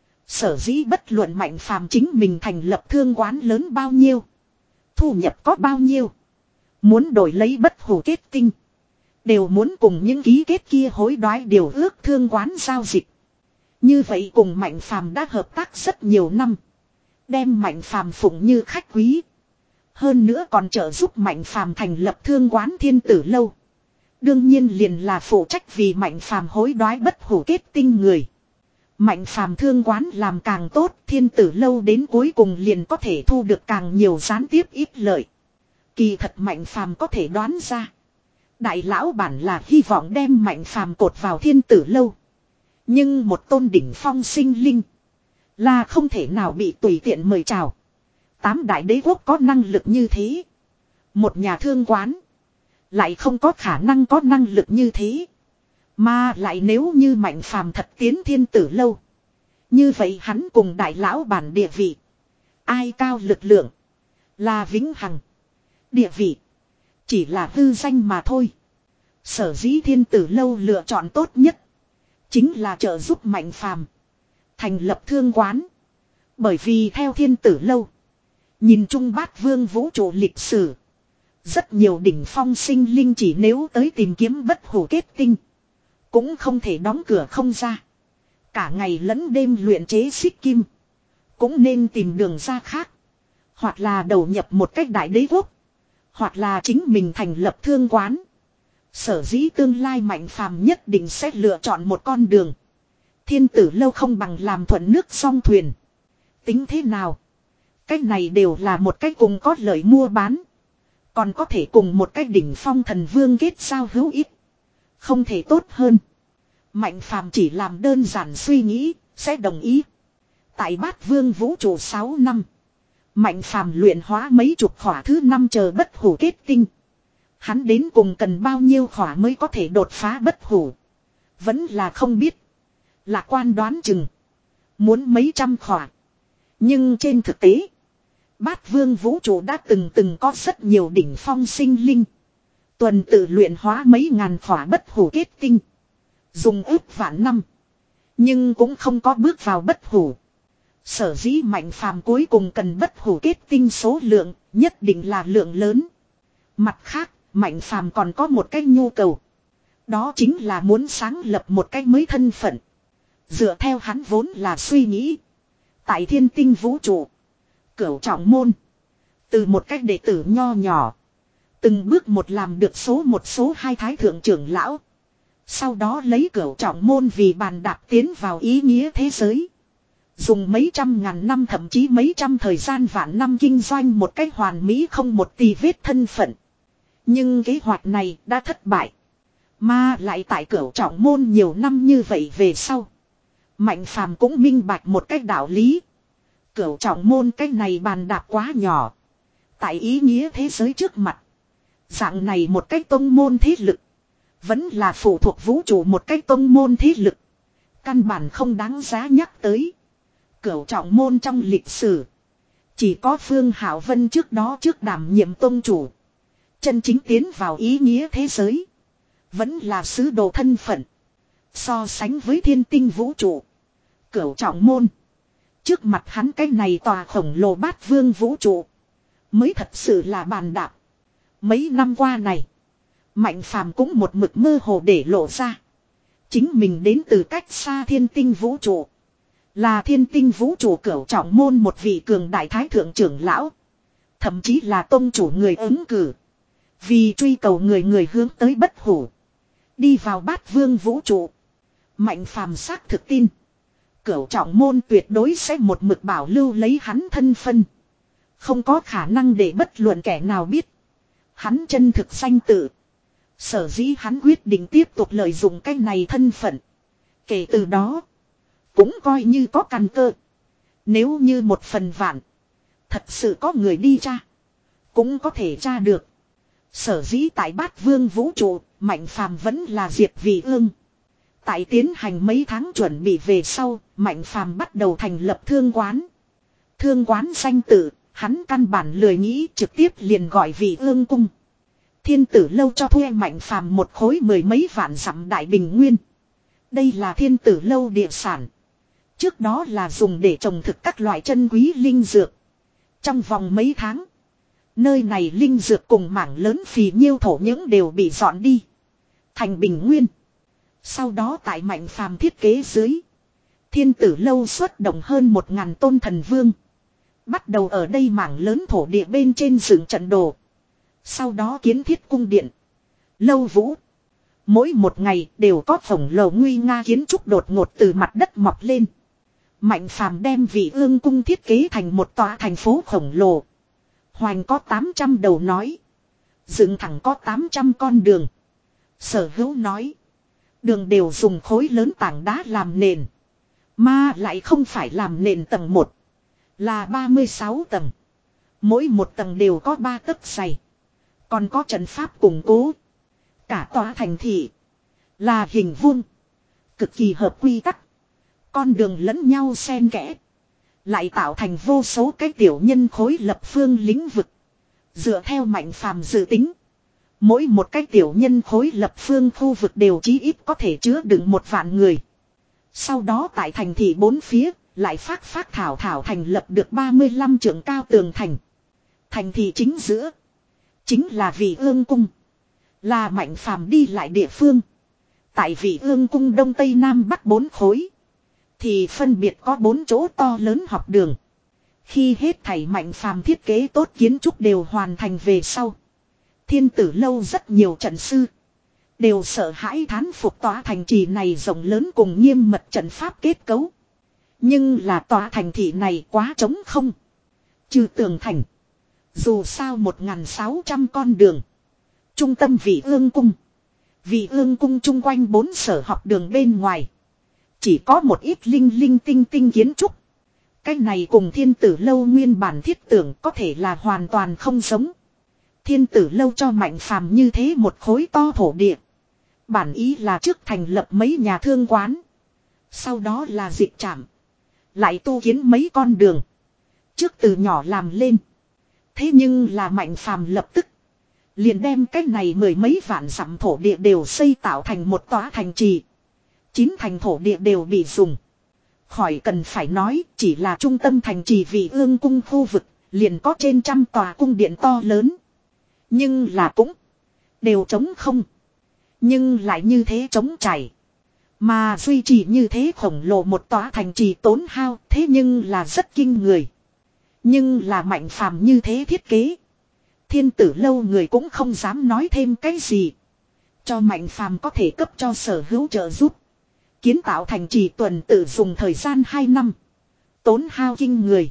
Sở dĩ bất luận Mạnh Phàm chính mình thành lập thương quán lớn bao nhiêu. Thu nhập có bao nhiêu. Muốn đổi lấy bất hủ kết tinh. Đều muốn cùng những ký kết kia hối đoái điều ước thương quán giao dịch. Như vậy cùng Mạnh Phàm đã hợp tác rất nhiều năm. Đem Mạnh Phàm phụng như khách quý. Hơn nữa còn trợ giúp Mạnh Phàm thành lập thương quán thiên tử lâu. Đương nhiên liền là phụ trách vì Mạnh Phàm hối đoái bất hủ kết tinh người. Mạnh Phàm thương quán làm càng tốt, thiên tử lâu đến cuối cùng liền có thể thu được càng nhiều gián tiếp ít lợi. Kỳ thật Mạnh Phàm có thể đoán ra. Đại lão bản là hy vọng đem Mạnh Phàm cột vào thiên tử lâu. Nhưng một tôn đỉnh phong sinh linh là không thể nào bị tùy tiện mời chào. Tám đại đế quốc có năng lực như thế. Một nhà thương quán lại không có khả năng có năng lực như thế. Mà lại nếu như Mạnh Phàm thật tiến thiên tử lâu. Như vậy hắn cùng đại lão bản địa vị. Ai cao lực lượng. Là vĩnh hằng. Địa vị. Chỉ là hư danh mà thôi. Sở dĩ thiên tử lâu lựa chọn tốt nhất. Chính là trợ giúp Mạnh Phàm thành lập thương quán. Bởi vì theo thiên tử lâu. Nhìn chung bát vương vũ trụ lịch sử. Rất nhiều đỉnh phong sinh linh chỉ nếu tới tìm kiếm bất hủ kết tinh. Cũng không thể đóng cửa không ra. Cả ngày lẫn đêm luyện chế xích kim. Cũng nên tìm đường ra khác. Hoặc là đầu nhập một cách đại đế quốc. Hoặc là chính mình thành lập thương quán. Sở dĩ tương lai Mạnh Phàm nhất định sẽ lựa chọn một con đường. Thiên tử lâu không bằng làm thuận nước song thuyền. Tính thế nào? Cái này đều là một cách cùng có lợi mua bán. Còn có thể cùng một cái đỉnh phong thần vương kết giao hữu ích. Không thể tốt hơn. Mạnh Phàm chỉ làm đơn giản suy nghĩ, sẽ đồng ý. Tại bát vương vũ trụ sáu năm. Mạnh Phàm luyện hóa mấy chục khỏa thứ năm chờ bất hủ kết tinh. Hắn đến cùng cần bao nhiêu khỏa mới có thể đột phá bất hủ. Vẫn là không biết. Lạc quan đoán chừng. Muốn mấy trăm khỏa. Nhưng trên thực tế. Bát vương vũ trụ đã từng từng có rất nhiều đỉnh phong sinh linh. Tuần tự luyện hóa mấy ngàn khỏa bất hủ kết tinh. Dùng ước vạn năm. Nhưng cũng không có bước vào bất hủ. Sở dĩ Mạnh Phàm cuối cùng cần bất hủ kết tinh số lượng nhất định là lượng lớn. Mặt khác, Mạnh Phàm còn có một cái nhu cầu. Đó chính là muốn sáng lập một cái mới thân phận. Dựa theo hắn vốn là suy nghĩ. Tại thiên tinh vũ trụ. Cửu trọng môn. Từ một cách đệ tử nho nhỏ. Từng bước một làm được số một số hai thái thượng trưởng lão. Sau đó lấy cửu trọng môn vì bàn đạp tiến vào ý nghĩa thế giới. Dùng mấy trăm ngàn năm thậm chí mấy trăm thời gian vạn năm kinh doanh một cách hoàn mỹ không một tì vết thân phận. Nhưng kế hoạch này đã thất bại. Mà lại tại cửu trọng môn nhiều năm như vậy về sau. Mạnh Phàm cũng minh bạch một cách đạo lý. Cửu trọng môn cái này bàn đạp quá nhỏ. Tại ý nghĩa thế giới trước mặt. Dạng này một cái tông môn thế lực. Vẫn là phụ thuộc vũ trụ một cái tông môn thế lực. Căn bản không đáng giá nhắc tới. Cửu trọng môn trong lịch sử. Chỉ có Phương Hảo Vân trước đó trước đảm nhiệm tông chủ. Chân chính tiến vào ý nghĩa thế giới. Vẫn là sứ đồ thân phận. So sánh với thiên tinh vũ trụ. Cửu trọng môn. Trước mặt hắn cái này tòa khổng lồ bát vương vũ trụ. Mới thật sự là bàn đạp. Mấy năm qua này. Mạnh Phàm cũng một mực mơ hồ để lộ ra. Chính mình đến từ cách xa thiên tinh vũ trụ. Là thiên tinh vũ trụ cửu trọng môn một vị cường đại thái thượng trưởng lão. Thậm chí là tông chủ người ứng cử. Vì truy cầu người người hướng tới bất hủ. Đi vào bát vương vũ trụ. Mạnh phàm xác thực tin. Cửu trọng môn tuyệt đối sẽ một mực bảo lưu lấy hắn thân phân. Không có khả năng để bất luận kẻ nào biết. Hắn chân thực danh tự. Sở dĩ hắn quyết định tiếp tục lợi dụng cái này thân phận. Kể từ đó. Cũng coi như có căn cơ. Nếu như một phần vạn. Thật sự có người đi tra. Cũng có thể tra được. Sở dĩ tại bát vương vũ trụ. Mạnh phàm vẫn là Diệp Vị Ương. Tại tiến hành mấy tháng chuẩn bị về sau. Mạnh phàm bắt đầu thành lập thương quán. Thương quán danh tự. Hắn căn bản lười nghĩ trực tiếp liền gọi Vị Ương cung. Thiên tử lâu cho thuê Mạnh phàm một khối mười mấy vạn dặm đại bình nguyên. Đây là thiên tử lâu địa sản. Trước đó là dùng để trồng thực các loại chân quý linh dược. Trong vòng mấy tháng. Nơi này linh dược cùng mảng lớn phì nhiêu thổ những đều bị dọn đi. Thành bình nguyên. Sau đó tại Mạnh phàm thiết kế dưới. Thiên tử lâu xuất động hơn một ngàn tôn thần vương. Bắt đầu ở đây mảng lớn thổ địa bên trên dựng trận đồ. Sau đó kiến thiết cung điện. Lâu vũ. Mỗi một ngày đều có khổng lồ nguy nga kiến trúc đột ngột từ mặt đất mọc lên. Mạnh phàm đem Vị Ương cung thiết kế thành một tòa thành phố khổng lồ. Hoành có tám trăm đầu nói. Dựng thẳng có tám trăm con đường. Sở hữu nói. Đường đều dùng khối lớn tảng đá làm nền. Mà lại không phải làm nền tầng một. Là ba mươi sáu tầng. Mỗi một tầng đều có ba tấc dày. Còn có trận pháp củng cố. Cả tòa thành thị. Là hình vuông. Cực kỳ hợp quy tắc. Con đường lẫn nhau xen kẽ. Lại tạo thành vô số cái tiểu nhân khối lập phương lĩnh vực. Dựa theo Mạnh phàm dự tính. Mỗi một cái tiểu nhân khối lập phương khu vực đều chí ít có thể chứa đựng một vạn người. Sau đó tại thành thị bốn phía. Lại phát phát thảo thảo thành lập được ba mươi lăm trượng cao tường thành. Thành thị chính giữa. Chính là Vị Ương cung. Là Mạnh phàm đi lại địa phương. Tại Vị Ương cung đông tây nam bắc bốn khối. Thì phân biệt có bốn chỗ to lớn học đường. Khi hết thảy Mạnh phàm thiết kế tốt kiến trúc đều hoàn thành về sau. Thiên tử lâu rất nhiều trận sư. Đều sợ hãi thán phục tòa thành trì này rộng lớn cùng nghiêm mật trận pháp kết cấu. Nhưng là tòa thành thị này quá trống không. Trừ tường thành. Dù sao một nghìn sáu trăm con đường. Trung tâm Vị Ương cung. Vị Ương cung chung quanh bốn sở học đường bên ngoài. Chỉ có một ít linh linh tinh tinh kiến trúc. Cái này cùng thiên tử lâu nguyên bản thiết tưởng có thể là hoàn toàn không giống. Thiên tử lâu cho Mạnh phàm như thế một khối to thổ địa. Bản ý là trước thành lập mấy nhà thương quán. Sau đó là dịch trạm. Lại tu kiến mấy con đường. Trước từ nhỏ làm lên. Thế nhưng là Mạnh phàm lập tức. Liền đem cái này mười mấy vạn dặm thổ địa đều xây tạo thành một tòa thành trì. Chín thành thổ địa đều bị dùng. Khỏi cần phải nói, chỉ là trung tâm thành trì Vị Ương cung khu vực, liền có trên trăm tòa cung điện to lớn. Nhưng là cũng đều trống không. Nhưng lại như thế trống chảy. Mà duy trì như thế khổng lồ một tòa thành trì tốn hao, thế nhưng là rất kinh người. Nhưng là Mạnh phàm như thế thiết kế. Thiên tử lâu người cũng không dám nói thêm cái gì. Cho Mạnh phàm có thể cấp cho sở hữu trợ giúp. Kiến tạo thành trì tuần tự dùng thời gian hai năm. Tốn hao kinh người.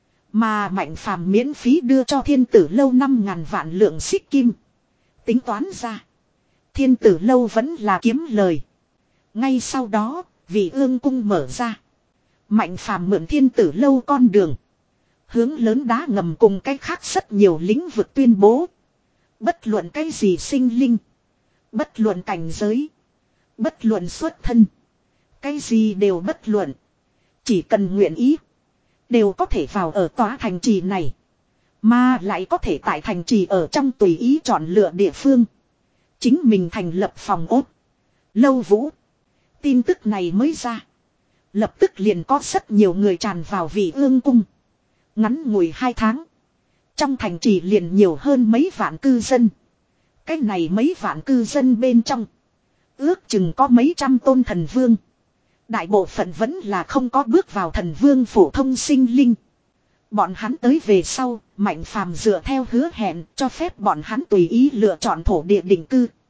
Mà Mạnh phàm miễn phí đưa cho thiên tử lâu năm ngàn vạn lượng xích kim. Tính toán ra. Thiên tử lâu vẫn là kiếm lời. Ngay sau đó, Vị Ương cung mở ra. Mạnh phàm mượn thiên tử lâu con đường. Hướng lớn đá ngầm cùng cách khác rất nhiều lĩnh vực tuyên bố. Bất luận cái gì sinh linh. Bất luận cảnh giới. Bất luận xuất thân. Cái gì đều bất luận. Chỉ cần nguyện ý. Đều có thể vào ở tòa thành trì này. Mà lại có thể tại thành trì ở trong tùy ý chọn lựa địa phương. Chính mình thành lập phòng ốt. Lâu vũ. Tin tức này mới ra. Lập tức liền có rất nhiều người tràn vào Vị Ương cung. Ngắn ngủi hai tháng. Trong thành trì liền nhiều hơn mấy vạn cư dân. Cái này mấy vạn cư dân bên trong. Ước chừng có mấy trăm tôn thần vương. Đại bộ phận vẫn là không có bước vào thần vương phổ thông sinh linh. Bọn hắn tới về sau, Mạnh Phàm dựa theo hứa hẹn cho phép bọn hắn tùy ý lựa chọn thổ địa định cư.